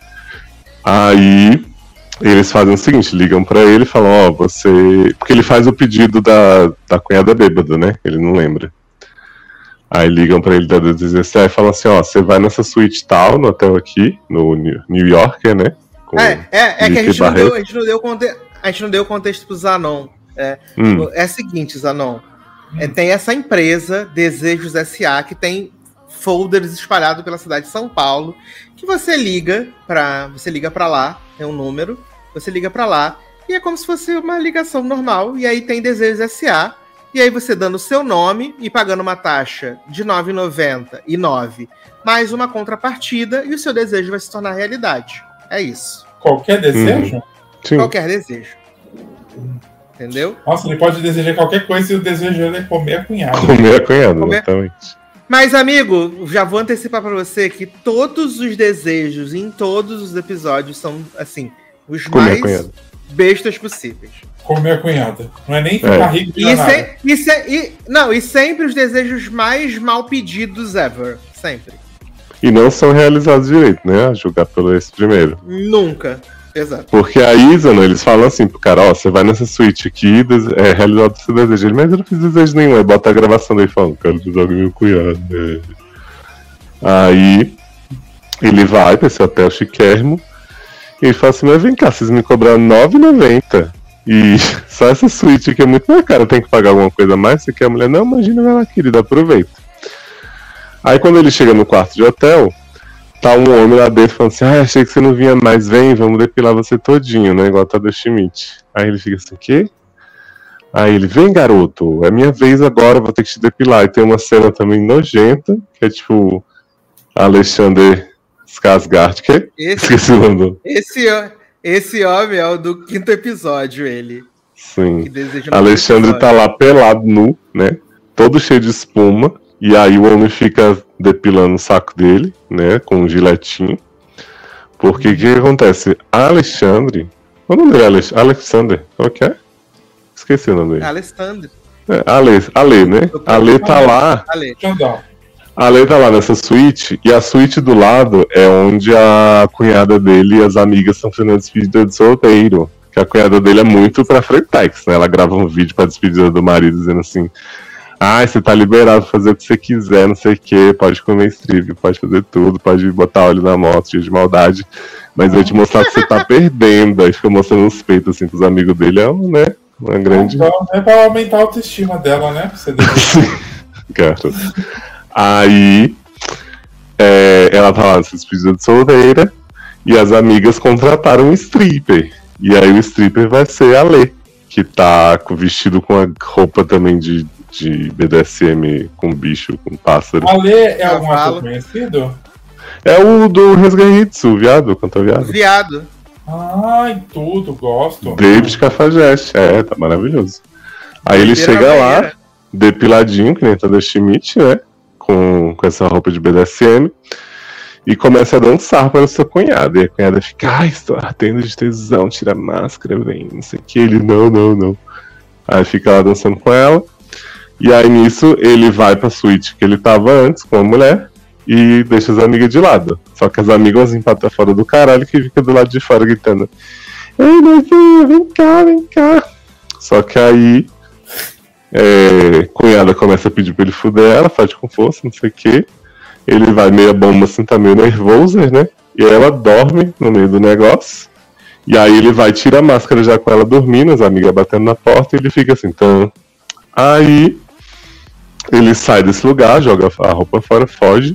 Aí, eles fazem o seguinte, ligam pra ele e falam, ó, oh, você... Porque ele faz o pedido da, da cunhada bêbada, né, ele não lembra. Aí ligam pra ele da Desejo S A e falam assim, ó, oh, você vai nessa suíte tal, no hotel aqui, no New Yorker, né. É, é, é que a gente, não deu, a, gente não deu conte... a gente não deu contexto pro Zanon. É, hum. é o seguinte, Zanon. Hum. É, tem essa empresa, Desejos S A, que tem folders espalhados pela cidade de São Paulo, que você liga pra, você liga pra lá, tem um número, você liga pra lá, e é como se fosse uma ligação normal, e aí tem Desejos S A, e aí você dando o seu nome e pagando uma taxa de nove reais e noventa e nove centavos, mais uma contrapartida, e o seu desejo vai se tornar realidade. É isso. Qualquer desejo? Hum. Sim. Qualquer desejo. Entendeu? Nossa, ele pode desejar qualquer coisa e o desejo dele é comer a cunhada. Comer a cunhada, comer... exatamente. Mas, amigo, já vou antecipar pra você que todos os desejos em todos os episódios são, assim, os comer mais bestas possíveis. Comer a cunhada. Não é nem ficar é. rico de e, se... e, se... e Não, e sempre os desejos mais mal pedidos ever. Sempre. E não são realizados direito, né? A julgar pelo esse primeiro. Nunca. Exato. Porque a Isa, né, eles falam assim pro cara, ó, você vai nessa suíte aqui, é realizado o seu desejo. Ele, mas eu não fiz desejo nenhum. Aí bota a gravação dele falando, quero desejar com meu cunhado. Né? Aí ele vai pra esse hotel chiquérrimo e ele fala assim, mas vem cá, vocês me cobraram nove reais e noventa centavos. E só essa suíte aqui é muito mais cara, tem que pagar alguma coisa a mais? Você quer a mulher? Não, imagina, vai lá, querida, aproveita. Aí quando ele chega no quarto de hotel, tá um homem lá dentro falando assim, ah, achei que você não vinha mais, vem, vamos depilar você todinho, né, igual tá do Schmidt. Aí ele fica assim, quê? Aí ele, vem garoto, é minha vez agora, vou ter que te depilar. E tem uma cena também nojenta, que é tipo, Alexander Skarsgård, que esse, esqueci o nome do... Esse, esse homem é o do quinto episódio, ele. Sim, Alexandre tá lá pelado, nu, né, todo cheio de espuma. E aí o homem fica depilando o saco dele, né, com um giletinho. Porque o que, que acontece? A Alexandre... O nome dele é Alex... Alexander, qual que é? Esqueci o nome dele. Alexander. É, Ale, Ale, né? Ale tá lá... Ale. Ale tá lá nessa suíte, e a suíte do lado é onde a cunhada dele e as amigas estão fazendo a despedida de solteiro. Que a cunhada dele é muito pra Freitex, né? Ela grava um vídeo pra despedida do marido, dizendo assim... Ah, você tá liberado pra fazer o que você quiser, não sei o que, pode comer strip, pode fazer tudo, pode botar óleo na moto, cheio de maldade. Mas eu te mostrar que você tá perdendo. Aí fica mostrando os peitos assim pros amigos dele, é um, né? Uma grande. Então, é pra aumentar a autoestima dela, né? Você Cara. Aí é, ela tá lá nessa despedida de solteira e as amigas contrataram um stripper. E aí o stripper vai ser a Lê, que tá com vestido com a roupa também de, de B D S M com bicho, com pássaro. A Lê é algum ator conhecido? É o do Resgaritsu, o viado, cantor viado. Viado. Ai, tudo, gosto. David Cafajeste, é, tá maravilhoso. Aí ele chega lá, depiladinho, que nem tá da Schmidt, né? Com, com essa roupa de B D S M. E começa a dançar para o seu cunhado. E a cunhada fica, ai, estou ardendo de tesão, tira a máscara, vem, não sei o que. Ele, não, não, não. Aí fica lá dançando com ela. E aí nisso ele vai pra suíte que ele tava antes com a mulher e deixa as amigas de lado. Só que as amigas empatam fora do caralho que fica do lado de fora gritando: ei, noivinha, vem cá, vem cá. Só que aí é, cunhada começa a pedir pra ele fuder ela, faz com força, não sei o que. Ele vai meia bomba assim, tá meio nervoso, né? E aí ela dorme no meio do negócio. E aí ele vai, tira a máscara já com ela dormindo, as amigas batendo na porta, e ele fica assim, então. Aí ele sai desse lugar, joga a roupa fora, foge.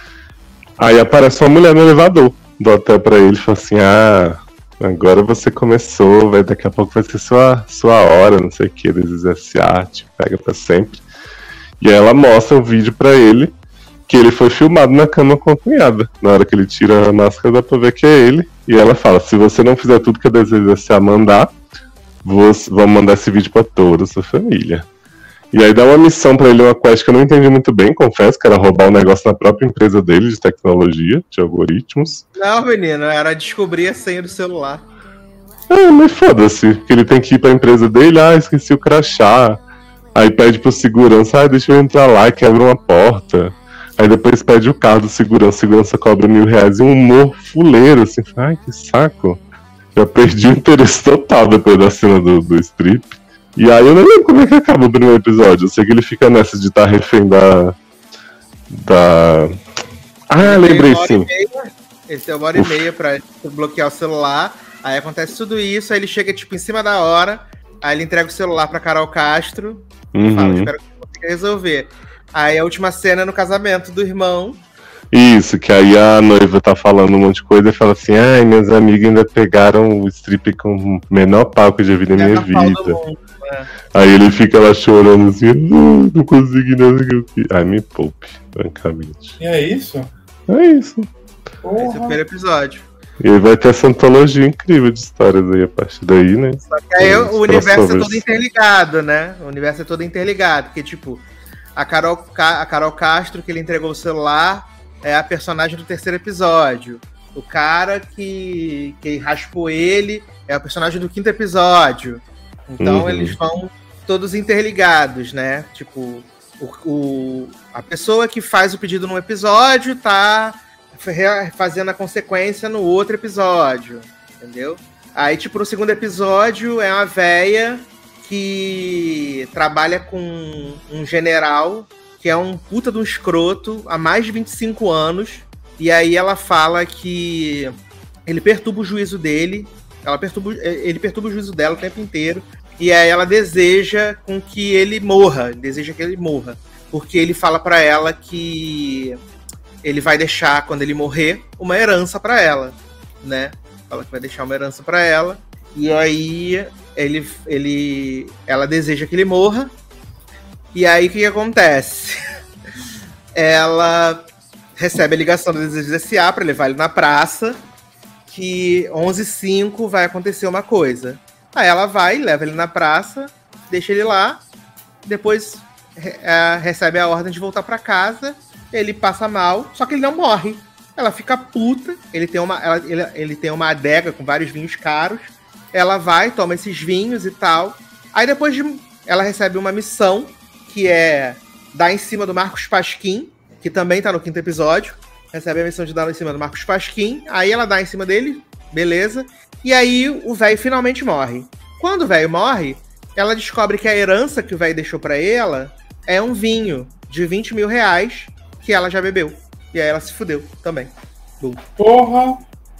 Aí aparece uma mulher no elevador do hotel pra ele e fala assim, ah, agora você começou, vai, daqui a pouco vai ser sua, sua hora, não sei o que, desses S A, te pega pra sempre. E aí ela mostra um vídeo pra ele, que ele foi filmado na cama com a cunhada. Na hora que ele tira a máscara, dá pra ver que é ele. E ela fala, se você não fizer tudo que a Desejo S A mandar, vamos mandar esse vídeo pra toda a sua família. E aí dá uma missão pra ele, uma quest que eu não entendi muito bem, confesso, que era roubar um negócio na própria empresa dele, de tecnologia, de algoritmos. Não, menino, era descobrir a senha do celular. Ah, mas foda-se, que ele tem que ir pra empresa dele, ah, esqueci o crachá. Aí pede pro segurança, ah, deixa eu entrar lá e quebra uma porta. Aí depois pede o carro do segurança, segurança cobra mil reais e um humor fuleiro, assim, ai, que saco. Já perdi o interesse total depois da cena do, do strip. E aí eu não lembro como é que acaba o primeiro episódio. Eu sei que ele fica nessa de estar tá refém da... da... Ah, ele lembrei sim. Esse é uma hora e meia pra bloquear o celular. Aí acontece tudo isso, aí ele chega tipo em cima da hora. Aí ele entrega o celular pra Carol Castro. Uhum. E fala, espero que você consiga resolver. Aí a última cena é no casamento do irmão. Isso, que aí a noiva tá falando um monte de coisa e fala assim, ai, minhas amigas ainda pegaram o strip com o menor pau que eu já vi na minha vida. Mundo, é. Aí ele fica lá chorando assim, não, não consegui nada que eu fiz. Ai, me poupe, francamente. E é isso? É isso. Porra. Esse é o primeiro episódio. E aí vai ter essa antologia incrível de histórias aí a partir daí, né? Só que aí o universo é todo interligado, né? O universo é todo interligado, porque tipo, a Carol, a Carol Castro, que ele entregou o celular, é a personagem do terceiro episódio. O cara que, que raspou ele é o personagem do quinto episódio. Então uhum. eles vão todos interligados, né? Tipo, o, o, a pessoa que faz o pedido num episódio tá fazendo a consequência no outro episódio, entendeu? Aí, tipo, no segundo episódio é uma véia que trabalha com um general que é um puta de um escroto há mais de vinte e cinco anos, e aí ela fala que ele perturba o juízo dele, ela perturba, ele perturba o juízo dela o tempo inteiro, e aí ela deseja com que ele morra, deseja que ele morra, porque ele fala pra ela que ele vai deixar, quando ele morrer, uma herança pra ela, né? Fala que vai deixar uma herança pra ela, e aí ele, ele, ela deseja que ele morra. E aí, o que, que acontece? Ela recebe a ligação do Desejo S A para levar ele na praça, que onze e cinco vai acontecer uma coisa. Aí ela vai, leva ele na praça, deixa ele lá, depois é, recebe a ordem de voltar para casa, ele passa mal, só que ele não morre. Ela fica puta, ele tem uma, ela, ele, ele tem uma adega com vários vinhos caros, ela vai, toma esses vinhos e tal, aí depois de, ela recebe uma missão, que é dar em cima do Marcos Pasquim, que também tá no quinto episódio. Recebe a missão de dar em cima do Marcos Pasquim. Aí ela dá em cima dele, beleza. E aí o velho finalmente morre. Quando o velho morre, ela descobre que a herança que o velho deixou pra ela é um vinho de vinte mil reais que ela já bebeu. E aí ela se fudeu também. Bum. Porra!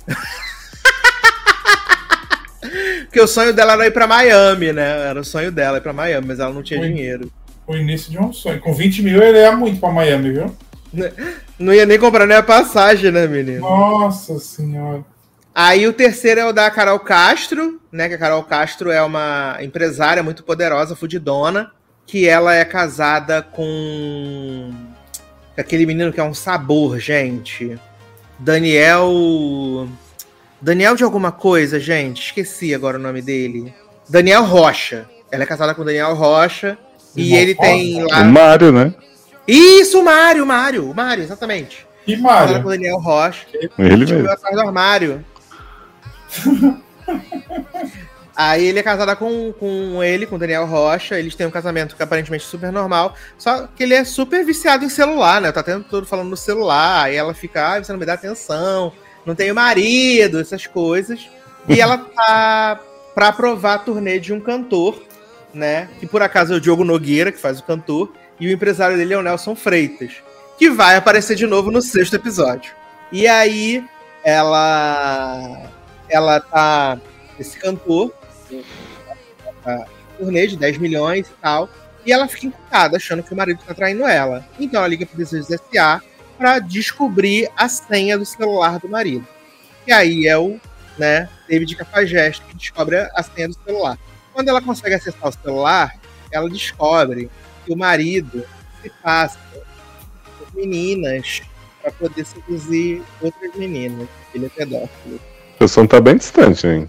Porque o sonho dela era ir pra Miami, né? Era o sonho dela ir pra Miami, mas ela não tinha Oi. dinheiro. O início de um sonho. Com vinte mil ele é muito pra Miami, viu? Não ia nem comprar nem a passagem, né, menino? Nossa senhora. Aí o terceiro é o da Carol Castro, né? Que a Carol Castro é uma empresária muito poderosa, fudidona, que ela é casada com aquele menino que é um sabor, gente. Daniel... Daniel de alguma coisa, gente. Esqueci agora o nome dele. Daniel Rocha. Ela é casada com Daniel Rocha. E Nossa, ele tem lá... O Mário, né? Isso, o Mário, o Mário. O Mário, exatamente. E Casada com Mário? Daniel Rocha. Ele Tipo, mesmo. atrás do armário. Aí ele é casado com, com ele, com o Daniel Rocha. Eles têm um casamento que é aparentemente super normal. Só que ele é super viciado em celular, né? Tá tendo todo falando no celular. Aí ela fica, ah, você não me dá atenção. Não tenho marido, essas coisas. E ela tá pra aprovar a turnê de um cantor, né? Que por acaso é o Diogo Nogueira, que faz o cantor. E o empresário dele é o Nelson Freitas, que vai aparecer de novo no sexto episódio. E aí ela... Ela tá... Esse cantor... A turnê de dez milhões e tal. E ela fica encucada, achando que o marido tá traindo ela. Então ela liga pro Desejos S A pra descobrir a senha do celular do marido. E aí é o, né, David Cafajeste que descobre a senha do celular. Quando ela consegue acessar o celular, ela descobre que o marido se passa por meninas pra poder seduzir outras meninas. Ele é pedófilo. O som tá bem distante, hein?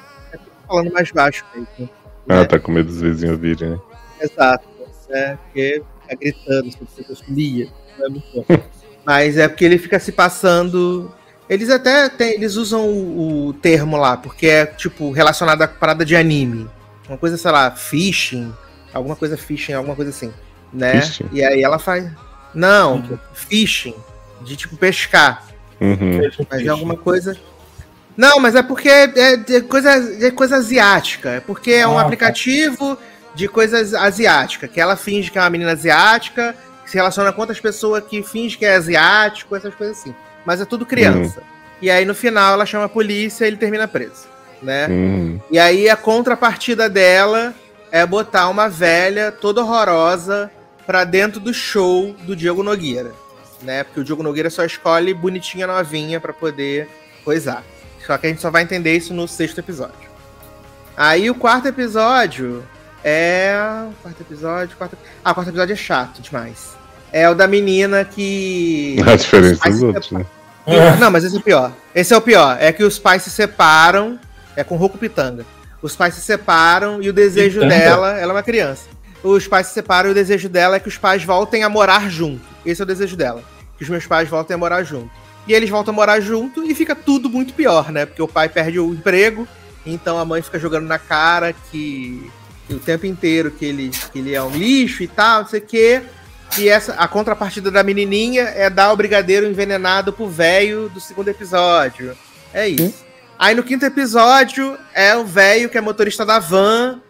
Falando mais baixo mesmo. Ah, né? tá com medo dos vizinhos ouvirem, né? Exato. Né? Porque fica gritando sobre pedofilia. Não é muito bom. Mas é porque ele fica se passando... Eles até tem, eles usam o, o termo lá, porque é, tipo, relacionado à parada de anime. Uma coisa, sei lá, phishing. Alguma coisa phishing, alguma coisa assim. Né? Phishing? E aí ela faz... Não, phishing. De, tipo, pescar. Uhum. Mas é alguma coisa... Não, mas é porque é, é, coisa, é coisa asiática. É porque é um Ah, aplicativo de coisas asiáticas. Que ela finge que é uma menina asiática, que se relaciona com outras pessoas que finge que é asiático, essas coisas assim. Mas é tudo criança. Uhum. E aí, no final, ela chama a polícia e ele termina preso. Né? Uhum. E aí, a contrapartida dela é botar uma velha toda horrorosa pra dentro do show do Diogo Nogueira. Né? Porque o Diogo Nogueira só escolhe bonitinha novinha pra poder coisar. Só que a gente só vai entender isso no sexto episódio. Aí o quarto episódio é... Quarto episódio... Quarto... Ah, o quarto episódio é chato demais. É o da menina que... A diferença dos outros, né? Não, mas esse é o pior. Esse é o pior. É que os pais se separam... É com Roku Pitanga. Os pais se separam e o desejo Pitanga? dela... Ela é uma criança. Os pais se separam e o desejo dela é que os pais voltem a morar junto. Esse é o desejo dela. Que os meus pais voltem a morar junto. E eles voltam a morar junto e fica tudo muito pior, né? Porque o pai perde o emprego, então a mãe fica jogando na cara que, que o tempo inteiro que ele, que ele é um lixo e tal, não sei o quê. E essa, a contrapartida da menininha é dar o brigadeiro envenenado pro velho do segundo episódio. É isso. Hum? Aí no quinto episódio é o velho que é motorista da van,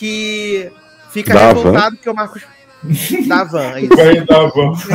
que fica da revoltado van? que o Marcos... Da van, é isso. O velho da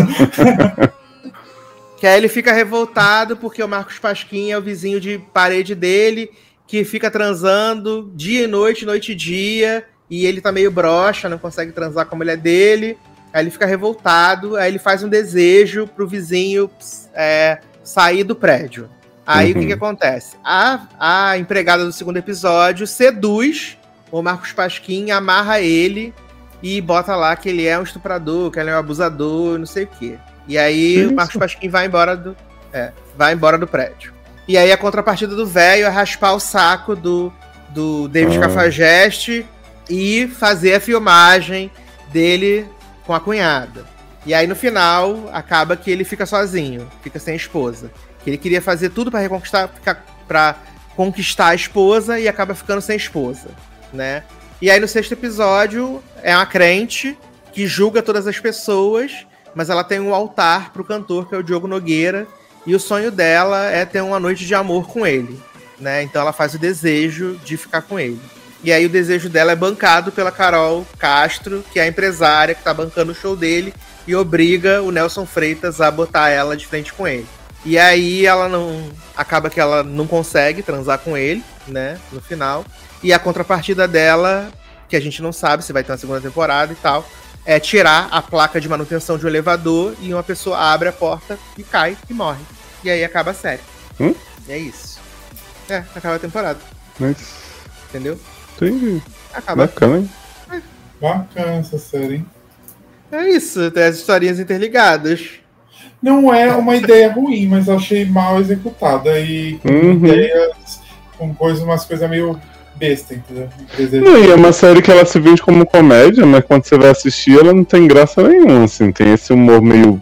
van. Que aí ele fica revoltado porque o Marcos Pasquim é o vizinho de parede dele, que fica transando dia e noite, noite e dia, e ele tá meio broxa, não consegue transar com a mulher dele. Aí ele fica revoltado, aí ele faz um desejo pro vizinho é, sair do prédio. Aí uhum. o que que acontece? A, a empregada do segundo episódio seduz o Marcos Pasquim, amarra ele e bota lá que ele é um estuprador, que ele é um abusador, não sei o quê. E aí Isso. o Marcos Pasquim vai embora do é, vai embora do prédio. E aí a contrapartida do velho é raspar o saco do, do David ah. Cafajeste e fazer a filmagem dele com a cunhada. E aí no final acaba que ele fica sozinho, fica sem esposa. Que ele queria fazer tudo para reconquistar, para conquistar a esposa e acaba ficando sem esposa, né? E aí no sexto episódio é uma crente que julga todas as pessoas, mas ela tem um altar pro cantor, que é o Diogo Nogueira, e o sonho dela é ter uma noite de amor com ele, né? Então ela faz o desejo de ficar com ele. E aí o desejo dela é bancado pela Carol Castro, que é a empresária que tá bancando o show dele e obriga o Nelson Freitas a botar ela de frente com ele. E aí ela não... acaba que ela não consegue transar com ele, né, no final. E a contrapartida dela, que a gente não sabe se vai ter uma segunda temporada e tal, é tirar a placa de manutenção de um elevador e uma pessoa abre a porta e cai e morre. E aí acaba a série. Hum? E é isso. É, acaba a temporada. Mas... entendeu? Entendi. Acaba. Bacana, hein? É. Bacana essa série, hein? É isso, tem as historinhas interligadas. Não é uma ideia ruim, mas eu achei mal executada. E com Uhum. ideias, com coisas, umas coisas meio besta, entendeu? Desejo. Não, e é uma série que ela se vende como comédia, mas quando você vai assistir ela não tem graça nenhuma, assim. Tem esse humor meio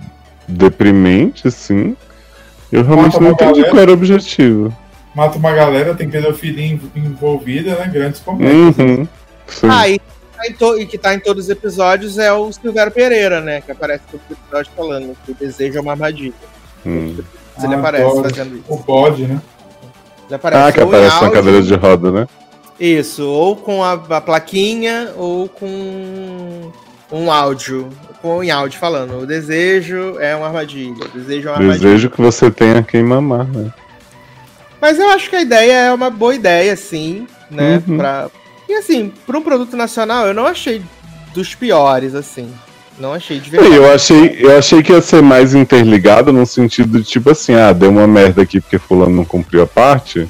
deprimente, assim. Eu realmente Mata não uma entendi galera. qual era o objetivo. Mata uma galera, tem pedofilia env- envolvida, né? Grandes comédias. Uhum. Sim. Ah, e, tá em to- e que tá em todos os episódios é o Silvério Pereira, né? Que aparece no episódio falando que o desejo é uma armadilha. Hum. Ele Ah, aparece adoro. fazendo isso. O bode, né? Ele aparece Ah, que ou em aparece na áudio- cadeira de roda, né? Isso, ou com a, a plaquinha, ou com um áudio. Com em áudio falando. O desejo é uma armadilha. O desejo é uma armadilha. Desejo que você tenha quem mamar, né? Mas eu acho que a ideia é uma boa ideia, sim, né? Uhum. Pra... E assim, para um produto nacional, eu não achei dos piores, assim. Não achei de verdade. Eu achei, eu achei que ia ser mais interligado no sentido de tipo assim, ah, deu uma merda aqui porque fulano não cumpriu a parte.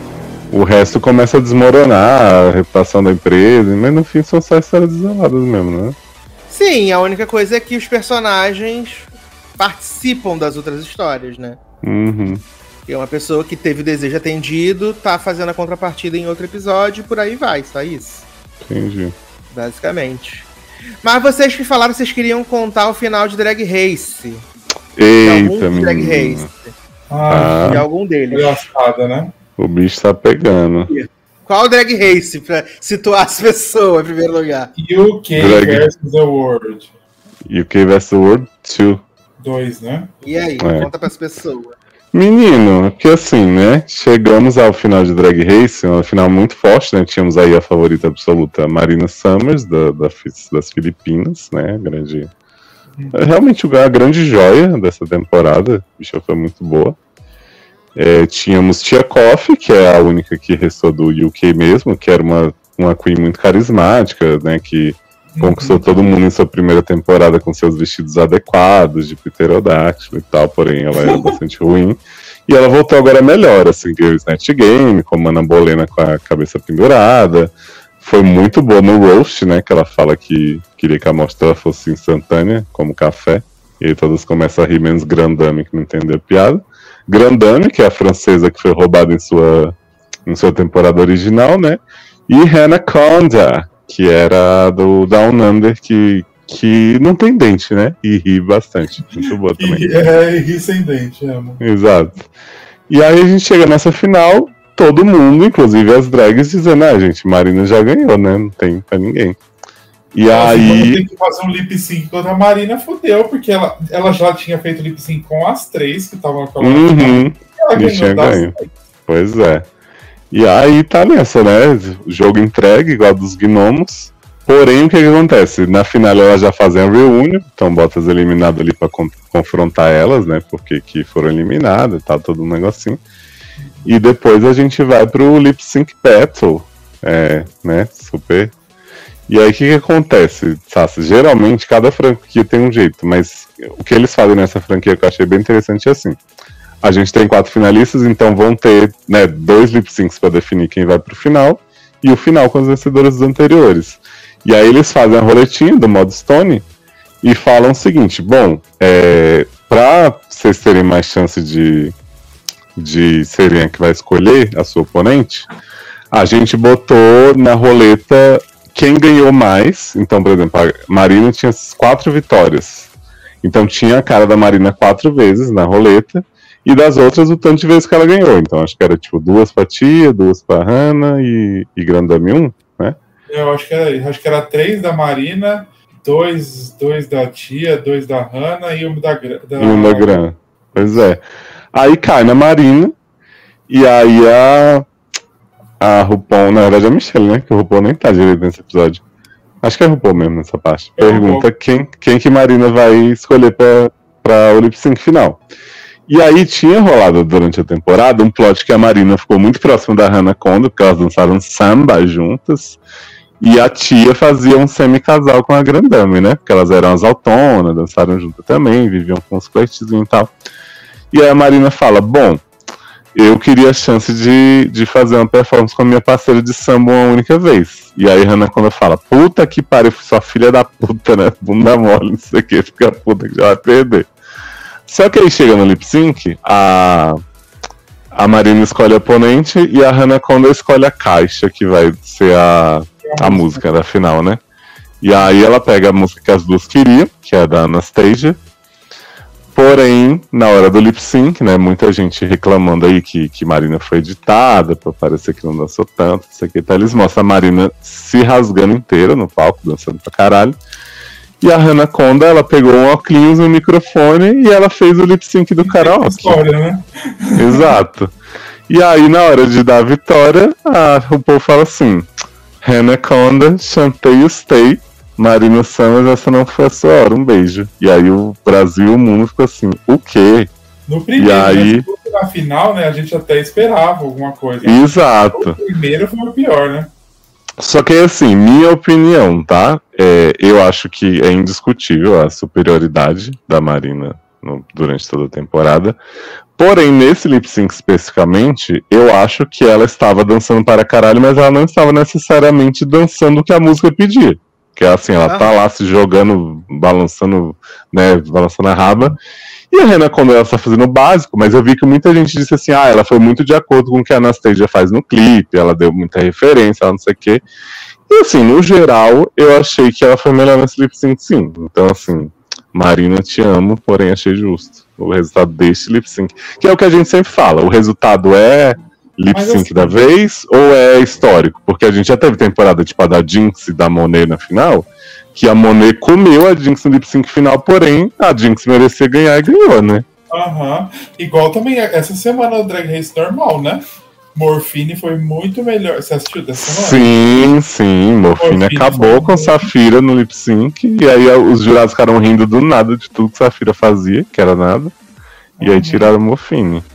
O resto começa a desmoronar, a reputação da empresa, mas no fim são só histórias isoladas mesmo, né? Sim, a única coisa é que os personagens participam das outras histórias, né? Uhum. E uma pessoa que teve o desejo atendido, tá fazendo a contrapartida em outro episódio, e por aí vai, só isso. Entendi. Basicamente. Mas vocês que falaram que vocês queriam contar o final de Drag Race. De Eita, algum Drag menino. Race. Ah, Ah. De algum deles. engraçada, né? O bicho tá pegando. Qual Drag Race, pra situar as pessoas em primeiro lugar? U K Drag. versus The World. U K versus World dois. Dois, né? E aí, É. conta pras pessoas. Menino, porque assim, né? Chegamos ao final de Drag Race, um final muito forte, né? Tínhamos aí a favorita absoluta, Marina Summers, da, da- das Filipinas, né? Grande, realmente a grande joia dessa temporada. A bicha foi muito boa. É, tínhamos Tia Coffee, que é a única que restou do U K mesmo, que era uma, uma queen muito carismática, né? Que conquistou todo mundo em sua primeira temporada com seus vestidos adequados, de pterodáctilo e tal, porém ela era bastante ruim. E ela voltou agora melhor, assim, ganhou o Snatch Game, com a Ana Bolena com a cabeça pendurada. Foi muito boa no roast, né, que ela fala que queria que a amostra fosse instantânea, como café. E aí todos começam a rir, menos Grandame, que não entendeu a piada. Grandame, que é a francesa que foi roubada em sua, em sua temporada original, né? E Hannah Conda, que era do Down Under, que, que não tem dente, né? E ri bastante. Muito boa também. E, é, e ri sem dente, amo. Exato. E aí a gente chega nessa final, todo mundo, inclusive as drags, dizendo, ah, gente, Marina já ganhou, né? Não tem pra ninguém. E Nossa, quando aí. tem que fazer um lip sync contra a Marina, fodeu, porque ela, ela já tinha feito lip sync com as três que estavam com ela. Uhum, Ela e tinha das ganho. três. Pois é. E aí tá nessa, né? Jogo entregue, igual dos gnomos. Porém, o que, que acontece? Na final elas já fazem a reunião, então bota as eliminadas ali pra con- confrontar elas, né? Porque que foram eliminadas e tal, todo um negocinho. E depois a gente vai pro Lip Sync Battle. É, né? Super. E aí o que, que acontece, Sassi? Geralmente cada franquia tem um jeito, mas o que eles fazem nessa franquia que eu achei bem interessante é assim. A gente tem quatro finalistas, então vão ter, né, dois lip syncs para definir quem vai pro final, e o final com os vencedores dos anteriores. E aí eles fazem a roletinha do modo Stone e falam o seguinte: bom, é, para vocês terem mais chance de, de serem a que vai escolher a sua oponente, a gente botou na roleta quem ganhou mais. Então, por exemplo, a Marina tinha quatro vitórias. Então tinha a cara da Marina quatro vezes na roleta. E das outras, o tanto de vezes que ela ganhou. Então acho que era tipo duas pra Tia, duas pra Hannah e, e Grandame um, né? Eu acho que era, acho que era três da Marina, dois, dois da Tia, dois da Hannah e um da, Gra- da... E uma Gran. Pois é. Aí cai na Marina. E aí a, a RuPaul, na verdade é a Michelle, né? Que o RuPaul nem tá direito nesse episódio. Acho que é a RuPaul mesmo nessa parte. É Pergunta quem, quem que Marina vai escolher pra, pra o lip sync final. E aí tinha rolado durante a temporada um plot que a Marina ficou muito próxima da Hannah Conda, porque elas dançaram samba juntas. E a tia fazia um semi-casal com a Grandame, né? Porque elas eram as autonas, dançaram juntas também, viviam com os flertezinhos e tal. E aí a Marina fala, bom, eu queria a chance de, de fazer uma performance com a minha parceira de samba uma única vez. E aí Hannah Conda fala, puta que pariu, sua filha da puta, né? Bunda mole, não sei o que, fica puta que já vai perder. Só que aí chega no lip sync, a, a Marina escolhe a oponente e a Hannah Conda escolhe a caixa, que vai ser a, a música da final, né? E aí ela pega a música que as duas queriam, que é a da Anastasia. Porém, na hora do lip sync, né, muita gente reclamando aí que, que Marina foi editada pra parecer que não dançou tanto, não sei o que, então eles mostram a Marina se rasgando inteira no palco, dançando pra caralho. E a Hannah Conda, ela pegou um óculos no microfone e ela fez o lip sync do karaoke. História, né? Exato. E aí, na hora de dar a vitória, a RuPaul fala assim, Hannah Conda, chantei o stay. Marina Summers, essa não foi a sua hora, um beijo. E aí o Brasil e o mundo ficou assim, o quê? No primeiro, e aí... né, na final, né, a gente até esperava alguma coisa. Exato. O primeiro foi o pior, né? Só que assim, minha opinião, tá? É, eu acho que é indiscutível a superioridade da Marina no, durante toda a temporada. Porém, nesse lip sync especificamente, eu acho que ela estava dançando para caralho, mas ela não estava necessariamente dançando o que a música pedia. Que é assim, ela ah. tá lá se jogando, balançando, né, balançando a raba. E a Hannah Conda, ela tá fazendo o básico, mas eu vi que muita gente disse assim, ah, ela foi muito de acordo com o que a Anastasia faz no clipe, ela deu muita referência, ela não sei o quê. E assim, no geral, eu achei que ela foi melhor nesse lip sync, sim. Então assim, Marina, te amo, porém achei justo o resultado deste lip sync. Que é o que a gente sempre fala, o resultado é... lip sync assim, da vez ou é histórico? Porque a gente já teve temporada tipo a da Jinx e da Monet na final, que a Monet comeu a Jinx no lip sync final, porém a Jinx merecia ganhar e ganhou, né? Aham. Uhum. Igual também essa semana o Drag Race normal, né? Morphine foi muito melhor. Você assistiu dessa semana? Sim, sim. Morphine, Morphine acabou com Safira no lip sync e aí os jurados ficaram rindo do nada de tudo que Safira fazia, que era nada. E uhum. aí tiraram Morphine.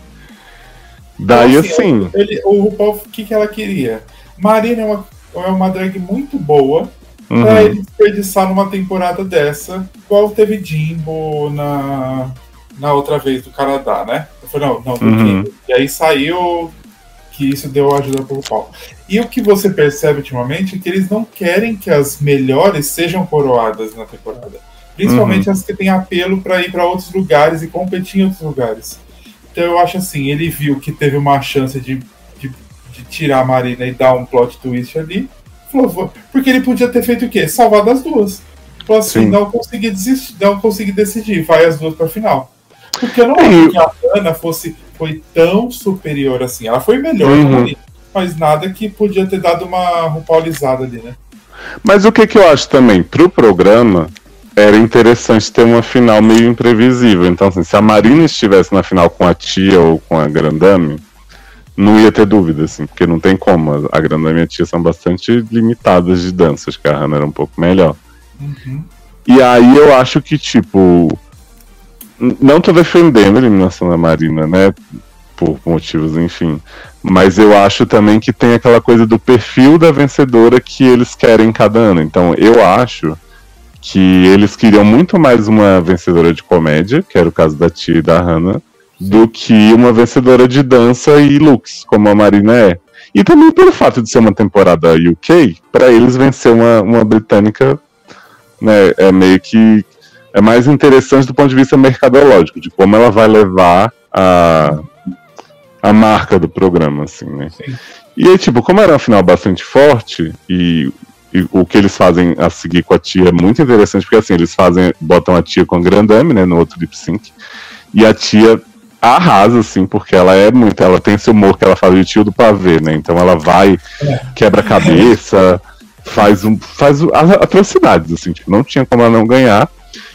Daí então, assim, assim ele, o RuPaul, o que, que ela queria? Marina é uma, é uma drag muito boa uhum. pra ele desperdiçar numa temporada dessa, igual teve Jimbo na, na outra vez do Canadá, né? Eu falei, não, não, do uhum. Jimbo. E aí saiu que isso deu ajuda pro RuPaul. E o que você percebe ultimamente é que eles não querem que as melhores sejam coroadas na temporada. Principalmente uhum. as que têm apelo para ir para outros lugares e competir em outros lugares. Então eu acho assim, ele viu que teve uma chance de, de, de tirar a Marina e dar um plot twist ali, falou, porque ele podia ter feito o quê? Salvar as duas. Falou assim, Sim. não consegui desistir, não consegui decidir, vai as duas pra final. Porque eu não acho que a Ana fosse, foi tão superior assim, ela foi melhor uhum. que a Marina, mas nada que podia ter dado uma rupaulizada ali, né? Mas o que que eu acho também, pro programa... era interessante ter uma final meio imprevisível. Então, assim, se a Marina estivesse na final com a tia ou com a Grandame, não ia ter dúvida, assim, porque não tem como. A Grandame e a tia são bastante limitadas de dança, acho que a Hannah era um pouco melhor. Uhum. E aí eu acho que, tipo, não tô defendendo a eliminação da Marina, né, por motivos, enfim, mas eu acho também que tem aquela coisa do perfil da vencedora que eles querem cada ano. Então, eu acho... que eles queriam muito mais uma vencedora de comédia, que era o caso da tia e da Hannah, do que uma vencedora de dança e looks, como a Marina é. E também pelo fato de ser uma temporada U K, para eles vencer uma, uma britânica, né, é meio que é mais interessante do ponto de vista mercadológico, de como ela vai levar a, a marca do programa, assim, né. Sim. E aí, tipo, como era uma final bastante forte, e E o que eles fazem a seguir com a tia é muito interessante, porque assim, eles fazem, botam a tia com a Grandame, né, no outro lip sync, e a tia arrasa, assim, porque ela é muito, ela tem esse humor que ela fala de tio do pavê, né, então ela vai, quebra a cabeça, faz, um, faz atrocidades, assim, tipo, não tinha como ela não ganhar.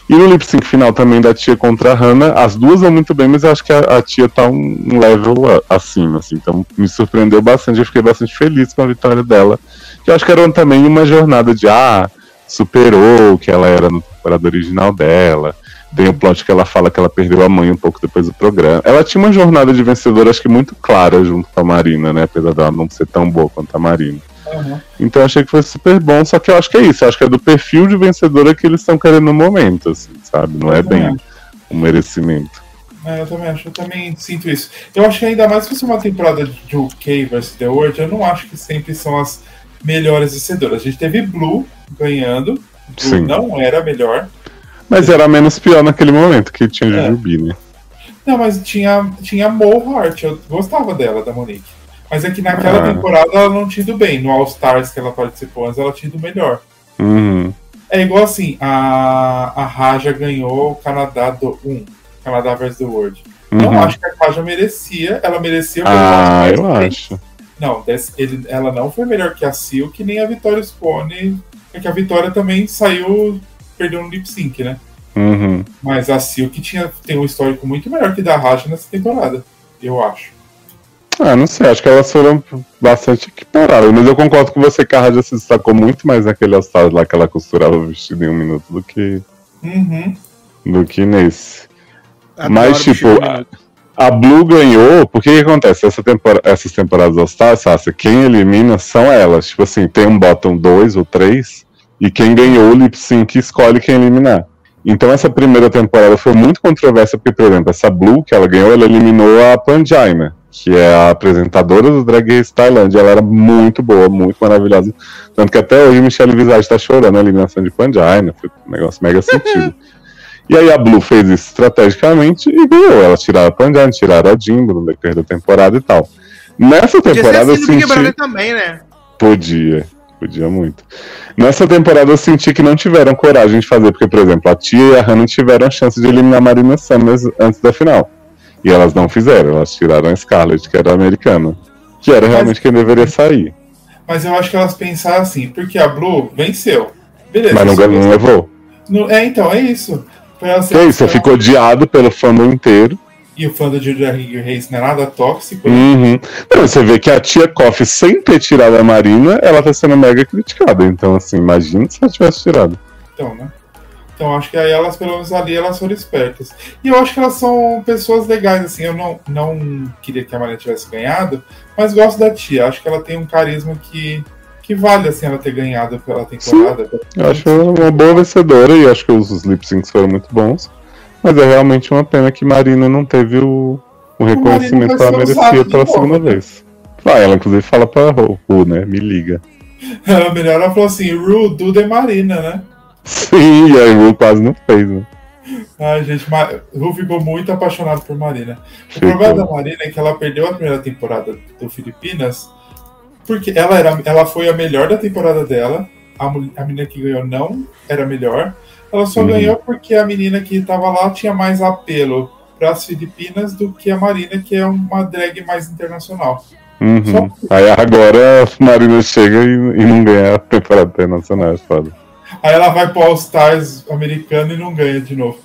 E no lip sync final também da Tia contra a Hannah, as duas vão muito bem, mas eu acho que a, a Tia tá um, um level acima, assim, então me surpreendeu bastante, eu fiquei bastante feliz com a vitória dela, que eu acho que era também uma jornada de, ah, superou o que ela era na temporada original dela, tem o plot que ela fala que ela perdeu a mãe um pouco depois do programa, ela tinha uma jornada de vencedora, acho que muito clara junto com a Marina, né, apesar dela não ser tão boa quanto a Marina. Uhum. Então eu achei que foi super bom, só que eu acho que é isso, eu acho que é do perfil de vencedora que eles estão querendo no momento, assim, sabe? Não eu é bem acho. um merecimento. É, eu também acho, eu também sinto isso. Eu acho que ainda mais se fosse uma temporada de U K versus The World, eu não acho que sempre são as melhores vencedoras. A gente teve Blue ganhando, Blue Sim. não era melhor. Mas era menos pior naquele momento, que tinha de é. Ruby, né? Não, mas tinha, tinha Mo Hart, eu gostava dela, da Monique. Mas é que naquela ah. temporada ela não tinha ido bem. No All Stars que ela participou antes, ela tinha ido melhor. Uhum. É igual assim, a, a Raja ganhou o Canadá do um, Canadá versus The World. Uhum. Não acho que a Raja merecia, ela merecia o Ah, eu acho. Não, desse, ele, ela não foi melhor que a Silk, nem a Vitória Spone, porque a Vitória também saiu, perdeu no lip sync, né? Uhum. Mas a Silk tinha, tem um histórico muito melhor que da Raja nessa temporada, eu acho. Ah, não sei, acho que elas foram bastante equiparadas, mas eu concordo com você que a Raja se destacou muito mais naquele All-Stars lá que ela costurava o vestido em um minuto do que, uhum. do que nesse. Adoro mas, tipo, a, a Blue ganhou, porque o que acontece? Essa tempora, essas temporadas All-Stars, Sasha, quem elimina são elas. Tipo assim, tem um bottom dois ou três, e quem ganhou o lip sync escolhe quem eliminar. Então essa primeira temporada foi muito controversa, porque, por exemplo, essa Blue que ela ganhou, ela eliminou a Panjaina, que é a apresentadora do Drag Race Tailândia. Ela era muito boa, muito maravilhosa. Tanto que até hoje Michelle Visage tá chorando a eliminação de Panjaina. Foi um negócio mega sentido. E aí a Blue fez isso estrategicamente e ganhou. Ela tiraram a Panjaina, tiraram a Jimbo no decorrer da temporada e tal. Nessa temporada eu senti... também, né? Podia, podia muito. Nessa temporada eu senti que não tiveram coragem de fazer, porque, por exemplo, a Tia e a Hannah tiveram a chance de eliminar a Marina Summers antes da final. E elas não fizeram, elas tiraram a Scarlett, que era americana, que era realmente mas, quem deveria sair. Mas eu acho que elas pensaram assim, porque a Blue venceu. Beleza. Mas não, não levou. No, é, então, é isso. Que é isso, você ficou odiado pelo fandom inteiro. E o fandom de Drag Race não é nada tóxico. Uhum. Não, você vê que a Tia Koff, sem ter tirado a Marina, ela tá sendo mega criticada. Então, assim, imagina se ela tivesse tirado. Então, né? Então, acho que aí elas, pelo menos ali, elas foram espertas. E eu acho que elas são pessoas legais, assim. Eu não, não queria que a Marina tivesse ganhado, mas gosto da Tia. Acho que ela tem um carisma que, que vale, assim, ela ter ganhado pela temporada. Sim, eu acho uma boa vencedora e acho que os lip syncs foram muito bons. Mas é realmente uma pena que Marina não teve o, o reconhecimento que ela merecia pela segunda né? vez. Ah, ela inclusive fala pra Ru, né? Me liga. Ela melhor, ela falou assim, Ru, Duda e Marina, né? Sim, e a Ru quase não fez, né? Ai, gente, Mar... Ru ficou muito apaixonado por Marina. O ficou. problema da Marina é que ela perdeu a primeira temporada do Filipinas, porque ela, era, ela foi a melhor da temporada dela, a, a menina que ganhou não era melhor. Ela só uhum. ganhou porque a menina que estava lá tinha mais apelo para as Filipinas do que a Marina, que é uma drag mais internacional. Uhum. Só... Aí agora a Marina chega e, e não ganha a temporada internacional, é foda. Aí ela vai pro All Stars americano e não ganha de novo.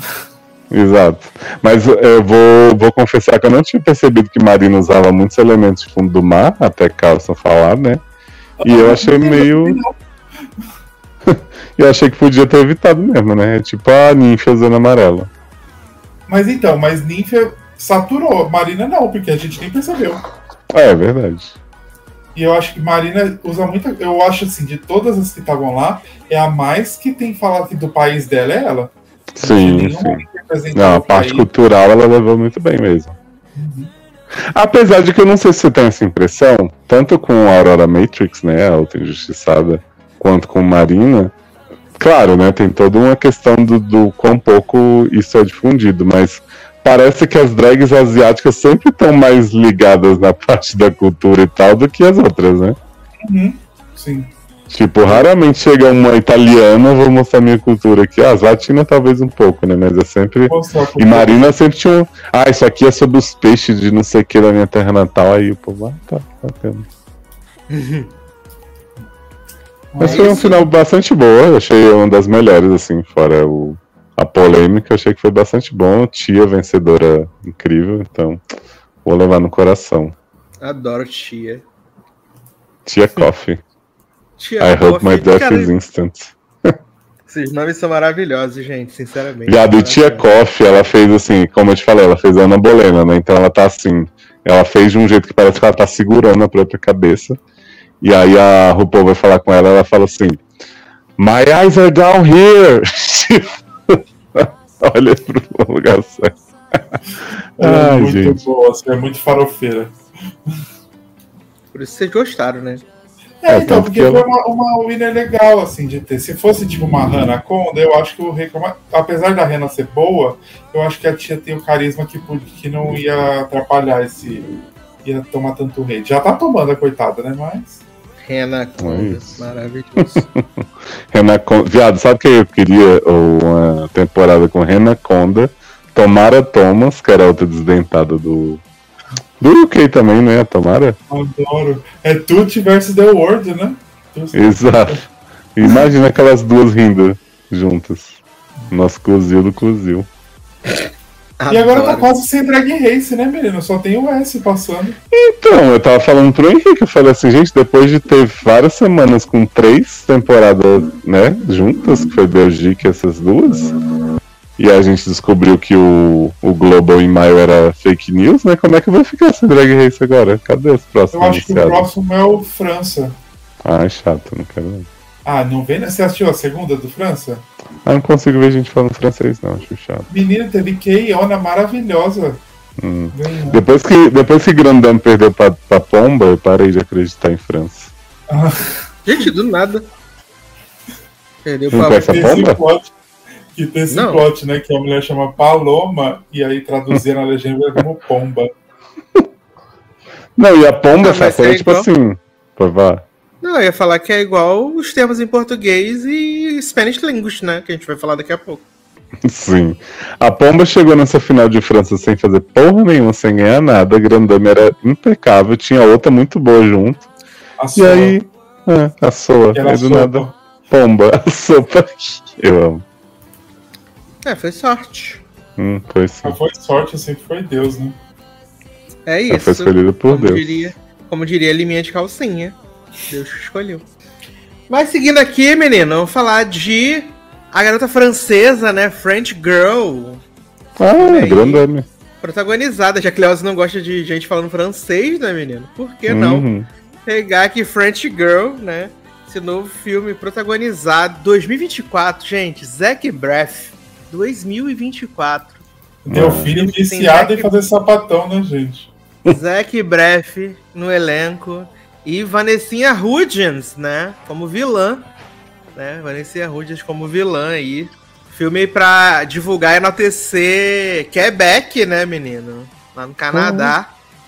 Exato. Mas eu vou, vou confessar que eu não tinha percebido que Marina usava muitos elementos de fundo do mar, até Carlson falar, né? E eu achei meio... Eu achei que podia ter evitado mesmo, né? Tipo a Ninfa usando amarelo. Mas então, mas Ninfa saturou. Marina não, porque a gente nem percebeu. É, é verdade. E eu acho que Marina usa muita... Eu acho assim, de todas as que estavam lá, é a mais que tem falado que do país dela é ela. Sim, sim. Não, a parte país. cultural ela levou muito bem mesmo. Uhum. Apesar de que eu não sei se você tem essa impressão, tanto com a Aurora Matrix, né, a outra injustiçada, quanto com Marina, claro, né, tem toda uma questão do, do quão pouco isso é difundido, mas parece que as drags asiáticas sempre estão mais ligadas na parte da cultura e tal do que as outras, né? Uhum, sim. Tipo, raramente chega uma italiana, vou mostrar minha cultura aqui. Ah, as latinas talvez um pouco, né, mas é sempre... E Marina sempre tinha um... Ah, isso aqui é sobre os peixes de não sei o que da minha terra natal, aí o povo, ah, tá, bacana. Uhum. Mas foi um final bastante boa, eu achei uma das melhores, assim, fora o, a polêmica, eu achei que foi bastante bom. Tia vencedora incrível, então vou levar no coração. Adoro Tia. Tia Coffee. Tia I Coffee, hope my death cara, is instant. esses nomes são maravilhosos, gente, sinceramente. Viado, e Tia Coffee, ela fez assim, como eu te falei, ela fez a Ana Bolena, né? Então ela tá assim, ela fez de um jeito que parece que ela tá segurando a própria cabeça. E aí a RuPaul vai falar com ela, ela fala assim: My eyes are down here! Olha pro lugar certo. Ela é Ai, muito gente. boa, assim, é muito farofeira. Por isso vocês gostaram, né? É, É, então, tanto porque que eu- foi uma, uma winner legal, assim, de ter. Se fosse tipo uma Hannah Conda, eu acho que o reclama... apesar da Hannah ser boa, eu acho que a tia tem o carisma que, que não ia atrapalhar esse. Ia tomar tanto hate. Já tá tomando a coitada, né? Mas. Renan Conda, isso. maravilhoso. Renan Conda. Viado, sabe o que eu queria? Uma temporada com Renan Conda, Tomara Thomas, que era outra desdentada do. Do U K também, né? A Tomara? Adoro. É Tutti versus The World, né? Exato. Imagina aquelas duas rindo juntas. Nosso cozil do cozil. E agora tá Adoro. quase sem drag race, né, menino? Só tem o S passando. Então, eu tava falando pro Henrique, eu falei assim, gente, depois de ter várias semanas com três temporadas, né, juntas, que foi Belgique e essas duas, e a gente descobriu que o, o Global em maio era fake news, né, como é que vai ficar esse Drag Race agora? Cadê os Eu próximos acho que o anunciados? próximo é o França. Ah, é chato, não quero ver. Ah, não vem? Você assistiu a segunda do França? Ah, não consigo ver gente falando francês, não, acho chato. Menina, teve Keiona maravilhosa. Hum. Ganhou. Depois que, depois que Grandam perdeu pra, pra Pomba, eu parei de acreditar em França. Ah, Gente, do nada. Perdeu Não pra... conhece a tem esse Pomba? plot, que tem esse Não. plot, né? Que a mulher chama Paloma e aí traduzir na legenda como Pomba. Não, e a Pomba, Ah, mas sabe, era é tipo igual- assim, pô, vá. Não, eu ia falar que é igual os termos em português e Spanish Language, né? Que a gente vai falar daqui a pouco. Sim. A Pomba chegou nessa final de França sem fazer porra nenhuma, sem ganhar nada. A Grandame era impecável, tinha outra muito boa junto. A E sopa, aí, é, a soa. que era Aí do sopa. nada, Pomba, a sopa. Eu amo. É, foi sorte. Hum, foi sim. Não foi sorte, sempre foi Deus, né? É Ela isso. foi escolhida por como Deus. Diria, como diria Liminha de calcinha. Deus que escolheu. Mas seguindo aqui, menino, vamos falar de a garota francesa, né? French Girl. Ah, aí. Grandame. Protagonizada, já que Leoz não gosta de gente falando francês, né, menino? Por que não Uhum. pegar aqui French Girl, né? Esse novo filme protagonizado dois mil e vinte e quatro, gente. Zac Braff, dois mil e vinte e quatro. Delfine Tem viciado em Zac- fazer sapatão, né, gente? Zac Braff no elenco e Vanessa Hudgens, né, como vilã, né, Vanessa Hudgens como vilã aí. Filme pra divulgar e enaltecer Quebec, né, menino? Lá no Canadá.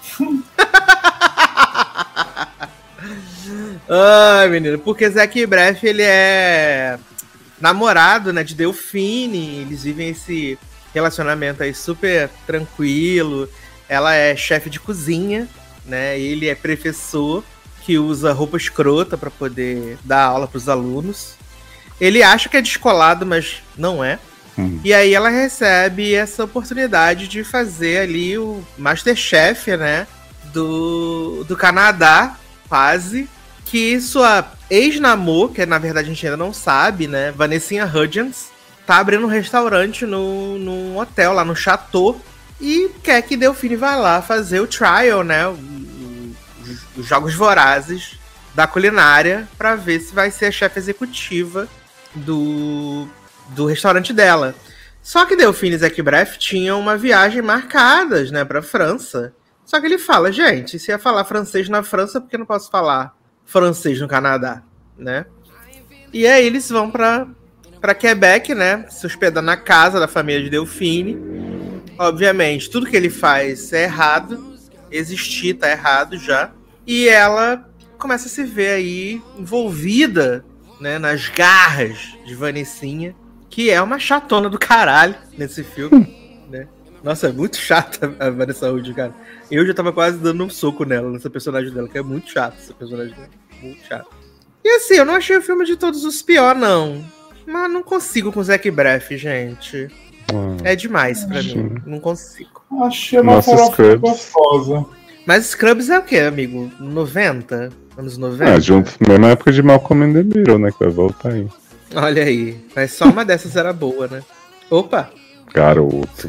Ai, menino, porque Zac Braff, ele é namorado, né, de Delphine, eles vivem esse relacionamento aí super tranquilo. Ela é chefe de cozinha, né, ele é professor que usa roupa escrota pra poder dar aula pros alunos. Ele acha que é descolado, mas não é. Hum. E aí ela recebe essa oportunidade de fazer ali o Masterchef, né, do, do Canadá, quase, que sua ex-namor, que na verdade a gente ainda não sabe, né, Vanessa Hudgens, tá abrindo um restaurante no, num hotel lá no Chateau e quer que Delphine vá lá fazer o trial, né, o- o- os, os jogos vorazes da culinária pra ver se vai ser a chefe executiva do, do restaurante dela. Só que Delphine e Zac Braff tinham uma viagem marcadas, né, pra França. Só que ele fala, gente, se ia falar francês na França, por que eu não posso falar francês no Canadá, né? E aí eles vão pra, pra Quebec, né, se hospedar na casa da família de Delphine. Obviamente, tudo que ele faz é errado, existir tá errado já. E ela começa a se ver aí envolvida, né, nas garras de Vanessinha, que é uma chatona do caralho nesse filme, né? Nossa, é muito chata a Vanessa Hudgens, cara. Eu já tava quase dando um soco nela, nessa personagem dela, que é muito chata, essa personagem dela. Muito chata. E assim, eu não achei o filme de todos os pior, não. Mas não consigo com o Zac Braff, gente. Hum, É demais pra Sim. mim. Não consigo. Achei uma Nossa, farofinha Scrubs. gostosa. Mas Scrubs é o quê, amigo? noventa? Anos noventa? Ah, junto, mesma época de Malcolm in the Middle, né? Que vai voltar aí. Olha aí. Mas só uma dessas era boa, né? Opa! Garoto.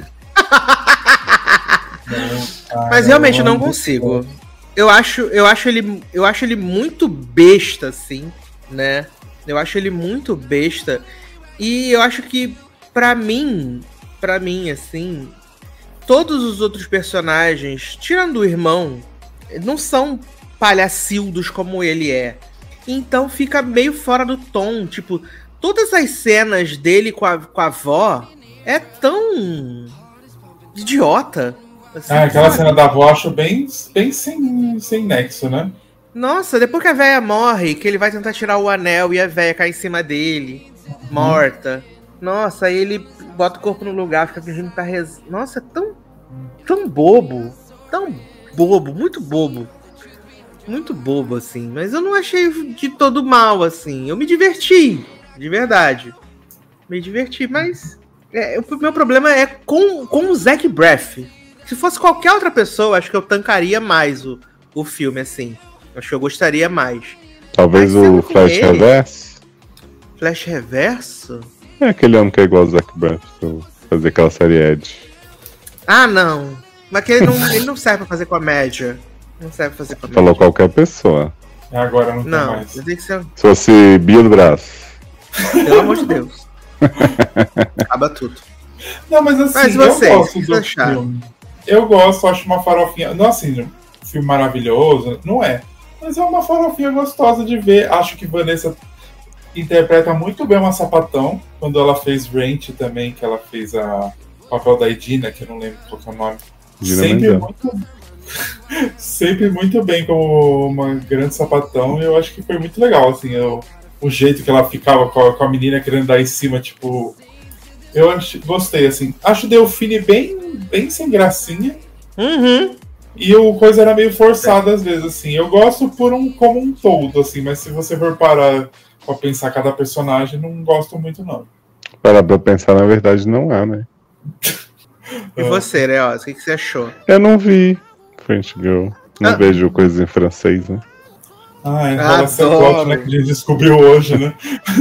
Mas realmente eu não consigo. Eu acho, eu acho ele, eu acho ele muito besta, assim, né? Eu acho ele muito besta. E eu acho que, pra mim, pra mim, assim, todos os outros personagens, tirando o irmão, não são palhacildos como ele é. Então fica meio fora do tom. Tipo, todas as cenas dele com a, com a avó é tão idiota. Assim, Ah, aquela sabe? cena da avó eu acho bem, bem sem, sem nexo, né? Nossa, depois que a véia morre, que ele vai tentar tirar o anel e a véia cai em cima dele, morta. Nossa, aí ele bota o corpo no lugar, fica fingindo que tá rezando. Nossa, é tão, tão bobo. Tão bobo, muito bobo. Muito bobo, assim. Mas eu não achei de todo mal, assim. Eu me diverti, de verdade. Me diverti, mas... É, o meu problema é com, com o Zac Braff. Se fosse qualquer outra pessoa, acho que eu tancaria mais o, o filme, assim. Acho que eu gostaria mais. Talvez Mas sendo o com Flash ele- Reverse. Flash Reverso? É aquele homem que é igual o Zac Braff, pra fazer aquela série Ed. Ah, não. Mas que ele não, ele não serve pra fazer comédia. Não serve pra fazer comédia. Falou qualquer pessoa. Agora não tem Não, mais. tem que ser... Se fosse Bia do Braço. Pelo amor de Deus. Acaba tudo. Não, mas assim, Mas vocês, eu o gosto que do vocês acharam? filme. Eu gosto, acho uma farofinha. Não assim, um filme maravilhoso, não é. Mas é uma farofinha gostosa de ver. Acho que Vanessa interpreta muito bem uma sapatão. Quando ela fez Rent também, que ela fez a o papel da Edina, que eu não lembro qual que é o nome. Dina Sempre Menzel. muito, sempre muito bem como uma grande sapatão. E eu acho que foi muito legal, assim, eu, o jeito que ela ficava com a, com a menina querendo dar em cima, tipo. Eu ach, gostei, assim. Acho Delfine bem, bem sem gracinha. Uhum. E o coisa era meio forçada às vezes, assim. Eu gosto por um como um todo, assim, mas se você for parar pra pensar cada personagem, não gosto muito, não. Para pra pensar, na verdade, não é, né? E você, Leoz, o que, que você achou? Eu não vi French Girl. Não Ah. vejo coisas em francês, né? Ah, enrolação Adoro. plot, né, que a gente descobriu hoje, né?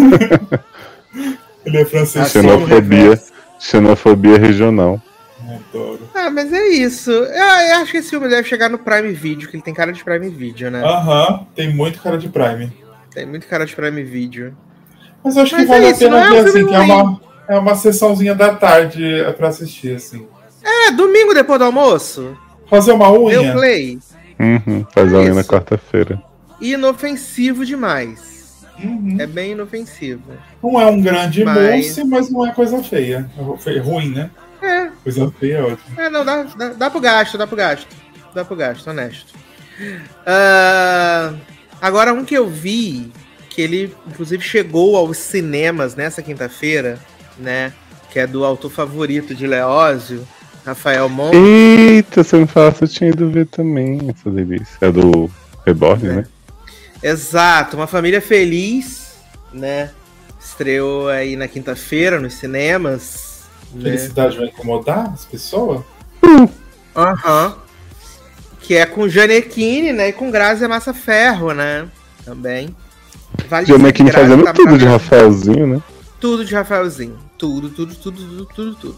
Ele é francês. Assim, Xenofobia, reverso. xenofobia regional. Adoro. Ah, mas é isso. Eu, eu acho que esse filme deve chegar no Prime Video, que ele tem cara de Prime Video, né? Aham, tem muito cara de Prime. Tem muito cara de Prime Video. Mas eu acho que Mas vale é a isso, pena não é um ver, filme assim, que é ruim. uma, é uma sessãozinha da tarde pra assistir, assim. É, domingo depois do almoço, Fazer uma deu unha. play. Uhum, faz É a unha na isso. quarta-feira. Inofensivo demais. Uhum. É bem inofensivo. Não é um grande Mas- mousse, mas não é coisa feia. É fe- ruim, né? É, Coisa feia é ótimo. é não, dá, dá, dá pro gasto, dá pro gasto. Dá pro gasto, honesto. Ah, agora, um que eu vi, que ele, inclusive, chegou aos cinemas nessa quinta-feira, né? Que é do autor favorito de Leózio, Rafael Monte. Eita, você me falasse, eu tinha ido ver também essa delícia. É do Reborn, É. né? Exato, Uma Família Feliz, né? Estreou aí na quinta-feira nos cinemas. Né? Felicidade vai incomodar as pessoas? Aham. Que é com Janequine, né? E com Grazi Massa Ferro, né? Também. Vale Gianecchini dizer que Grazi fazendo tá tudo pra- de Rafaelzinho, né? Tudo de Rafaelzinho. Tudo, tudo, tudo, tudo, tudo, tudo.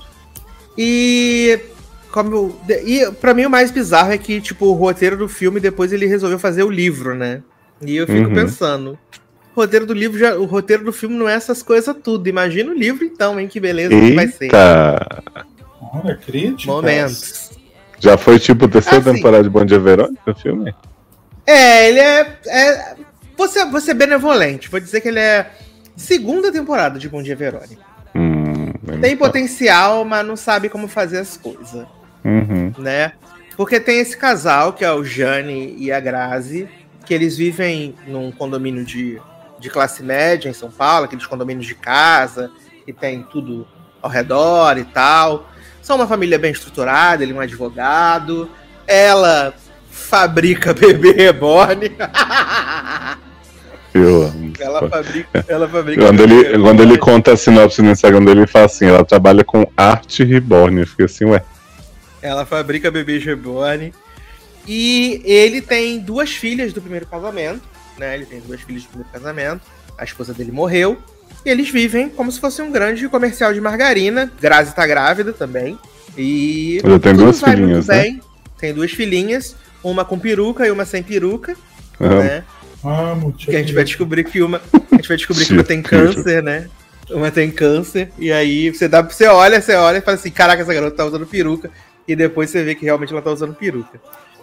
E. Como, e pra mim o mais bizarro é que, tipo, o roteiro do filme, depois ele resolveu fazer o livro, né? E eu fico Uhum. pensando. O roteiro do livro, já, o roteiro do filme não é essas coisas tudo. Imagina o livro, então, hein? Que beleza que vai ser. Eita! Olha, crítica. Momentos. Já foi tipo a terceira Ah, sim. temporada de Bom Dia Verônica, o filme? É, ele é. é vou, ser, vou ser benevolente. Vou dizer que ele é segunda temporada de Bom Dia Verônica. Hum, Tem então. potencial, mas não sabe como fazer as coisas, Uhum. né? Porque tem esse casal, que é o Jane e a Grazi, que eles vivem num condomínio de, de classe média em São Paulo, aqueles condomínios de casa, que tem tudo ao redor e tal. São uma família bem estruturada, ele é um advogado. Ela fabrica bebê reborn. Eu amo. Ela fabrica, ela fabrica quando, bebê ele, reborn. quando ele conta a sinopse no Instagram dele, ele fala assim, ela trabalha com arte reborn. Eu fiquei assim, ué. Ela fabrica bebês reborn. E ele tem duas filhas do primeiro casamento, né? Ele tem duas filhas do primeiro casamento. A esposa dele morreu. E eles vivem como se fosse um grande comercial de margarina. Grazi tá grávida também. E Ela tem tudo duas vai filhinhas, muito né? bem. Tem duas filhinhas, uma com peruca e uma sem peruca, Aham. né? Amo, Que a gente vai descobrir que uma, a gente vai descobrir que uma tem câncer, né? Uma tem câncer, e aí você dá, você olha, você olha e fala assim, caraca, essa garota tá usando peruca, e depois você vê que realmente ela tá usando peruca.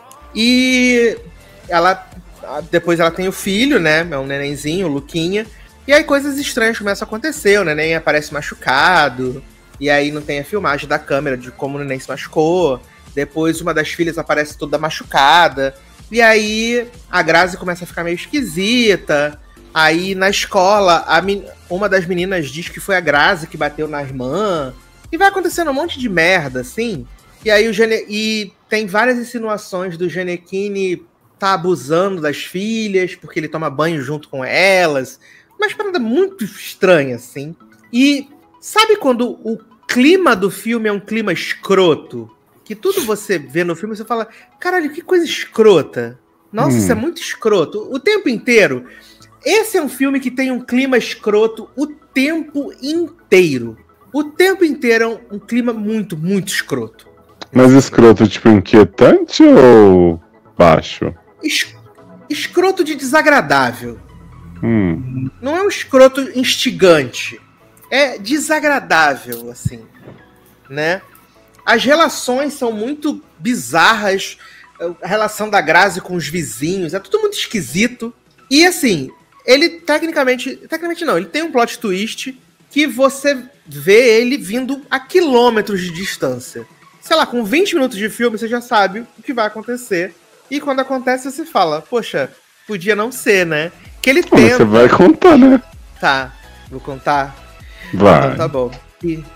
E ela depois ela tem o filho, né? É um nenenzinho, o Luquinha. E aí coisas estranhas começam a acontecer, o neném aparece machucado, e aí não tem a filmagem da câmera de como o neném se machucou. Depois uma das filhas aparece toda machucada. E aí a Grazi começa a ficar meio esquisita. Aí na escola, a men- uma das meninas diz que foi a Grazi que bateu na irmã. E vai acontecendo um monte de merda, assim. E aí o Gene... E tem várias insinuações do Gianecchini tá abusando das filhas, porque ele toma banho junto com elas. Mas parada muito estranha, assim. E sabe quando o clima do filme é um clima escroto? Que tudo você vê no filme, você fala, caralho, que coisa escrota. Nossa, Hum. isso é muito escroto. O tempo inteiro. Esse é um filme que tem um clima escroto o tempo inteiro. O tempo inteiro é um, um clima muito, muito escroto. Mas escroto, tipo, inquietante ou baixo? Es- escroto de desagradável. Hum. Não é um escroto instigante. É desagradável, assim. Né? As relações são muito bizarras. A relação da Grazi com os vizinhos. É tudo muito esquisito. E assim, ele tecnicamente... Tecnicamente não, ele tem um plot twist que você vê ele vindo a quilômetros de distância. Sei lá, com vinte minutos de filme você já sabe o que vai acontecer. E quando acontece você fala, poxa, podia não ser, né? Que ele Pô, tenta... você vai contar, né? Tá, vou contar. Vai. Então tá bom. E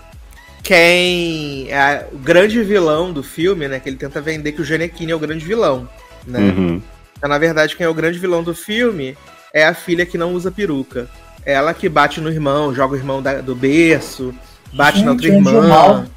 quem é o grande vilão do filme, né? Que ele tenta vender que o Gianecchini é o grande vilão, né? Uhum. Mas, na verdade, quem é o grande vilão do filme é a filha que não usa peruca. Ela que bate no irmão, joga o irmão da- do berço, bate Gente, na outra é um jornal. irmã.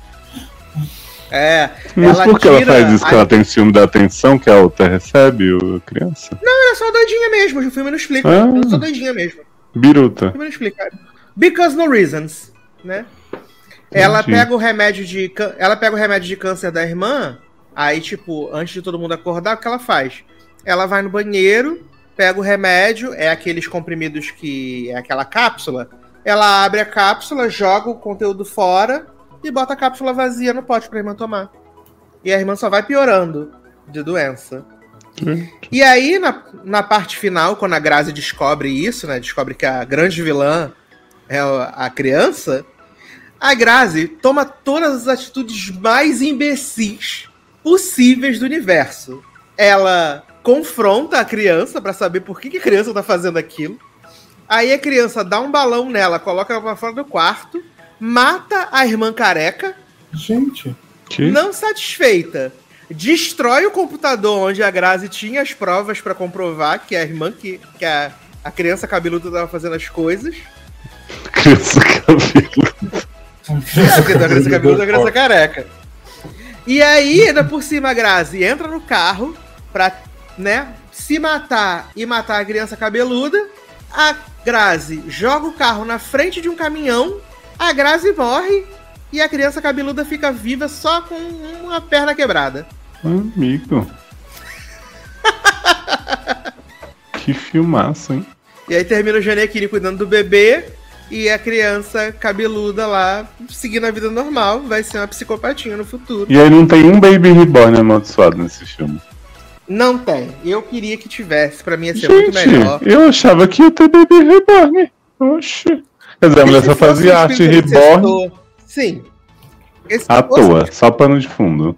É, Mas ela por que ela tira faz isso? a- Que ela tem ciúme da atenção que a outra recebe, o- a criança? Ela é só doidinha mesmo, o filme não explica. Ah. Ela é só doidinha mesmo. O Biruta. filme não explica. Because no reasons, né? Ela Entendi. pega o remédio de cân- ela pega o remédio de câncer da irmã, aí tipo, antes de todo mundo acordar, o que ela faz? Ela vai no banheiro, pega o remédio, é aqueles comprimidos que é aquela cápsula. Ela abre a cápsula, joga o conteúdo fora e bota a cápsula vazia no pote pra irmã tomar. E a irmã só vai piorando de doença. E aí, na, na parte final, quando a Grazi descobre isso, né? Descobre que a grande vilã é a criança. A Grazi toma todas as atitudes mais imbecis possíveis do universo. Ela confronta a criança pra saber por que, que a criança tá fazendo aquilo. Aí a criança dá um balão nela, coloca ela pra fora do quarto, mata a irmã careca, Gente, Que? não satisfeita. Destrói o computador onde a Grazi tinha as provas pra comprovar que a irmã, que, que a, a criança cabeluda tava fazendo as coisas. Criança cabelo. É, porque da criança cabeluda, a criança careca. E aí, ainda por cima, a Grazi entra no carro pra, né, se matar e matar a criança cabeluda. A Grazi joga o carro na frente de um caminhão. A Grazi morre e a criança cabeluda fica viva só com uma perna quebrada. Amigo. Que filmaço, hein? E aí termina o Gianecchini cuidando do bebê e a criança cabeluda lá seguindo a vida normal. Vai ser uma psicopatinha no futuro. E aí não tem um Baby Reborn amaldiçoado nesse filme. Não tem. Eu queria que tivesse. Pra mim ia ser muito Gente, melhor. eu achava que ia ter Baby Reborn. Oxi. Quer dizer, a mulher Se só fosse fazia um arte espírito reborn obsessor- Sim. Esse à fosse toa, só pano de fundo.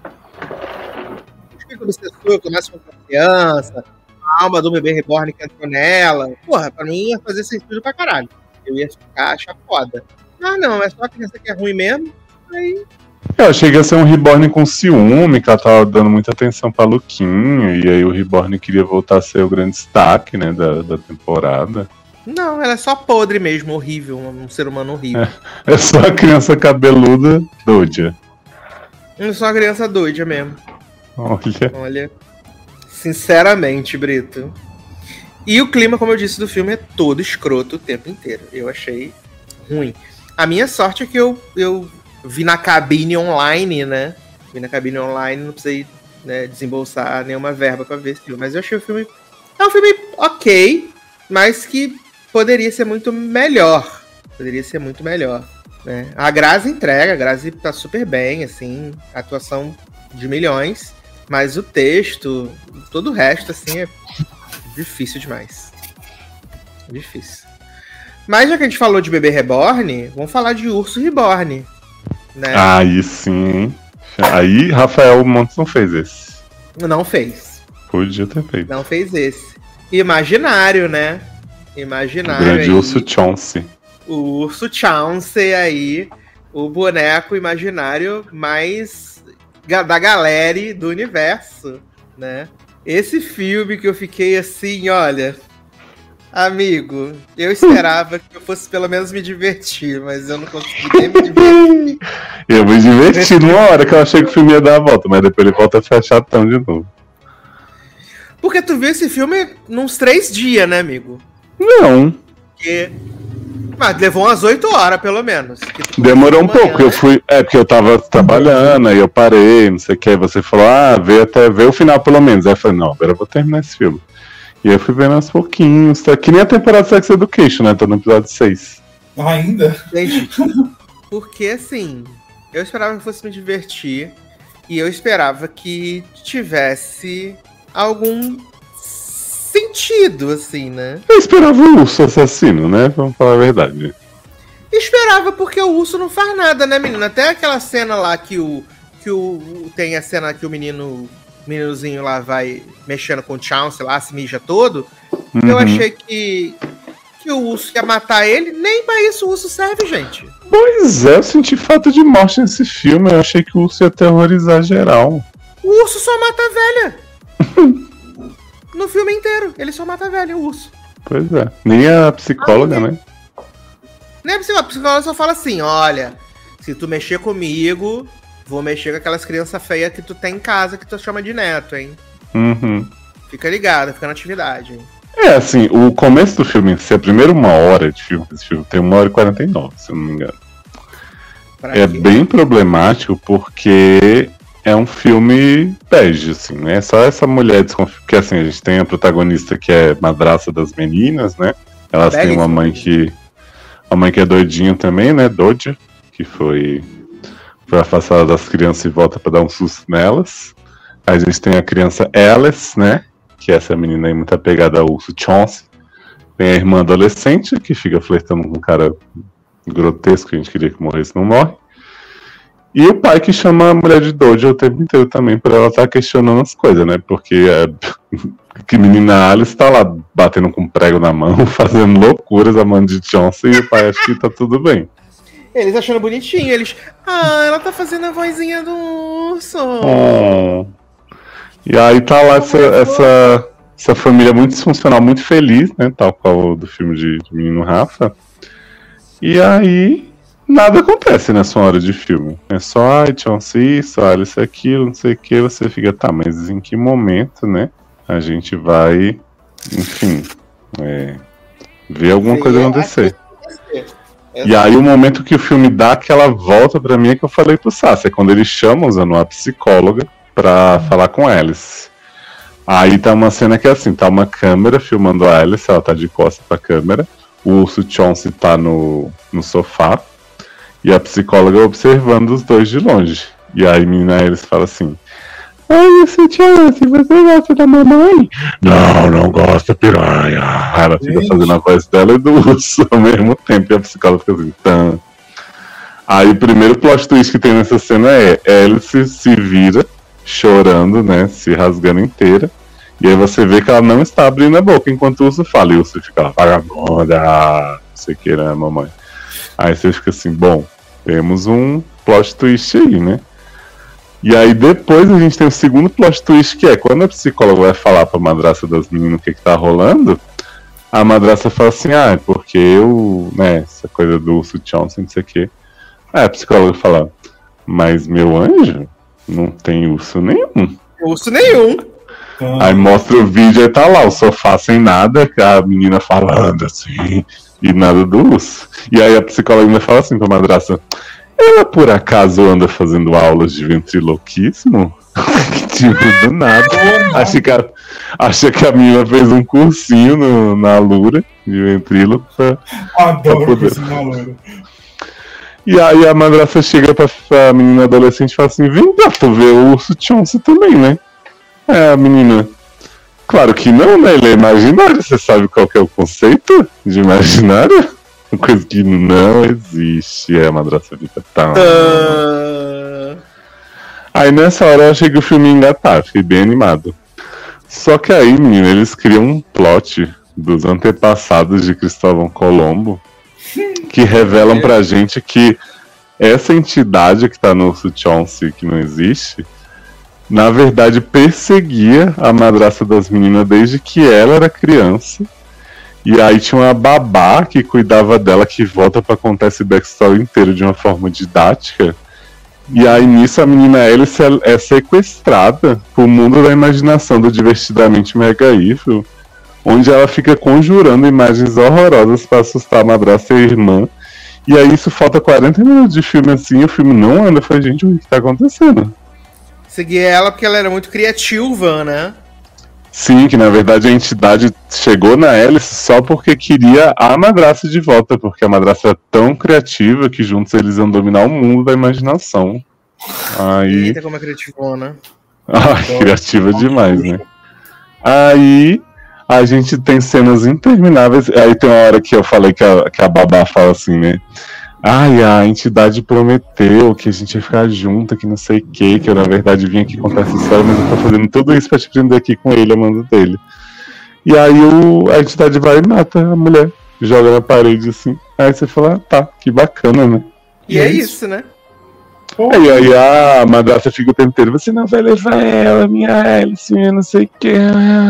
um espírito obsessor, começa com uma criança, a alma do bebê reborn que entrou nela. Porra, pra mim ia fazer sentido pra caralho. Eu ia ficar, achar foda. Ah, não, é só a criança que é ruim mesmo. Aí, Eu achei que ia ser um Reborn com ciúme, que ela tava dando muita atenção pra Luquinho, e aí o Reborn queria voltar a ser o grande destaque, né, da, da temporada. Não, ela é só podre mesmo, horrível, um ser humano horrível. É, é só a criança cabeluda doida. É só uma criança doida mesmo. Olha. Olha, sinceramente, Brito. E o clima, como eu disse, do filme é todo escroto o tempo inteiro. Eu achei ruim. A minha sorte é que eu, eu vi na cabine online, né? Vi na cabine online, não precisei, né, desembolsar nenhuma verba pra ver esse filme. Mas eu achei o filme... É um filme ok, mas que poderia ser muito melhor. Poderia ser muito melhor, né? A Grazi entrega, a Grazi tá super bem, assim, atuação de milhões, mas o texto, todo o resto, assim, é difícil demais. Difícil. Mas já que a gente falou de Bebê Reborn, vamos falar de Urso Reborn, né? Aí sim. Aí Rafael Montes não fez esse. Não fez. Podia ter feito. Não fez esse. Imaginário, né? Imaginário. O grande aí. Urso Chauncey. O Urso Chauncey aí, o boneco imaginário mais da galera do universo, né? Esse filme que eu fiquei assim, olha, amigo, eu esperava que eu fosse pelo menos me divertir, mas eu não consegui nem me divertir. Eu me diverti numa hora que eu achei que o filme ia dar a volta, mas depois ele volta a ficar chatão de novo. Porque tu viu esse filme nos três dias, né, amigo? Não. Porque... Mas levou umas oito horas, pelo menos. Demorou um pouco, eu fui. É, porque eu tava trabalhando, aí eu parei, não sei o que. Aí você falou, ah, vê até ver o final pelo menos. Aí eu falei, não, agora eu vou terminar esse filme. E aí eu fui vendo aos pouquinhos, tá? Que nem a temporada de Sex Education, né? Tô no episódio seis. Ainda? Gente, porque assim, eu esperava que fosse me divertir. E eu esperava que tivesse algum sentido, assim, né? Eu esperava o urso assassino, né? Vamos falar a verdade. Esperava porque o urso não faz nada, né, menino? Até aquela cena lá que o. Que o. Tem a cena que o menino. O meninozinho lá vai mexendo com o Chauncey lá, se mija todo. Uhum. Eu achei que. Que o urso ia matar ele. Nem pra isso o urso serve, gente. Pois é, eu senti falta de morte nesse filme. Eu achei que o urso ia terrorizar geral. O urso só mata a velha. No filme inteiro, ele só mata a velha, o urso. Pois é. Nem a psicóloga, ah, né? Nem a psicóloga. A psicóloga só fala assim, olha, se tu mexer comigo, vou mexer com aquelas crianças feias que tu tem em casa, que tu chama de neto, hein? Uhum. Fica ligado, fica na atividade, hein? É, assim, o começo do filme, se a primeira uma hora de filme, esse filme tem uma hora e quarenta e nove, se eu não me engano. Pra é quê? Bem problemático porque é um filme bege, assim, né? Só essa mulher desconfiada, porque assim, a gente tem a protagonista que é madraça das meninas, né? Elas têm uma mãe que... Uma mãe que é doidinha também, né? Doja, que foi, foi afastada das crianças e volta pra dar um susto nelas. Aí a gente tem a criança Alice, né? Que é essa menina aí muito apegada ao urso Chauncey. Tem a irmã adolescente, que fica flertando com um cara grotesco, que a gente queria que morresse, não morre. E o pai que chama a mulher de Doja o tempo inteiro também, por ela estar questionando as coisas, né? Porque é, que menina Alice tá lá batendo com um prego na mão, fazendo loucuras a mão de Chauncey, e o pai acha que tá tudo bem. Eles achando bonitinho, eles... Ah, ela tá fazendo a vozinha do urso. Oh. E aí tá lá essa, essa, essa família muito disfuncional, muito feliz, né? Tal qual do filme de, de Menino Rafa. E aí... Nada acontece nessa hora de filme. É só, ai, Chauncey, isso, olha, isso, aquilo, não sei o que. Você fica, tá, mas em que momento, né? A gente vai, enfim, é, ver alguma Sim, coisa acontecer. É. E aí o momento que o filme dá aquela volta pra mim é que eu falei pro Sassi. É quando eles chamam, usando uma psicóloga, pra falar com Alice. Aí tá uma cena que é assim, tá uma câmera filmando a Alice, ela tá de costas pra câmera. O urso Chauncey tá no, no sofá. E a psicóloga observando os dois de longe. E aí a menina eles fala assim: ai, esse Chauncey, você gosta da mamãe? Não, não gosta, piranha. Ela fica fazendo a voz dela e do urso ao mesmo tempo. E a psicóloga fica assim, tan. Aí o primeiro plot twist que tem nessa cena é Alice se vira, chorando, né? Se rasgando inteira. E aí você vê que ela não está abrindo a boca enquanto o urso fala. E o urso fica, vagabunda, não sei o que, né, mamãe? Aí você fica assim, bom, temos um plot twist aí, né? E aí depois a gente tem o segundo plot twist, que é quando a psicóloga vai falar pra madraça das meninas o que que tá rolando, a madrasta fala assim, ah, é porque eu, né, essa coisa do urso Johnson, não sei o quê. Aí a psicóloga fala, mas meu anjo, não tem urso nenhum. Urso nenhum. Ah. Aí mostra o vídeo e tá lá, o sofá sem nada, a menina falando assim, e nada do urso. E aí a psicóloga ainda fala assim pra madrasta, ela por acaso anda fazendo aulas de ventriloquismo? Tipo, do nada. Acha que, a, acha que a menina fez um cursinho no, na Lura de ventríloco. Pra, Adoro pra poder... cursinho na Lura. E aí a madrasta chega pra, pra menina adolescente e fala assim, vem cá, tu vê o urso Chauncey também, né? É, a menina, claro que não, né? Ele é imaginário, você sabe qual que é o conceito de imaginário? Uma coisa que não existe. É, a madrasta fica tá. Uh... Aí nessa hora eu achei que o filme ia engatar, fiquei bem animado. Só que aí, menina, eles criam um plot dos antepassados de Cristóvão Colombo que revelam pra gente que essa entidade que tá no urso Chauncey, que não existe, na verdade perseguia a madrasta das meninas desde que ela era criança. E aí tinha uma babá que cuidava dela, que volta pra contar esse backstory inteiro de uma forma didática. E aí nisso a menina Alice é sequestrada pro mundo da imaginação do Divertidamente Mega Evil, onde ela fica conjurando imagens horrorosas pra assustar a madrasta e a irmã. E aí isso falta quarenta minutos de filme assim, e o filme não anda. Eu falei, gente, o que tá acontecendo? Segui ela porque ela era muito criativa, né? Sim, que na verdade a entidade chegou na Alice só porque queria a madrasta de volta, porque a madrasta é tão criativa que juntos eles iam dominar o mundo da imaginação. Aí... Eita, como é criativona. Ai, criativa demais, né? Aí a gente tem cenas intermináveis. Aí tem uma hora que eu falei que a, que a babá fala assim, né? Ai, a entidade prometeu que a gente ia ficar junto, que não sei o que, que eu na verdade vim aqui contar essa história, mas eu tô fazendo tudo isso pra te prender aqui com ele, amando dele. E aí o, a entidade vai e mata a mulher, joga na parede assim. Aí você fala, ah, tá, que bacana, né? E, e é isso, isso né? Aí, aí a madrasta fica o tempo inteiro, você não vai levar ela, minha Alice, não sei o que.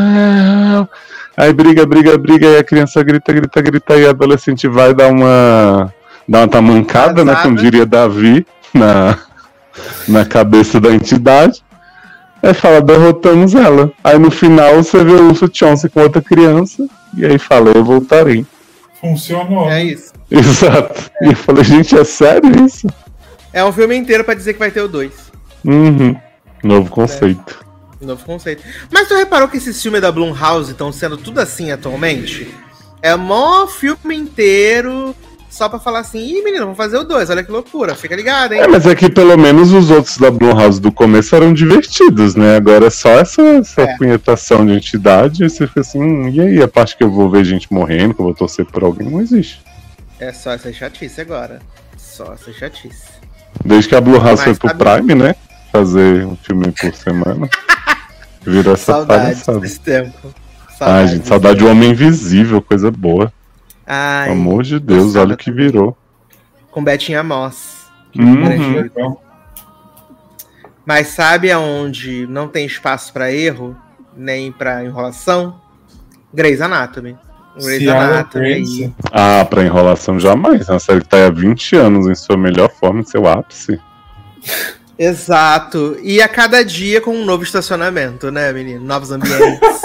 Aí briga, briga, briga, e a criança grita, grita, grita, e a adolescente vai dar uma... dá uma tamancada, né, como diria Davi, na, na cabeça da entidade. Aí fala, derrotamos ela. Aí no final você vê o urso Chauncey com outra criança, e aí fala, eu voltarei. Funcionou. É isso. Exato. É. E eu falei, gente, é sério isso? É um filme inteiro pra dizer que vai ter o dois. Uhum. Novo conceito. É. Novo conceito. Mas tu reparou que esses filmes da Blumhouse estão sendo tudo assim atualmente? É mó filme inteiro... só pra falar assim, ih, menino, vamos fazer o dois, olha que loucura, fica ligado, hein? É, mas é que pelo menos os outros da Blumhouse do começo eram divertidos, né? Agora é só essa, essa é. punhetação de entidade, e você fica assim, hum, e aí, a parte que eu vou ver gente morrendo, que eu vou torcer por alguém, não existe. É só essa chatice agora. Só essa chatice. Desde que a Blumhouse foi pro Prime, né? Fazer um filme por semana. Virou essa Saudades desse tempo. Saudades Ai, gente, saudade do Homem Invisível, coisa boa. Ai, pelo amor de Deus, olha o que virou. Com Betinha Moss. Uhum. Mas sabe aonde não tem espaço pra erro, nem pra enrolação? Grey's Anatomy. Grey's Anatomy. Ah, pra enrolação jamais. É uma série que tá há vinte anos em sua melhor forma, em seu ápice. Exato. E a cada dia com um novo estacionamento, né, menino? Novos ambientes.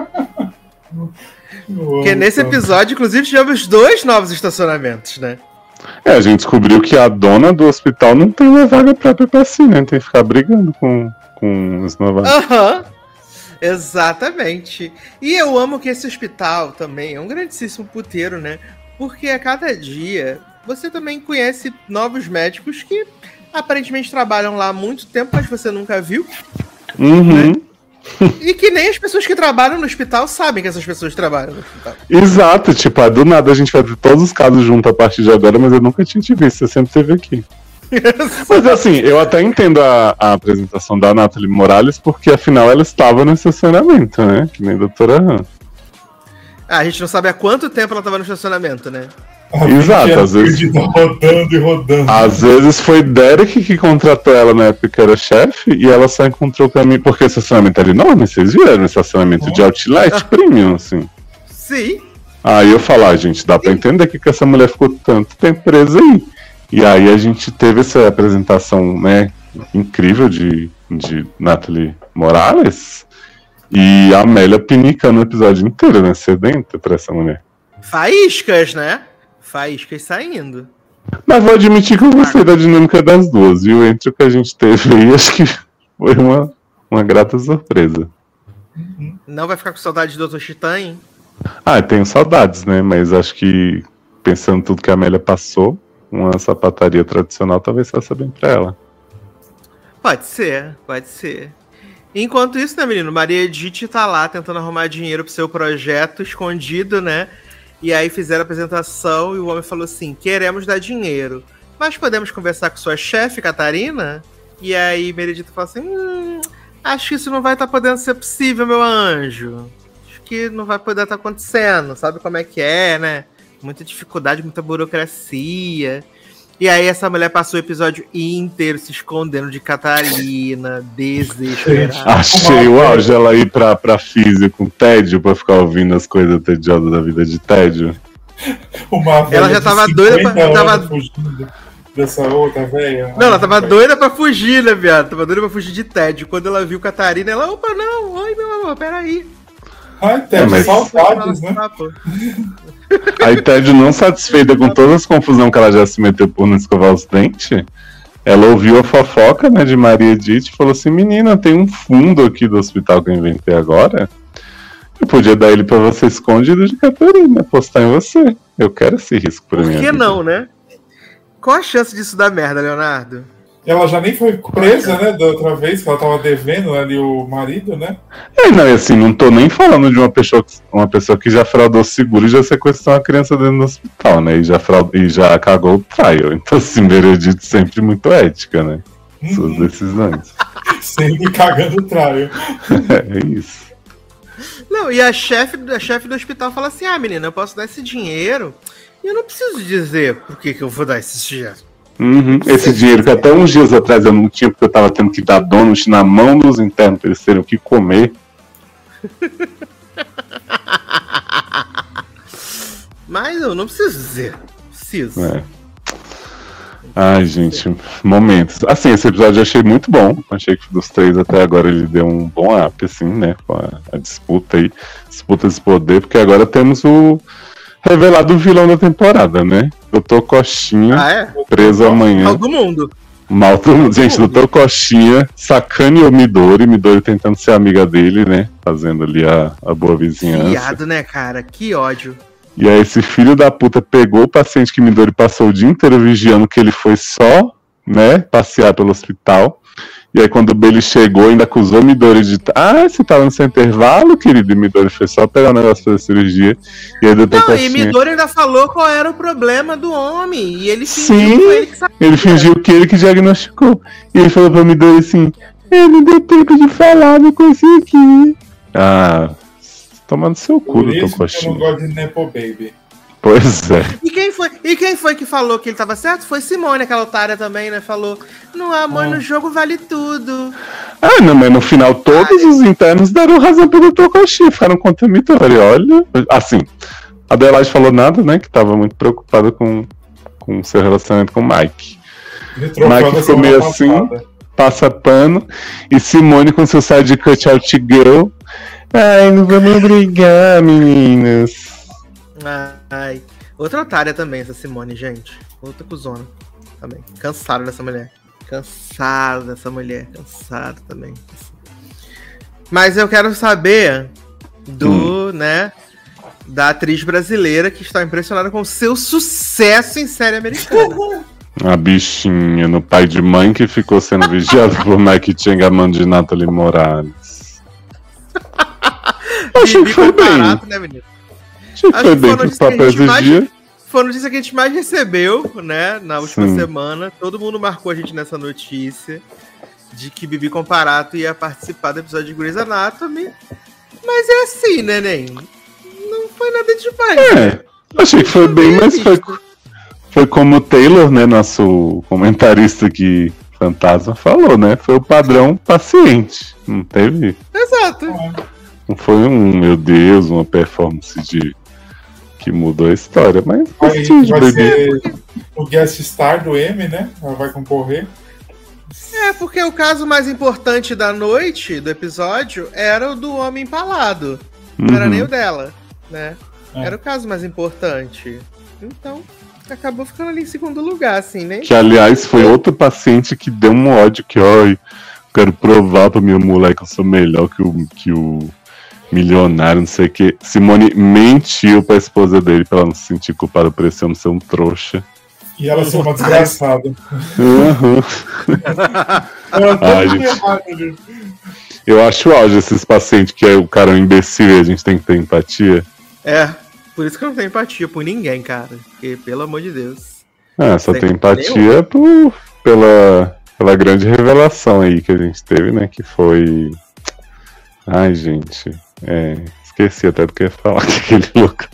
Porque nesse episódio, inclusive, tivemos dois novos estacionamentos, né? É, a gente descobriu que a dona do hospital não tem uma vaga própria pra si, né? Tem que ficar brigando com, com os novatos. Aham, uhum. Exatamente. E eu amo que esse hospital também é um grandíssimo puteiro, né? Porque a cada dia você também conhece novos médicos que aparentemente trabalham lá há muito tempo, mas você nunca viu. Uhum. Né? E que nem as pessoas que trabalham no hospital sabem que essas pessoas trabalham no hospital. Exato, tipo, é do nada a gente vai ter todos os casos juntos a partir de agora, mas eu nunca tinha te visto, você sempre esteve aqui. Mas assim, eu até entendo a, a apresentação da Nathalie Morales, porque afinal ela estava no estacionamento, né? Que nem a doutora Han. Ah, a gente não sabe há quanto tempo ela estava no estacionamento, né? Exato, às vezes. Rodando e rodando. Às vezes foi Derek que contratou ela na época que era chefe e ela só encontrou o caminho. Porque o estacionamento era enorme, vocês viram? O estacionamento oh. de Outlet oh. Premium, assim. Sim. Aí eu falo, ah, gente, dá pra entender que, que essa mulher ficou tanto tempo presa aí. E aí a gente teve essa apresentação, né, incrível de, de Nathalie Morales. E a Amélia pinicando o episódio inteiro, né, sedenta pra essa mulher. Faíscas, né? Faíscas saindo. Mas vou admitir que eu gostei da dinâmica das duas, viu? Entre o que a gente teve aí, acho que foi uma, uma grata surpresa. Não vai ficar com saudade do doutor Chitã, hein? Ah, tenho saudades, né? Mas acho que, pensando tudo que a Amélia passou, uma sapataria tradicional talvez faça bem pra ela. Pode ser, pode ser. Enquanto isso, né, menino? Maria Edith tá lá tentando arrumar dinheiro pro seu projeto escondido, né? E aí fizeram a apresentação e o homem falou assim, queremos dar dinheiro, mas podemos conversar com sua chefe, Catarina? E aí Meredith falou assim, hum, acho que isso não vai estar tá podendo ser possível, meu anjo. Acho que não vai poder estar tá acontecendo, sabe como é que é, né? Muita dificuldade, muita burocracia. E aí essa mulher passou o episódio inteiro se escondendo de Catarina, desesperada. Achei o auge ela ir pra, pra física com tédio pra ficar ouvindo as coisas tediosas da vida de tédio. Uma ela já tava doida pra... Tava... fugindo dessa outra velha. Não, ela tava doida pra fugir, né, viado? Tava doida pra fugir de tédio. Quando ela viu Catarina, ela, opa, não, oi, meu amor, peraí. Ai, tédio, é, mas... saudades, né? Aí Tédio, não satisfeita com todas as confusões que ela já se meteu por não escovar os dentes, ela ouviu a fofoca, né, de Maria Edith e falou assim, menina, tem um fundo aqui do hospital que eu inventei agora, eu podia dar ele pra você escondido de Catarina, postar em você. Eu quero esse risco pra mim. Por que não, né? Qual a chance disso dar merda, Leonardo? Ela já nem foi presa, né, da outra vez, que ela tava devendo ali o marido, né? É, não, e assim, não tô nem falando de uma pessoa, uma pessoa que já fraudou seguro e já sequestrou uma criança dentro do hospital, né? E já, fraud... e já cagou o trial. Então, assim, Meredith sempre muito ética, né? Uhum. Suas decisões. Sempre cagando o trial. É, é isso. Não, e a chefe a chefe do hospital fala assim, ah, menina, eu posso dar esse dinheiro e eu não preciso dizer por que, que eu vou dar esse dinheiro. Uhum. Esse dinheiro que até uns dias atrás eu não tinha, porque eu tava tendo que dar donuts na mão dos internos pra eles terem o que comer. Mas eu não preciso dizer. Preciso. É. Ai, gente, momentos. Assim, esse episódio eu achei muito bom. Achei que dos três até agora ele deu um bom up, assim, né? Com a, a disputa aí. Disputa de poder, porque agora temos o revelado o vilão da temporada, né? doutor Coxinha, ah, é? preso Mal amanhã. Mal do mundo. Mal do mundo. Gente, doutor Coxinha sacaneou Midori, Midori tentando ser amiga dele, né? Fazendo ali a, a boa vizinhança. Viado, né, cara? Que ódio. E aí esse filho da puta pegou o paciente que Midori passou o dia inteiro vigiando, que ele foi só, né, passear pelo hospital. E aí quando o Bailey chegou, ainda acusou Midori de... Ah, você tava no seu intervalo, querido? E Midori foi só pegar o negócio pra fazer cirurgia. E aí doutor Não, Coxinha... e Midori ainda falou qual era o problema do homem. E ele fingiu Sim, que foi ele que sabia. Ele fingiu que ele que diagnosticou. E ele falou pra Midori assim... Eu não deu tempo de falar, não consegui. Ah... Tomando seu cu, doutor Coxinha. Eu não gosto de Nepo Baby. Pois é. E quem, foi, e quem foi que falou que ele tava certo? Foi Simone, aquela otária também, né? Falou, no amor, ah. no jogo vale tudo. Ah, não, mas no final todos Ai. os internos deram razão pro doutor Coxinha. Ficaram contra a Midori, olha. Assim, a Adelaide falou nada, né? Que tava muito preocupada com o seu relacionamento com o Mike. Mike ficou meio assim, passa pano. E Simone com seu side de cut out girl. Ai, não vamos brigar, meninas. Ai, outra otária também, essa Simone, gente. Outra cuzona também. Cansado dessa mulher. Cansado dessa mulher. Cansado também. Mas eu quero saber do, hum. né, da atriz brasileira que está impressionada com o seu sucesso em série americana. A bichinha no pai de mãe que ficou sendo vigiado por Mike Changaman de Nathalie Morales. Achei que foi bem. Barato, né, menino? Achei que foi bem pro papel do dia. Foi a notícia que a gente mais recebeu, né, na última Sim. semana. Todo mundo marcou a gente nessa notícia de que Bibi Comparato ia participar do episódio de Grey's Anatomy. Mas é assim, né, Nen? Não foi nada demais. É, né? achei que foi bem, mas foi, foi como o Taylor, né, nosso comentarista aqui, Fantasma, falou, né? Foi o padrão paciente. Não teve... Exato. Não foi um, meu Deus, uma performance de que mudou a história, mas Aí prestígio, vai baby. ser o guest star do M, né? Ela vai concorrer. É, porque o caso mais importante da noite, do episódio, era o do homem empalado. Não era Uhum. nem o dela, né? É. Era o caso mais importante. Então, acabou ficando ali em segundo lugar, assim, né? Que, aliás, foi outro paciente que deu um ódio que, ai, quero provar pra minha mulher que eu sou melhor que o, que o milionário, não sei o que. Simone mentiu pra esposa dele pra ela não se sentir culpada por esse homem ser um trouxa. E ela ser uma desgraçada. Uhum. Ela tá Ai, tudo gente. errado ali. Eu acho ódio esses pacientes que é o cara é um imbecil e a gente tem que ter empatia. É, por isso que eu não tenho empatia por ninguém, cara. Porque, pelo amor de Deus. Ah, só Tem tem que empatia por, pela, pela grande revelação aí que a gente teve, né? Que foi. Ai, gente. É, esqueci até do que eu ia falar daquele lugar.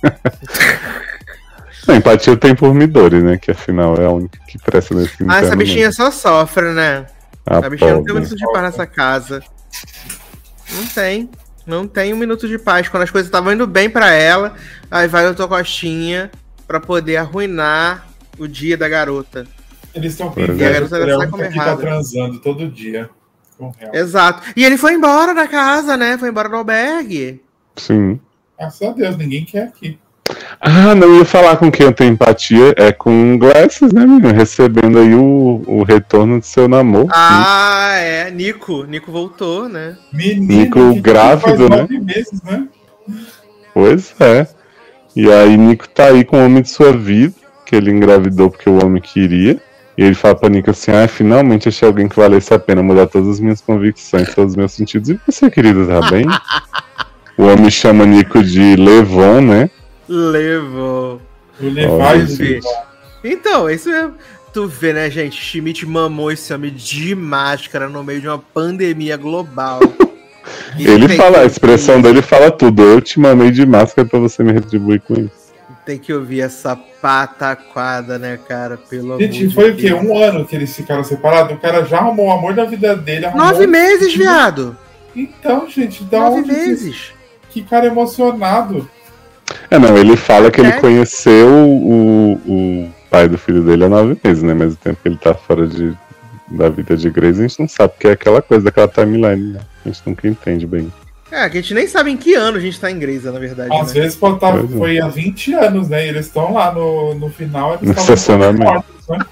A empatia tem por Midori, né? Que afinal é a única que presta nesse Ah, essa interno bichinha mesmo. só sofre, né? A A bichinha não tem um pobre. minuto de paz nessa casa. Não tem. Não tem um minuto de paz. Quando as coisas estavam indo bem pra ela, aí vai o Tocostinha pra poder arruinar o dia da garota. Eles estão com Pois é. inveja, A garota porque é a sai como única que tá errada. transando todo dia. Com real. Exato. E ele foi embora da casa, né? Foi embora do albergue. Sim. Graças a Deus, ninguém quer aqui. Ah, não ia falar com quem eu tenho empatia. É com Glasses, né, menino? Recebendo aí o, o retorno de seu namoro. Ah, é. Nico. Nico voltou, né? Menino, Nico que grávido, faz né? nove meses, né? Pois é. E aí Nico tá aí com o homem de sua vida, que ele engravidou porque o homem queria. E ele fala pra Nico assim, ah, finalmente achei alguém que valesse a pena mudar todas as minhas convicções, todos os meus sentidos. E você, querido, tá bem? O homem chama Nico de Levon, né? Levou. O Levi Olha, do gente. Então, isso é. Tu vê, né, gente? Schmidt mamou esse homem de máscara no meio de uma pandemia global. E Ele tem fala, que a expressão ouvir- dele fala tudo. Eu te mamei de máscara pra você me retribuir com isso. Tem que ouvir essa pataquada, né, cara? Pelo Gente, amor foi de o quê? Deus. Um ano que eles ficaram separados? O cara já arrumou o amor da vida dele. Arrumou... Nove meses, viado. Então, gente, dá Nove onde meses. Que cara emocionado. É, não, ele fala que ele É. conheceu o, o pai do filho dele há nove meses, né? Mas o tempo que ele tá fora de, da vida de Grace, a gente não sabe, porque é aquela coisa daquela timeline, né? A gente nunca entende bem. É, que a gente nem sabe em que ano a gente tá em Grey's, na verdade. Às né? vezes pode tá, Pois é. foi há vinte anos, né? E eles estão lá no, no final. Eles No estavam estacionamento. mortos, né?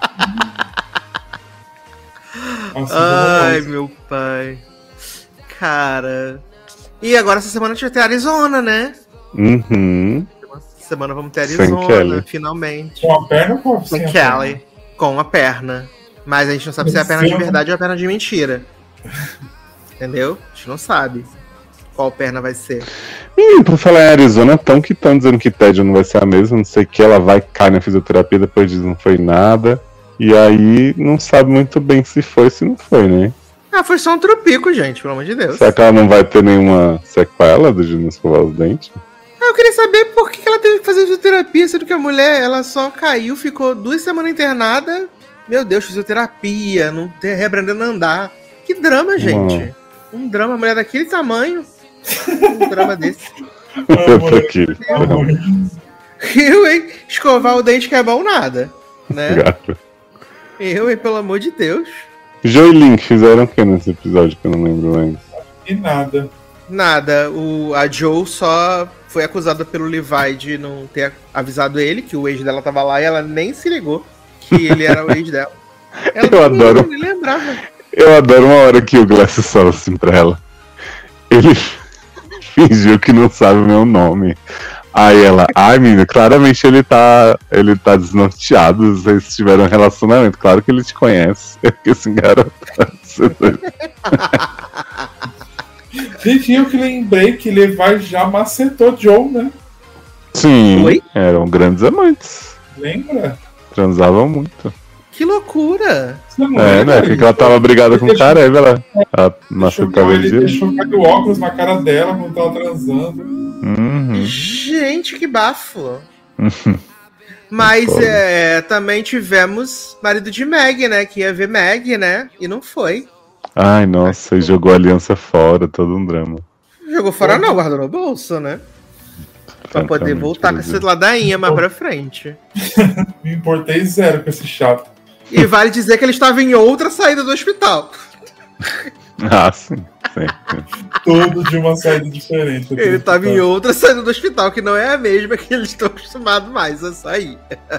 Nossa, Ai, horroroso. meu pai. Cara. E agora essa semana a gente vai ter Arizona, né? Uhum. Essa semana vamos ter Sem Arizona, Kelly. finalmente. Com a perna ou com a Sem sem a Kelly. Com a perna. Mas a gente não sabe se é a perna de Esse verdade ou a perna de mentira. Entendeu? A gente não sabe qual perna vai ser. Menino, por falar em Arizona, tão que estão dizendo que Ted não vai ser a mesma, não sei o que, ela vai cair na fisioterapia, depois diz não foi nada. E aí não sabe muito bem se foi, se não foi, né? Ah, foi só um trupico, gente, pelo amor de Deus. Será que ela não vai ter nenhuma sequela do de não escovar os dentes? Ah, eu queria saber por que que ela teve que fazer fisioterapia, sendo que a mulher, ela só caiu, ficou duas semanas internada. Meu Deus, fisioterapia, não ter reaprendendo a andar. Que drama, gente. Um drama, mulher daquele tamanho. Um drama desse. Amor, Aquele. amor. Eu, hein? Escovar o dente que é bom nada, né? Gato. Eu, hein? Pelo amor de Deus. Joe e Link fizeram o que nesse episódio que eu não lembro ainda? E nada. Nada. O, a Joe só foi acusada pelo Levi de não ter avisado ele que o ex dela tava lá e ela nem se ligou que ele era o ex dela. Ela Eu nem- adoro. nem lembrava. Eu adoro uma hora que o Glass fala assim pra ela. Ele fingiu que não sabe o meu nome. Aí ela, ai menina, claramente ele tá. Ele tá desnorteado. Vocês tiveram um relacionamento, claro que ele te conhece. Eu fiquei assim, garota. você doido. Gente, eu que lembrei que Levi já macetou Joe, né? Sim, Oi? eram grandes amantes. Lembra? Transavam muito. Que loucura! Você não É, lembra? né? Porque ela tava brigada com o cara, aí ela, ela Deixou, macetava ele ele. deixou cair o óculos na cara dela quando tava transando. Uhum. Gente, que bafo! Mas Foda. é, também tivemos marido de Meg, né? Que ia ver Meg, né? E não foi. Ai, nossa, e jogou a aliança fora, todo um drama. Jogou fora não, guardou no bolso, né? Pra poder voltar com essa ladainha mais pra frente. Me importei zero com esse chato. E vale dizer que ele estava em outra saída do hospital. Ah, sim. sim. Todo de uma saída diferente. Ele estava em outra saída do hospital, que não é a mesma que eles estão acostumados mais a sair.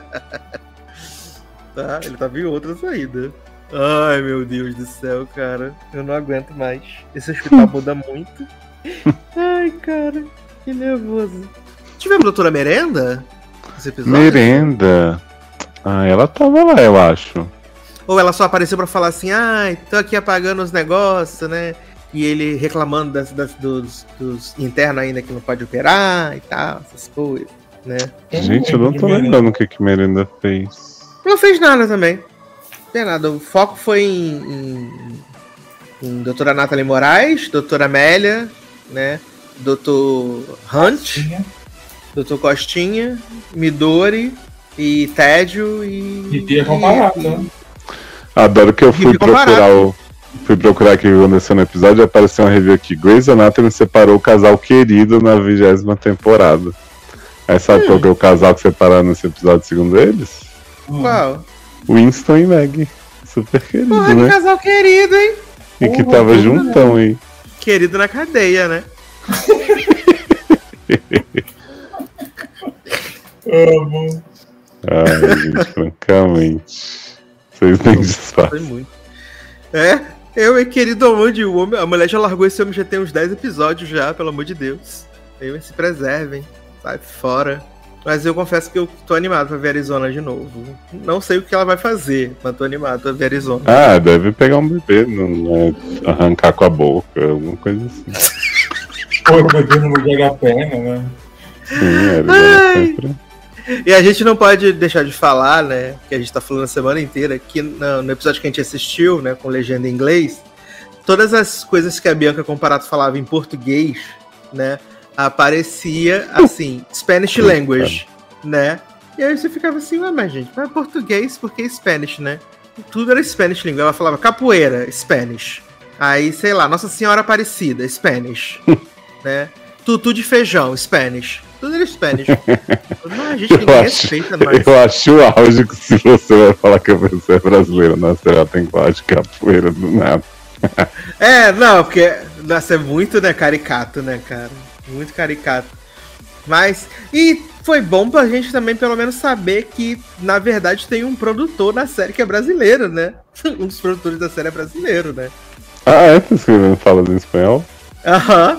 Tá? Ele estava em outra saída. Ai, meu Deus do céu, cara. Eu não aguento mais. Esse hospital muda muito. Ai, cara. Que nervoso. Tivemos doutora Merenda? Esse episódio? Merenda. Ah, ela tava lá, eu acho. Ou ela só apareceu pra falar assim, ai, ah, tô aqui apagando os negócios, né? E ele reclamando das, das, dos, dos internos ainda que não pode operar e tal, essas coisas, né? Gente, eu não tô lembrando o que que Merenda fez. Não fez nada também. Não fez nada. O foco foi em, em, em doutora Nathalie Moraes, doutora Amélia, né? doutor Hunt, Costinha. doutor Costinha, Midori e Tédio e... E Pia comparado, né? Adoro que eu fui procurar o... Fui procurar aqui o que aconteceu no episódio e apareceu uma review aqui. Grey's Anatomy separou o casal querido na vigésima temporada. Aí sabe hum. qual que é o casal que separaram nesse episódio, segundo eles? Qual? Winston e Maggie. Super querido, Porra, né? Que casal querido, hein? E que Porra, tava juntão aí. Querido na cadeia, né? Amo. Ai, gente, francamente. Vocês nem disfarçam. Muito. É, eu e querido amante, o homem, a mulher já largou esse homem já tem uns dez episódios já, pelo amor de Deus. Eu se preservem, sai fora. Mas eu confesso que eu tô animado pra ver Arizona de novo. Não sei o que ela vai fazer, mas tô animado pra ver Arizona. Ah, deve pegar um bebê, não é arrancar com a boca, alguma coisa assim. Pôr o bebê no lugar da perna, né? Sim, Arizona sempre. E a gente não pode deixar de falar, né, que a gente tá falando a semana inteira, que no, no episódio que a gente assistiu, né, com legenda em inglês, todas as coisas que a Bianca Comparato falava em português, né, aparecia, assim, Spanish language, né, e aí você ficava assim, ué, mas gente, mas português, por que Spanish, né? Tudo era Spanish língua, ela falava capoeira, Spanish, aí, sei lá, Nossa Senhora Aparecida, Spanish, né, tutu de feijão, Spanish. Tudo era Spanish. Não, a gente ninguém respeita mais. Eu acho o auge que se você vai falar que a pessoa é brasileira, nossa, ela tem quase capoeira do nada. É, não, porque nossa, é muito, né, caricato, né, cara? Muito caricato. Mas, e foi bom pra gente também, pelo menos, saber que, na verdade, tem um produtor na série que é brasileiro, né? Um dos produtores da série é brasileiro, né? Ah, é? Tá escrevendo falas em espanhol? Aham.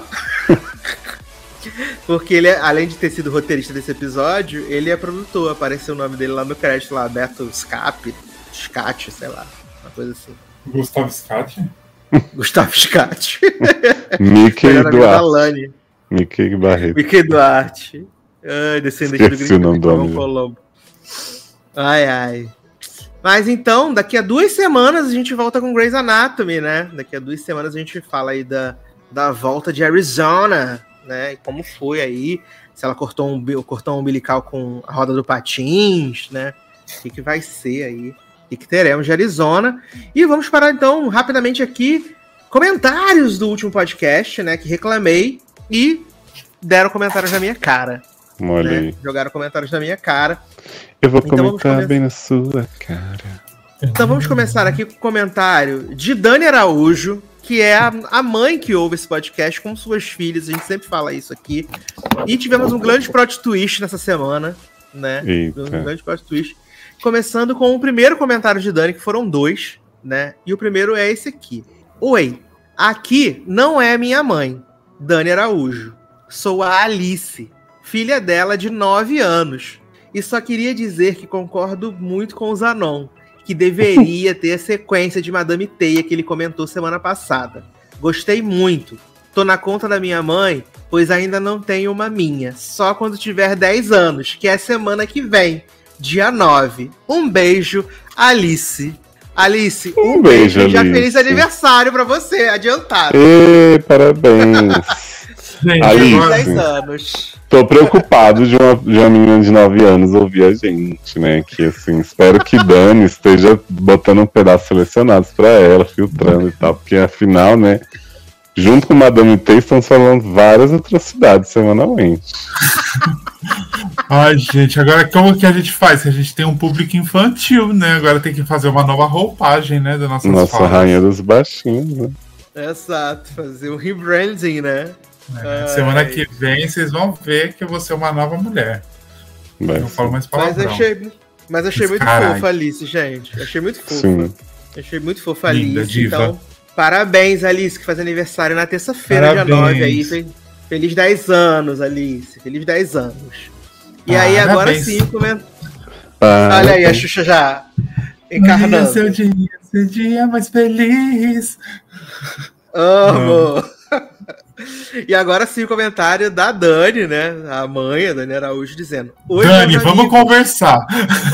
Porque ele, além de ter sido roteirista desse episódio, ele é produtor. Apareceu o nome dele lá no crédito, lá, Beto Scap, Scatti, sei lá, uma coisa assim. Gustavo Scatti? Gustavo Scatti. Mickey Duarte. Mickey Barreto. Mickey Duarte. Ai, descendente Esqueci do Grande Colombo. Ai, ai. Mas então, daqui a duas semanas a gente volta com Grey's Anatomy, né? Daqui a duas semanas a gente fala aí da, da volta de Arizona, né, e como foi aí, se ela cortou um, cortou um umbilical com a roda do patins, né, o que, que vai ser aí, o que, que teremos de Arizona. E vamos parar então rapidamente aqui, comentários do último podcast, né, que reclamei e deram comentários na minha cara. Olha né, aí. Jogaram comentários na minha cara. Eu vou então, comentar bem na sua cara. Então vamos começar aqui com o comentário de Dani Araújo, que é a, a mãe que ouve esse podcast com suas filhas, a gente sempre fala isso aqui. E tivemos um grande plot twist nessa semana, né? Eita. Um grande plot twist. Começando com o primeiro comentário de Dani, que foram dois, né? E o primeiro é esse aqui. Oi, aqui não é minha mãe, Dani Araújo. Sou a Alice, filha dela de nove anos. E só queria dizer que concordo muito com o Zanon, que deveria ter a sequência de Madame Teia que ele comentou semana passada. Gostei muito. Tô na conta da minha mãe, pois ainda não tenho uma minha. Só quando tiver dez anos, que é semana que vem, dia nove. Um beijo, Alice. Alice, um, um beijo, beijo e já feliz aniversário pra você, adiantado. Ê, parabéns. Alice, dez anos. Tô preocupado de uma, de uma menina de nove anos ouvir a gente, né? Que assim, espero que Dani esteja botando um pedaço selecionados pra ela, filtrando e tal, porque afinal, né? junto com Madame T, estamos falando várias atrocidades semanalmente. Ai, gente, agora como que a gente faz? A gente tem um público infantil, né? Agora tem que fazer uma nova roupagem, né? Da nossas Nossa falas. rainha dos baixinhos, né? Exato, fazer um rebranding, né? É, semana que vem vocês vão ver que eu vou ser uma nova mulher. Vai Eu não ser. falo mais Mas palavrão. achei, mas achei muito Caralho. fofa a Alice, gente. Achei muito fofa. Sim. Achei muito fofa a Linda, Alice. diva. Então, parabéns, Alice, que faz aniversário na terça-feira, dia Parabéns. nove aí. Fe- Feliz dez anos, Alice. Feliz dez anos. E aí, agora Parabéns. sim, comenta. Ah, Olha aí a Xuxa já Dia, encarnando. seu dia, seu dia mais feliz. Amo! E agora sim o comentário da Dani, né? A mãe, a Dani Araújo, dizendo: Oi, Dani, meus vamos amigos. conversar.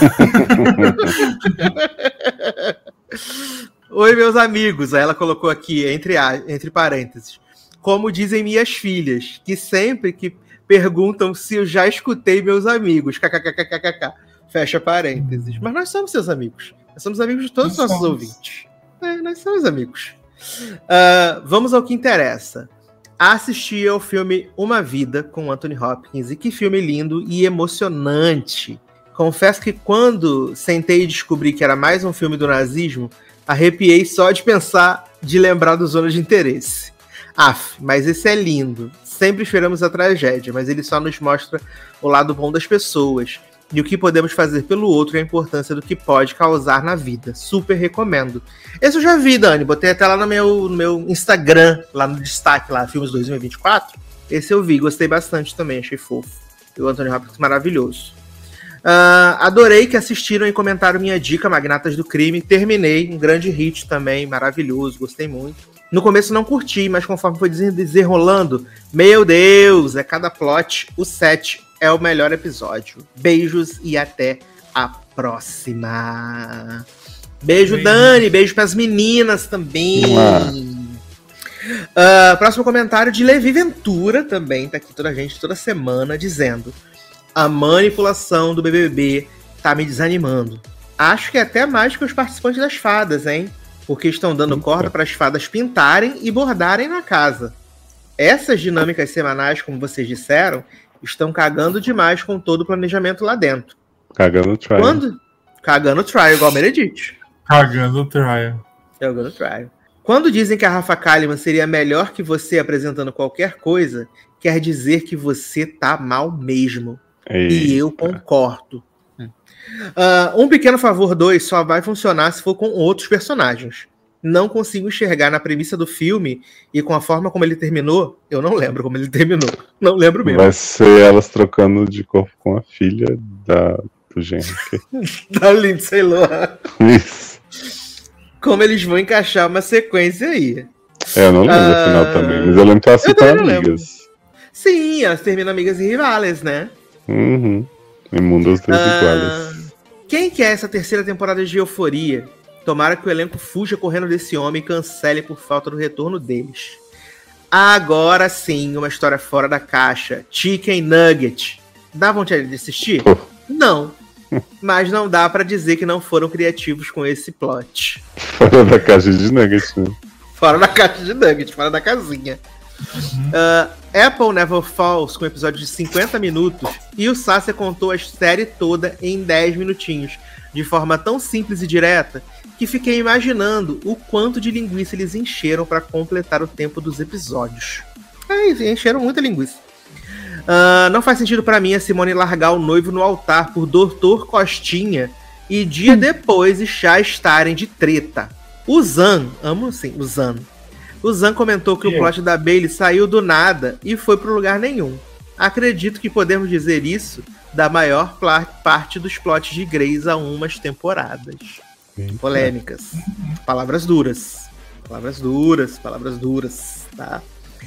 Oi, meus amigos. Aí ela colocou aqui, entre, a- entre parênteses. Como dizem minhas filhas, que sempre que perguntam se eu já escutei meus amigos. KKKKKK. Fecha parênteses. Mas nós somos seus amigos. Nós somos amigos de todos os Nós nossos somos. ouvintes. É, nós somos amigos. Ah, vamos ao que interessa. Assisti ao filme Uma Vida com Anthony Hopkins. E que filme lindo e emocionante. Confesso que quando sentei e descobri que era mais um filme do nazismo, arrepiei só de pensar, de lembrar do Zona de Interesse. Aff, mas esse é lindo. Sempre esperamos a tragédia, mas ele só nos mostra o lado bom das pessoas e o que podemos fazer pelo outro e a importância do que pode causar na vida. Super recomendo. Esse eu já vi, Dani. Botei até lá no meu, no meu Instagram, lá no destaque, lá, Filmes dois mil e vinte e quatro. Esse eu vi, gostei bastante também, achei fofo. E o Anthony Hopkins maravilhoso. Uh, adorei que assistiram e comentaram minha dica, Magnatas do Crime. Terminei, um grande hit também, maravilhoso, gostei muito. No começo não curti, mas conforme foi desenrolando, meu Deus, é cada plot. O sete é o melhor episódio. Beijos e até a próxima. Beijo, Beijo. Dani, beijo pras meninas também. Uá. Uh, próximo comentário de Levi Ventura também, tá aqui toda a gente toda semana dizendo: a manipulação do B B B tá me desanimando. Acho que é até mais que os participantes das fadas, hein? Porque estão dando Eita. corda para as fadas pintarem e bordarem na casa. Essas dinâmicas semanais, como vocês disseram, estão cagando demais com todo o planejamento lá dentro. Cagando o trial. Quando? Cagando o trial, igual Meredith. Cagando o trial. Cagando o trial. Quando dizem que a Rafa Kalimann seria melhor que você apresentando qualquer coisa, quer dizer que você tá mal mesmo. E eu concordo. Uh, um Pequeno Favor dois só vai funcionar se for com outros personagens. Não consigo enxergar na premissa do filme e com a forma como ele terminou. Eu não lembro como ele terminou. Não lembro mesmo. Vai ser elas trocando de corpo com a filha da, do Henry. Da Lindsay Lohan. Isso. Como eles vão encaixar uma sequência aí. É, eu não lembro Ah, o final também, mas eu lembro que elas eu ficam também não amigas. Sim, elas terminam amigas e rivais, né? Uhum. Em mundos desiguais. Ah, quem quer essa terceira temporada de Euforia? Tomara que o elenco fuja correndo desse homem e cancele por falta do retorno deles. Agora sim, uma história fora da caixa. Chicken Nugget. Dá vontade de assistir? Oh. Não. Mas não dá pra dizer que não foram criativos com esse plot. Fora da caixa de nuggets, né? Fora da caixa de Nugget, fora da casinha. Uh, Apple Never Falls com episódio de cinquenta minutos e o Sácia contou a série toda em dez minutinhos, de forma tão simples e direta que fiquei imaginando o quanto de linguiça eles encheram para completar o tempo dos episódios. É, encheram muita linguiça. Uh, não faz sentido para mim a Simone largar o noivo no altar por doutor Costinha e dia depois já estarem de treta. O Zan, amo sim, o Zan. O Zan comentou que o plot da Bailey saiu do nada e foi pro lugar nenhum. Acredito que podemos dizer isso da maior pla- parte dos plots de Grey's há umas temporadas. Eita. Polêmicas. Palavras duras. Palavras duras, palavras duras, tá?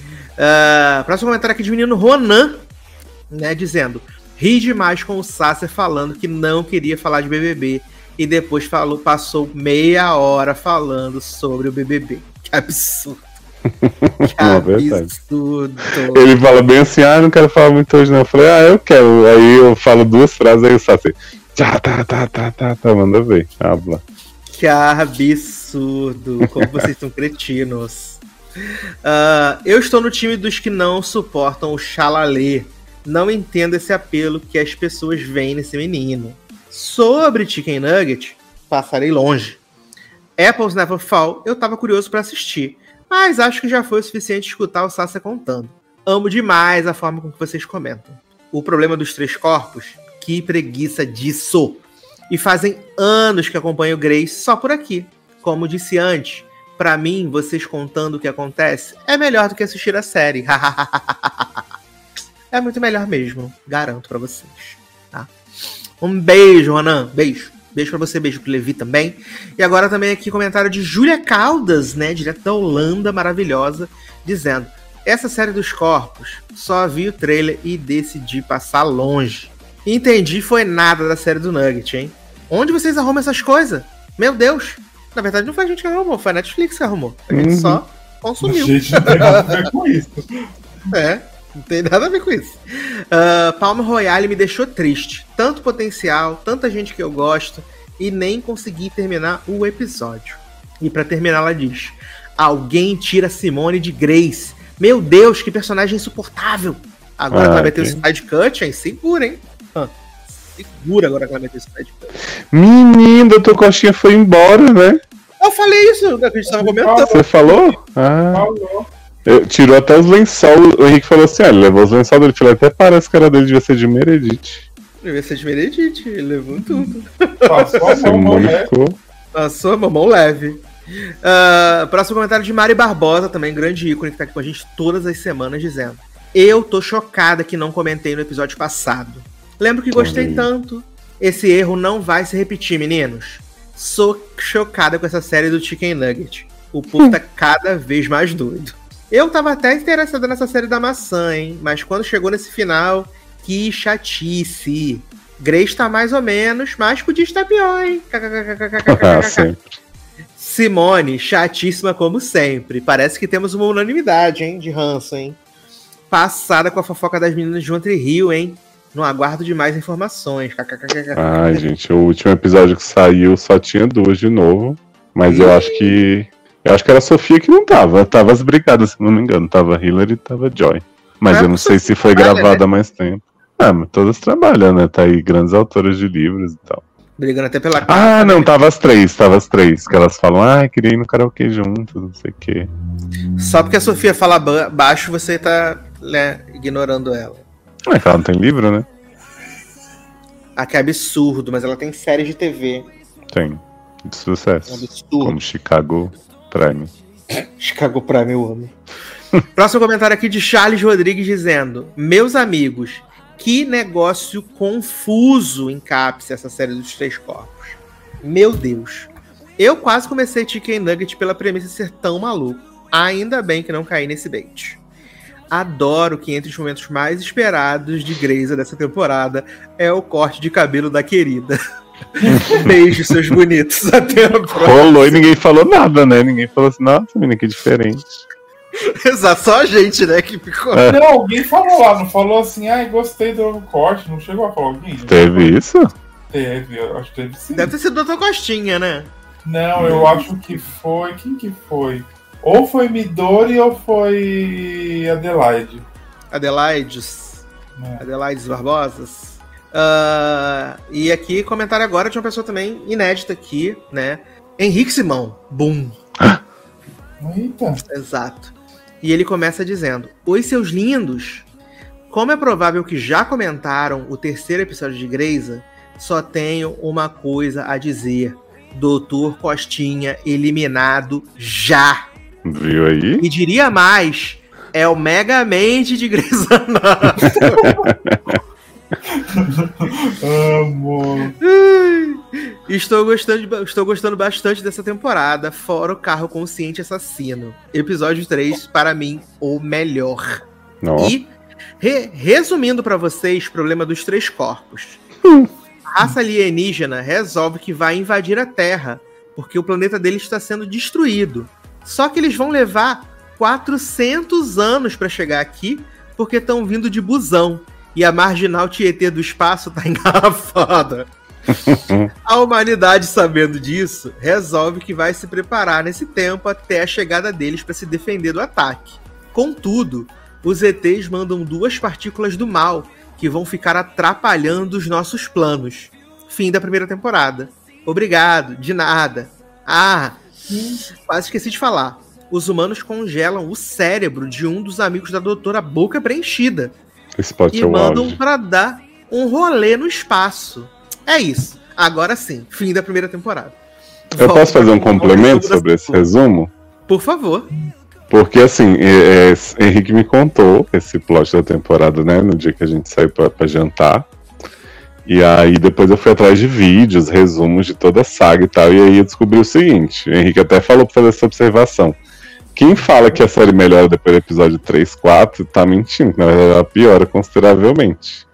Uh, próximo comentário aqui de menino Ronan, né, dizendo: ri demais com o Sácer falando que não queria falar de B B B e depois falou, passou meia hora falando sobre o B B B. Que absurdo. Que Não, é verdade. absurdo. Ele fala bem assim, ah, não quero falar muito hoje não. Eu falei, ah, eu quero. Aí eu falo duas frases, aí o Sassi, tá, tá, tá, tá, tá, tá, manda ver. Habla. Que absurdo. Como vocês são cretinos. Uh, eu estou no time dos que não suportam o chalalê. Não entendo esse apelo que as pessoas veem nesse menino. Sobre Chicken Nugget, passarei longe. Apples Never Fall, eu tava curioso pra assistir, mas acho que já foi o suficiente escutar o Sasha contando. Amo demais a forma com que vocês comentam. O problema dos três corpos, que preguiça disso. E fazem anos que acompanho Grace só por aqui. Como disse antes, pra mim, vocês contando o que acontece é melhor do que assistir a série. É muito melhor mesmo, garanto pra vocês. Tá? Um beijo, Ronan. Beijo. Beijo pra você, beijo pro Levi também. E agora também aqui comentário de Júlia Caldas, né? Direto da Holanda, maravilhosa, dizendo: essa série dos corpos, só vi o trailer e decidi passar longe. Entendi, foi nada da série do Nugget, hein? Onde vocês arrumam essas coisas? Meu Deus! Na verdade não foi a gente que arrumou, foi a Netflix que arrumou. A gente uhum. só consumiu. A gente não tem nada a ver com isso. É, não tem nada a ver com isso. Uh, Palma Royale me deixou triste. Tanto potencial, tanta gente que eu gosto, e nem consegui terminar o episódio. E pra terminar, ela diz: alguém tira Simone de Grace. Meu Deus, que personagem insuportável. Agora ah, que ela meteu okay. o side cut, hein? Segura, hein? Ah, segura agora que ela meteu o side cut. Menino, doutor Coxinha foi embora, né? Eu falei isso, que a gente tava comentando. Você falou? Ah. Falou. Eu, tirou até os lençol. O Henrique falou assim: ah, ele levou os lençol dele. Falei, até parece que era dele, devia ser de Meredith. Devia ser de Meredith, ele levou tudo. Passou a mão leve. Passou a mão leve. Uh, próximo comentário de Mari Barbosa, também grande ícone, que tá aqui com a gente todas as semanas, dizendo: eu tô chocada que não comentei no episódio passado. Lembro que gostei Oi. tanto. Esse erro não vai se repetir, meninos. Sou chocada com essa série do Chicken Nugget. O povo tá cada vez mais doido. Eu tava até interessada nessa série da maçã, hein? Mas quando chegou nesse final, que chatice. Grace tá mais ou menos, mas podia estar pior, hein? Ah, sempre. Simone, chatíssima como sempre. Parece que temos uma unanimidade, hein? De ranço, hein? Passada com a fofoca das meninas de One Tree Hill, hein? Não aguardo de mais informações. Ai, gente, o último episódio que saiu só tinha duas de novo. Mas eu acho que... Eu acho que era a Sofia que não tava. Tava as brigadas, se não me engano. Tava Hillary e tava Joy. Mas é eu não sei se foi gravada né? há mais tempo. Ah, mas todas trabalham, né? Tá aí grandes autoras de livros e tal. Brigando até pela casa. Ah, não, né? tava as três, tava as três. Que elas falam, ah, queria ir no karaokê juntos, não sei o quê. Só porque a Sofia fala ba- baixo, você tá né, ignorando ela. É que ela não tem livro, né? Ah, que é absurdo, mas ela tem série de T V. Tem. De sucesso. É absurdo. Como Chicago Prime. Chicago Prime, eu amo. Próximo comentário aqui de Charles Rodrigues dizendo: meus amigos, que negócio confuso em Cápsula essa série dos três corpos. Meu Deus. Eu quase comecei Chicken Nugget pela premissa de ser tão maluco. Ainda bem que não caí nesse bait. Adoro que entre os momentos mais esperados de Grey's dessa temporada é o corte de cabelo da querida. Beijo, seus bonitos. Até a próxima. Rolou e ninguém falou nada, né? Ninguém falou assim, nossa, menina, que diferente. Exato, só a gente, né, que ficou. É. Não, alguém falou lá, não falou assim, ai, gostei do corte, não chegou a falar alguém? Teve isso? Teve, eu acho que teve sim. Deve ter sido o doutor Costinha, né? Não, eu acho que foi, quem que foi? Ou foi Midori ou foi Adelaide. Adelaides. É. Adelaides Barbosas. Uh, e aqui, comentário agora de uma pessoa também inédita aqui, né? Henrique Simão. Boom. Eita. Exato. E ele começa dizendo: oi, seus lindos. Como é provável que já comentaram o terceiro episódio de Grey's, só tenho uma coisa a dizer. doutor Costinha eliminado já. Viu aí? E diria mais, é o Megamente de Grey's Anatomy. Amor. Estou gostando, estou gostando bastante dessa temporada, fora o carro consciente assassino. Episódio três, para mim, o melhor. Oh. E, re, resumindo para vocês, problema dos três corpos. A raça alienígena resolve que vai invadir a Terra, porque o planeta deles está sendo destruído. Só que eles vão levar quatrocentos anos para chegar aqui, porque estão vindo de busão. E a marginal Tietê do espaço tá engarrafada. A humanidade, sabendo disso, resolve que vai se preparar nesse tempo até a chegada deles para se defender do ataque. Contudo, os E Tês mandam duas partículas do mal que vão ficar atrapalhando os nossos planos. Fim da primeira temporada. Obrigado, de nada. Ah, quase esqueci de falar. Os humanos congelam o cérebro de um dos amigos da doutora Boca Preenchida. Esse pode E ser o mandam auge. pra dar um rolê no espaço. É isso. Agora sim, fim da primeira temporada. Eu Volta posso fazer um com o complemento resumo da sobre esse segunda. resumo? Por favor. Porque, assim, é, é, Henrique me contou esse plot da temporada, né? No dia que a gente saiu pra, pra jantar. E aí, depois eu fui atrás de vídeos, resumos de toda a saga e tal. E aí eu descobri o seguinte. O Henrique até falou pra fazer essa observação. Quem fala que a série melhora depois do episódio três, quatro, tá mentindo. Na verdade, ela piora consideravelmente.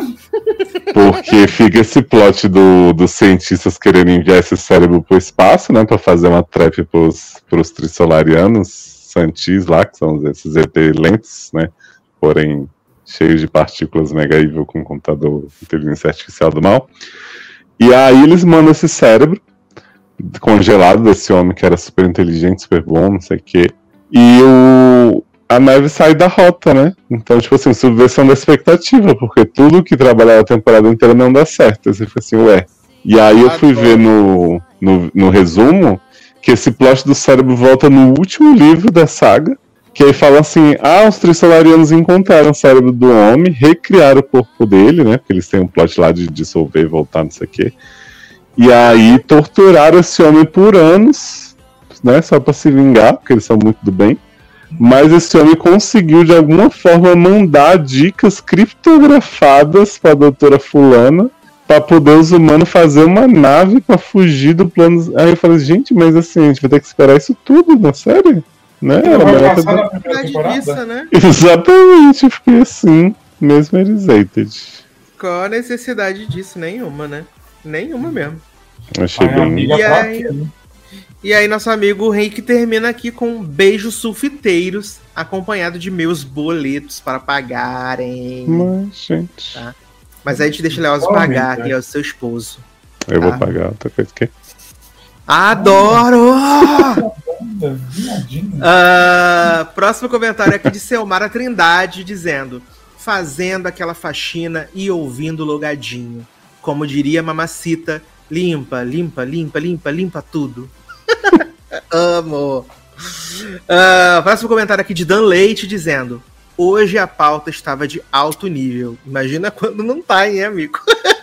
Porque fica esse plot do, dos cientistas querendo enviar esse cérebro pro espaço, né? Pra fazer uma trap pros, pros trissolarianos, Santis lá, que são esses E T lentos, né? Porém, cheios de partículas mega evil com computador inteligência artificial do mal. E aí eles mandam esse cérebro congelado desse homem que era super inteligente, super bom, não sei o quê. E o, a nave sai da rota, né? Então, tipo assim, subversão da expectativa, porque tudo que trabalhava a temporada inteira não dá certo. Aí você fica assim, ué. E aí eu fui ver no, no, no resumo que esse plot do cérebro volta no último livro da saga, que aí fala assim, ah, os trissolarianos encontraram o cérebro do homem, recriaram o corpo dele, né? Porque eles têm um plot lá de dissolver e voltar, não sei o quê. E aí torturaram esse homem por anos, né, só pra se vingar, porque eles são muito do bem. Mas esse homem conseguiu, de alguma forma, mandar dicas criptografadas pra doutora fulana, pra poder os humanos fazer uma nave pra fugir do plano... Aí eu falei, gente, mas assim, a gente vai ter que esperar isso tudo na série? Né? Não Era vai melhor passar ter- na primeira temporada? Disso, né? Exatamente, eu fiquei assim, mesmo erizated. Qual a necessidade disso? Nenhuma, né? Nenhuma mesmo. Achei Ai, bem... amiga, E pra aí? quê? E aí nosso amigo Henrique termina aqui com beijos sulfiteiros, acompanhado de meus boletos para pagarem. Mas, gente, Tá. Mas aí a gente deixa o Leoz Oh, pagar, meu que é o seu esposo. eu vou Tá. pagar outra coisa que... Adoro! Anda, viadinho. Ah, próximo comentário aqui de Selmara Trindade, dizendo: fazendo aquela faxina e ouvindo logadinho. Como diria Mamacita, limpa, limpa, limpa, limpa, limpa tudo. Amo. Ah, próximo comentário aqui de Dan Leite, dizendo: hoje a pauta estava de alto nível. Imagina quando não tá, hein, amigo?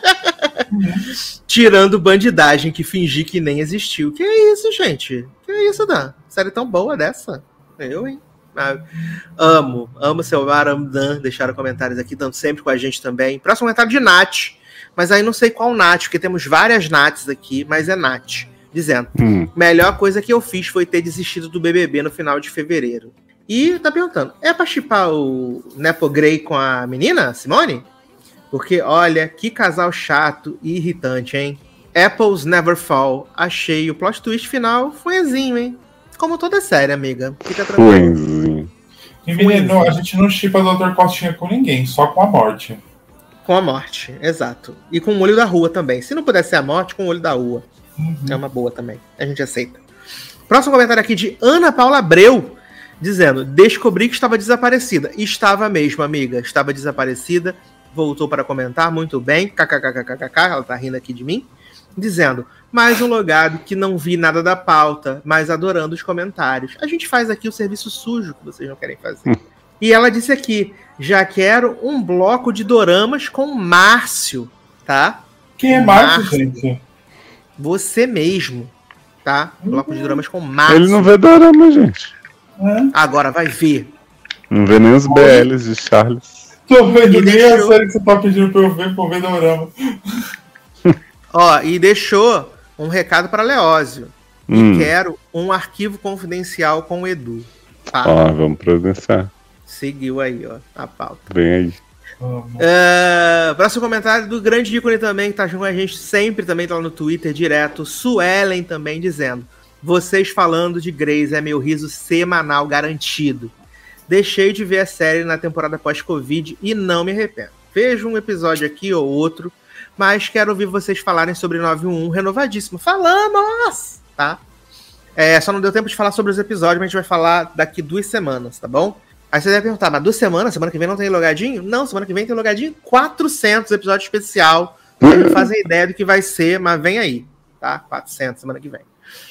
Tirando bandidagem que fingi que nem existiu. Que é isso, gente? Que é isso, Dan? Série tão boa dessa? Eu, hein? Ah, amo, amo Selvar, amo Dan. Deixaram comentários aqui, estão sempre com a gente também. Próximo comentário de Nath. Mas aí não sei qual Nath, porque temos várias Naths aqui, mas é Nath. Dizendo: Hum. melhor coisa que eu fiz foi ter desistido do B B B no final de fevereiro. E tá perguntando: é pra chipar o Nepo Grey com a menina, Simone? Porque, olha, que casal chato e irritante, hein? Apples Never Fall. Achei o plot twist final fuezinho, hein? Como toda série, amiga. Fica tranquilo. Fuenzinho. E menino, a gente não chipa o doutor Costinha com ninguém, só com a morte. Com a morte, exato. E com o olho da rua também. Se não pudesse ser a morte, com o olho da rua. Uhum. É uma boa também. A gente aceita. Próximo comentário aqui de Ana Paula Abreu, dizendo: descobri que estava desaparecida. Estava mesmo, amiga. Estava desaparecida. Voltou para comentar, muito bem. Kkkkkk, ela tá rindo aqui de mim. Dizendo: mais um logado que não vi nada da pauta, mas adorando os comentários. A gente faz aqui o serviço sujo que vocês não querem fazer. E ela disse aqui: já quero um bloco de doramas com Márcio, tá? Quem é Márcio, gente? Você mesmo, tá? Bloco de doramas com Márcio. Ele não vê dorama, gente. Hã? Agora vai ver. Não vê nem os B Ls de Charles. Tô vendo E nem deixou- a série que você tá pedindo pra eu ver, pra eu ver dorama. Ó, e deixou um recado para Leózio. Hum. E quero um arquivo confidencial com o Edu. Tá? Ó, vamos providenciar. Seguiu aí, ó, a pauta. Vem aí. Amo. É, próximo comentário do grande ícone também, que tá junto com a gente sempre, também tá lá no Twitter direto. Suelen também dizendo: vocês falando de Grey's é meu riso semanal garantido. Deixei de ver a série na temporada pós-Covid e não me arrependo. Vejo um episódio aqui ou outro, mas quero ouvir vocês falarem sobre nove um renovadíssimo. Falamos! Tá? É, só não deu tempo de falar sobre os episódios, mas a gente vai falar daqui duas semanas, tá bom? Aí você deve perguntar, mas duas semanas? Semana que vem não tem logadinho? Não, semana que vem tem logadinho quatrocentos, episódio especial. Não fazem ideia do que vai ser, mas vem aí, tá? quatrocentos semana que vem.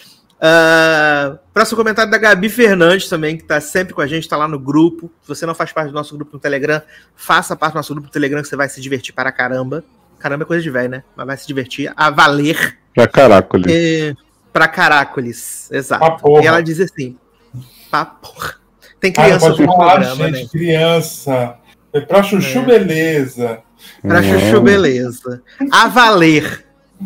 Uh, próximo comentário da Gabi Fernandes também, que tá sempre com a gente, tá lá no grupo. Se você não faz parte do nosso grupo no Telegram, faça parte do nosso grupo no Telegram, que você vai se divertir para caramba. Caramba é coisa de velho, né? Mas vai se divertir a valer. Pra Caracoles. É, pra Caracoles, exato. Ah, e ela diz assim, pá, porra. Tem Ah, criança pode no falar, programa, gente, né? Criança. É pra chuchu, É. beleza. Pra chuchu, beleza. A valer.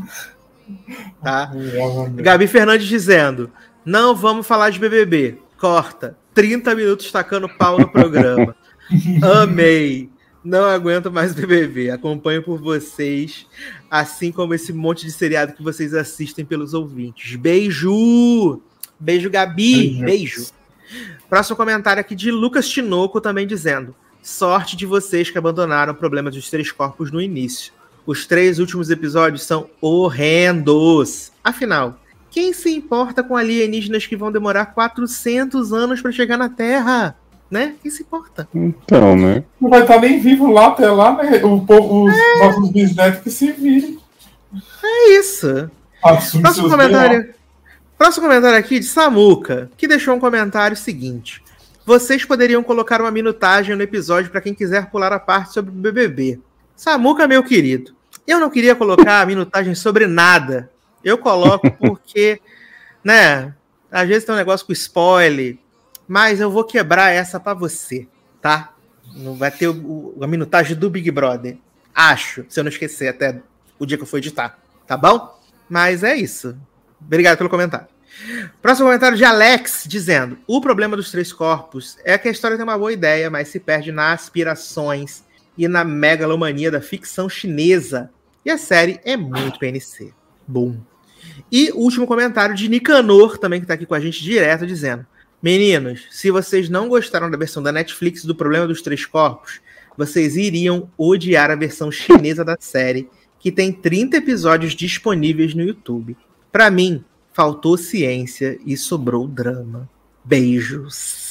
Tá? Gabi Fernandes dizendo, não vamos falar de B B B. Corta. trinta minutos tacando pau no programa. Amei. Não aguento mais B B B. Acompanho por vocês, assim como esse monte de seriado que vocês assistem pelos ouvintes. Beijo! Beijo, Gabi. Beijo. Beijo. Próximo comentário aqui de Lucas Tinoco também dizendo, sorte de vocês que abandonaram o problema dos três corpos no início. Os três últimos episódios são horrendos. Afinal, quem se importa com alienígenas que vão demorar quatrocentos anos para chegar na Terra? Né? Quem se importa? Então, né? Não vai estar nem vivo lá até lá, né? O povo, os é. nossos bisnetos que se virem. É isso. Assume Próximo comentário. Próximo comentário aqui de Samuca, que deixou um comentário seguinte. Vocês poderiam colocar uma minutagem no episódio para quem quiser pular a parte sobre o B B B. Samuca, meu querido, eu não queria colocar a minutagem sobre nada. Eu coloco porque, né, às vezes tem um negócio com spoiler, mas eu vou quebrar essa pra você, tá? Não vai ter o, a minutagem do Big Brother. Acho, se eu não esquecer até o dia que eu for editar, tá bom? Mas é isso. Obrigado pelo comentário. Próximo comentário de Alex, dizendo, o problema dos três corpos é que a história tem uma boa ideia, mas se perde nas aspirações e na megalomania da ficção chinesa. E a série é muito P N C. Bom. E o último comentário de Nicanor, também que tá aqui com a gente direto, dizendo, meninos, se vocês não gostaram da versão da Netflix do Problema dos Três Corpos, vocês iriam odiar a versão chinesa da série, que tem trinta episódios disponíveis no YouTube. Pra mim, faltou ciência e sobrou drama. Beijos.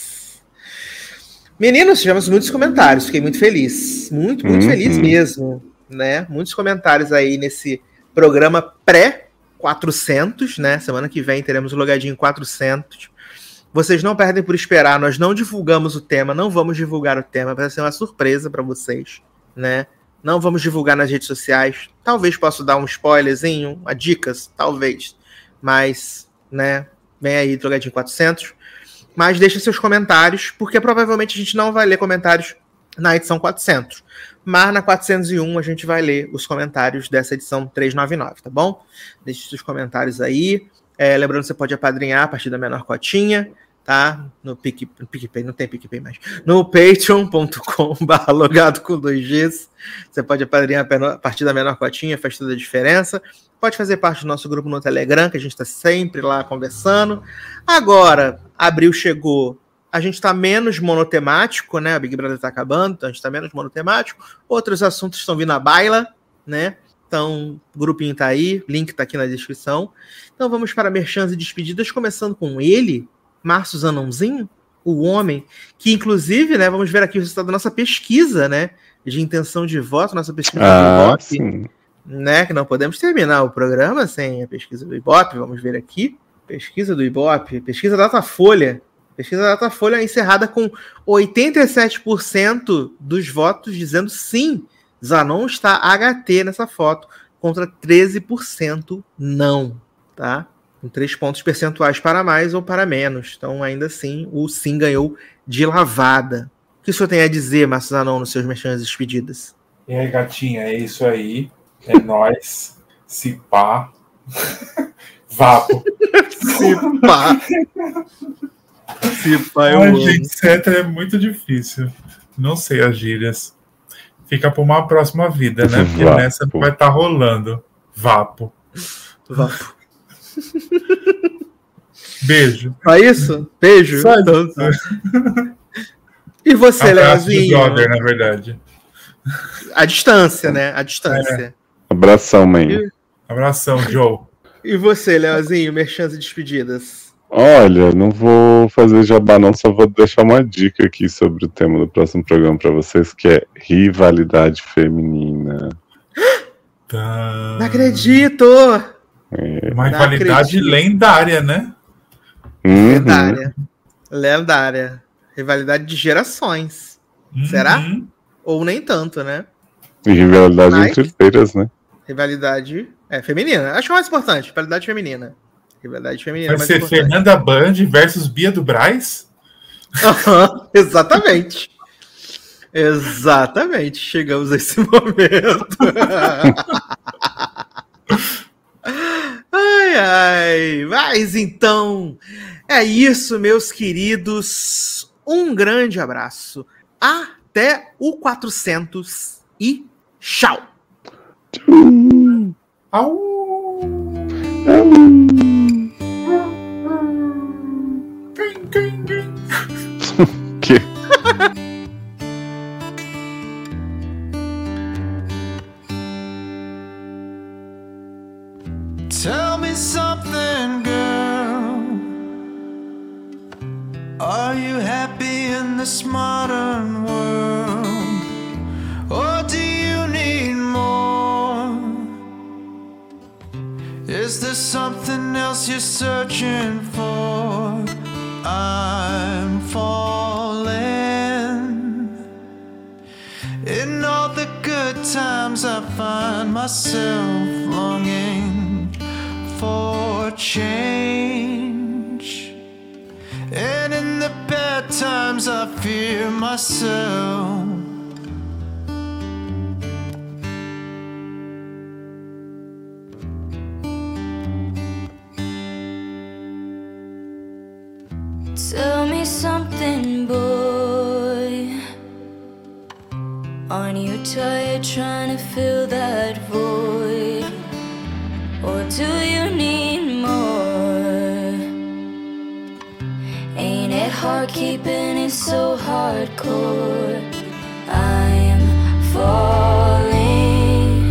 Meninos, tivemos muitos comentários, fiquei muito feliz. Muito, muito uhum. feliz mesmo, né? Muitos comentários aí nesse programa pré quatrocentos, né? Semana que vem teremos o logadinho quatrocentos. Vocês não perdem por esperar, nós não divulgamos o tema, não vamos divulgar o tema, vai ser uma surpresa para vocês, né? Não vamos divulgar nas redes sociais. Talvez possa dar um spoilerzinho, uma dicas, talvez. Mas, né, vem aí o logadinho quatrocentos. Mas deixa seus comentários, porque provavelmente a gente não vai ler comentários na edição quatrocentos. Mas na quatrocentos e um a gente vai ler os comentários dessa edição trezentos e noventa e nove, tá bom? Deixe seus comentários aí. É, lembrando que você pode apadrinhar a partir da menor cotinha, tá? No Pic, no PicPay, não tem PicPay mais. No patreon ponto com barra logado com dois Gs. Você pode apadrinhar a partir da menor cotinha, faz toda a diferença. Pode fazer parte do nosso grupo no Telegram, que a gente está sempre lá conversando. Agora, abril chegou, a gente está menos monotemático, né? A Big Brother está acabando, então a gente está menos monotemático. Outros assuntos estão vindo à baila, né? Então, o grupinho tá aí, link tá aqui na descrição. Então vamos para merchans e despedidas, começando com ele, Márcio Zanãozinho, o homem, que inclusive, né, vamos ver aqui o resultado da nossa pesquisa, né, de intenção de voto, nossa pesquisa ah, do Ibope, sim. né, que não podemos terminar o programa sem a pesquisa do Ibope, vamos ver aqui, pesquisa do Ibope, pesquisa Datafolha, pesquisa Datafolha encerrada com oitenta e sete por cento dos votos dizendo sim, Zanon está H T nessa foto, contra treze por cento não, tá? Com três pontos percentuais para mais ou para menos. Então, ainda assim, o sim ganhou de lavada. O que o senhor tem a dizer, Márcio Zanon, nos seus merchans e despedidas? E aí, gatinha, é isso aí. É nóis. Se pá. Vapo. Se pá. Se pá, eu Ai, amo. gente, etc é muito difícil. Não sei as gírias. Fica para uma próxima vida, né? Porque Vapo. Nessa não vai estar tá rolando. Vapo. Vapo. Beijo. Só isso? Beijo. Só então, isso. E você, Abraço de Leozinho? brother, na verdade. A distância, né? A distância. É. Abração, mãe. E, Abração, Joe. e você, Leozinho, merchans e despedidas? Olha, não vou fazer jabá não, só vou deixar uma dica aqui sobre o tema do próximo programa pra vocês, que é rivalidade feminina. Tá. Não acredito! É. Uma Não rivalidade acredito. lendária, né? Uhum. Lendária. Lendária. Rivalidade de gerações. Será? Uhum. Ou nem tanto, né? E rivalidade Mas- entre feiras, né? Rivalidade é feminina. Acho que é o mais importante. Rivalidade feminina. Rivalidade feminina é Vai mais ser importante. Fernanda Band versus Bia do Braz? Aham, exatamente. Exatamente. Chegamos a esse momento. Ai, ai. Mas então, é isso, meus queridos. Um grande abraço. Até o quatrocentos e tchau. Au! Que? Tell me something, girl. Are you happy in this modern world? Or do you need more? Is there something else you're searching for? I'm falling. In all the good times I find myself longing for change, and in the bad times I fear myself. Tell me something, boy. Aren't you tired trying to fill that void? Or do you need more? Ain't it hard keeping it so hardcore? I'm falling.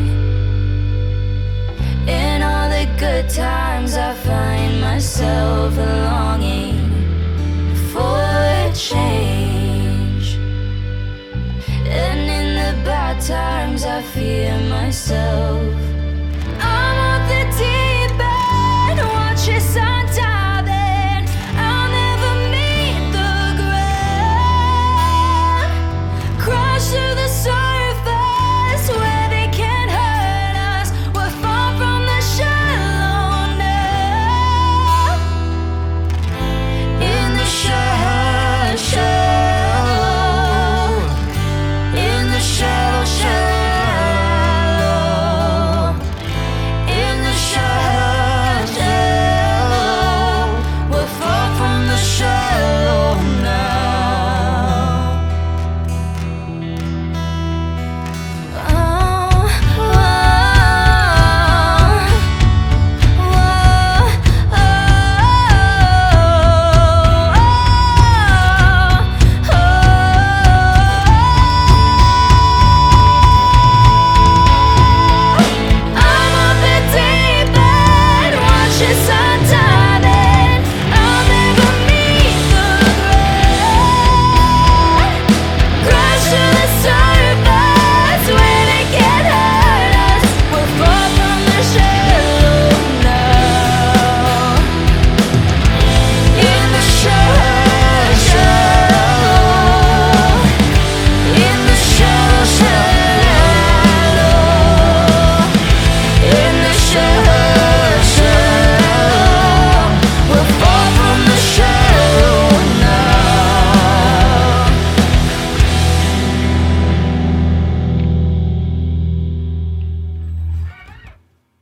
In all the good times I find myself longing for a change, and in the bad times I fear myself.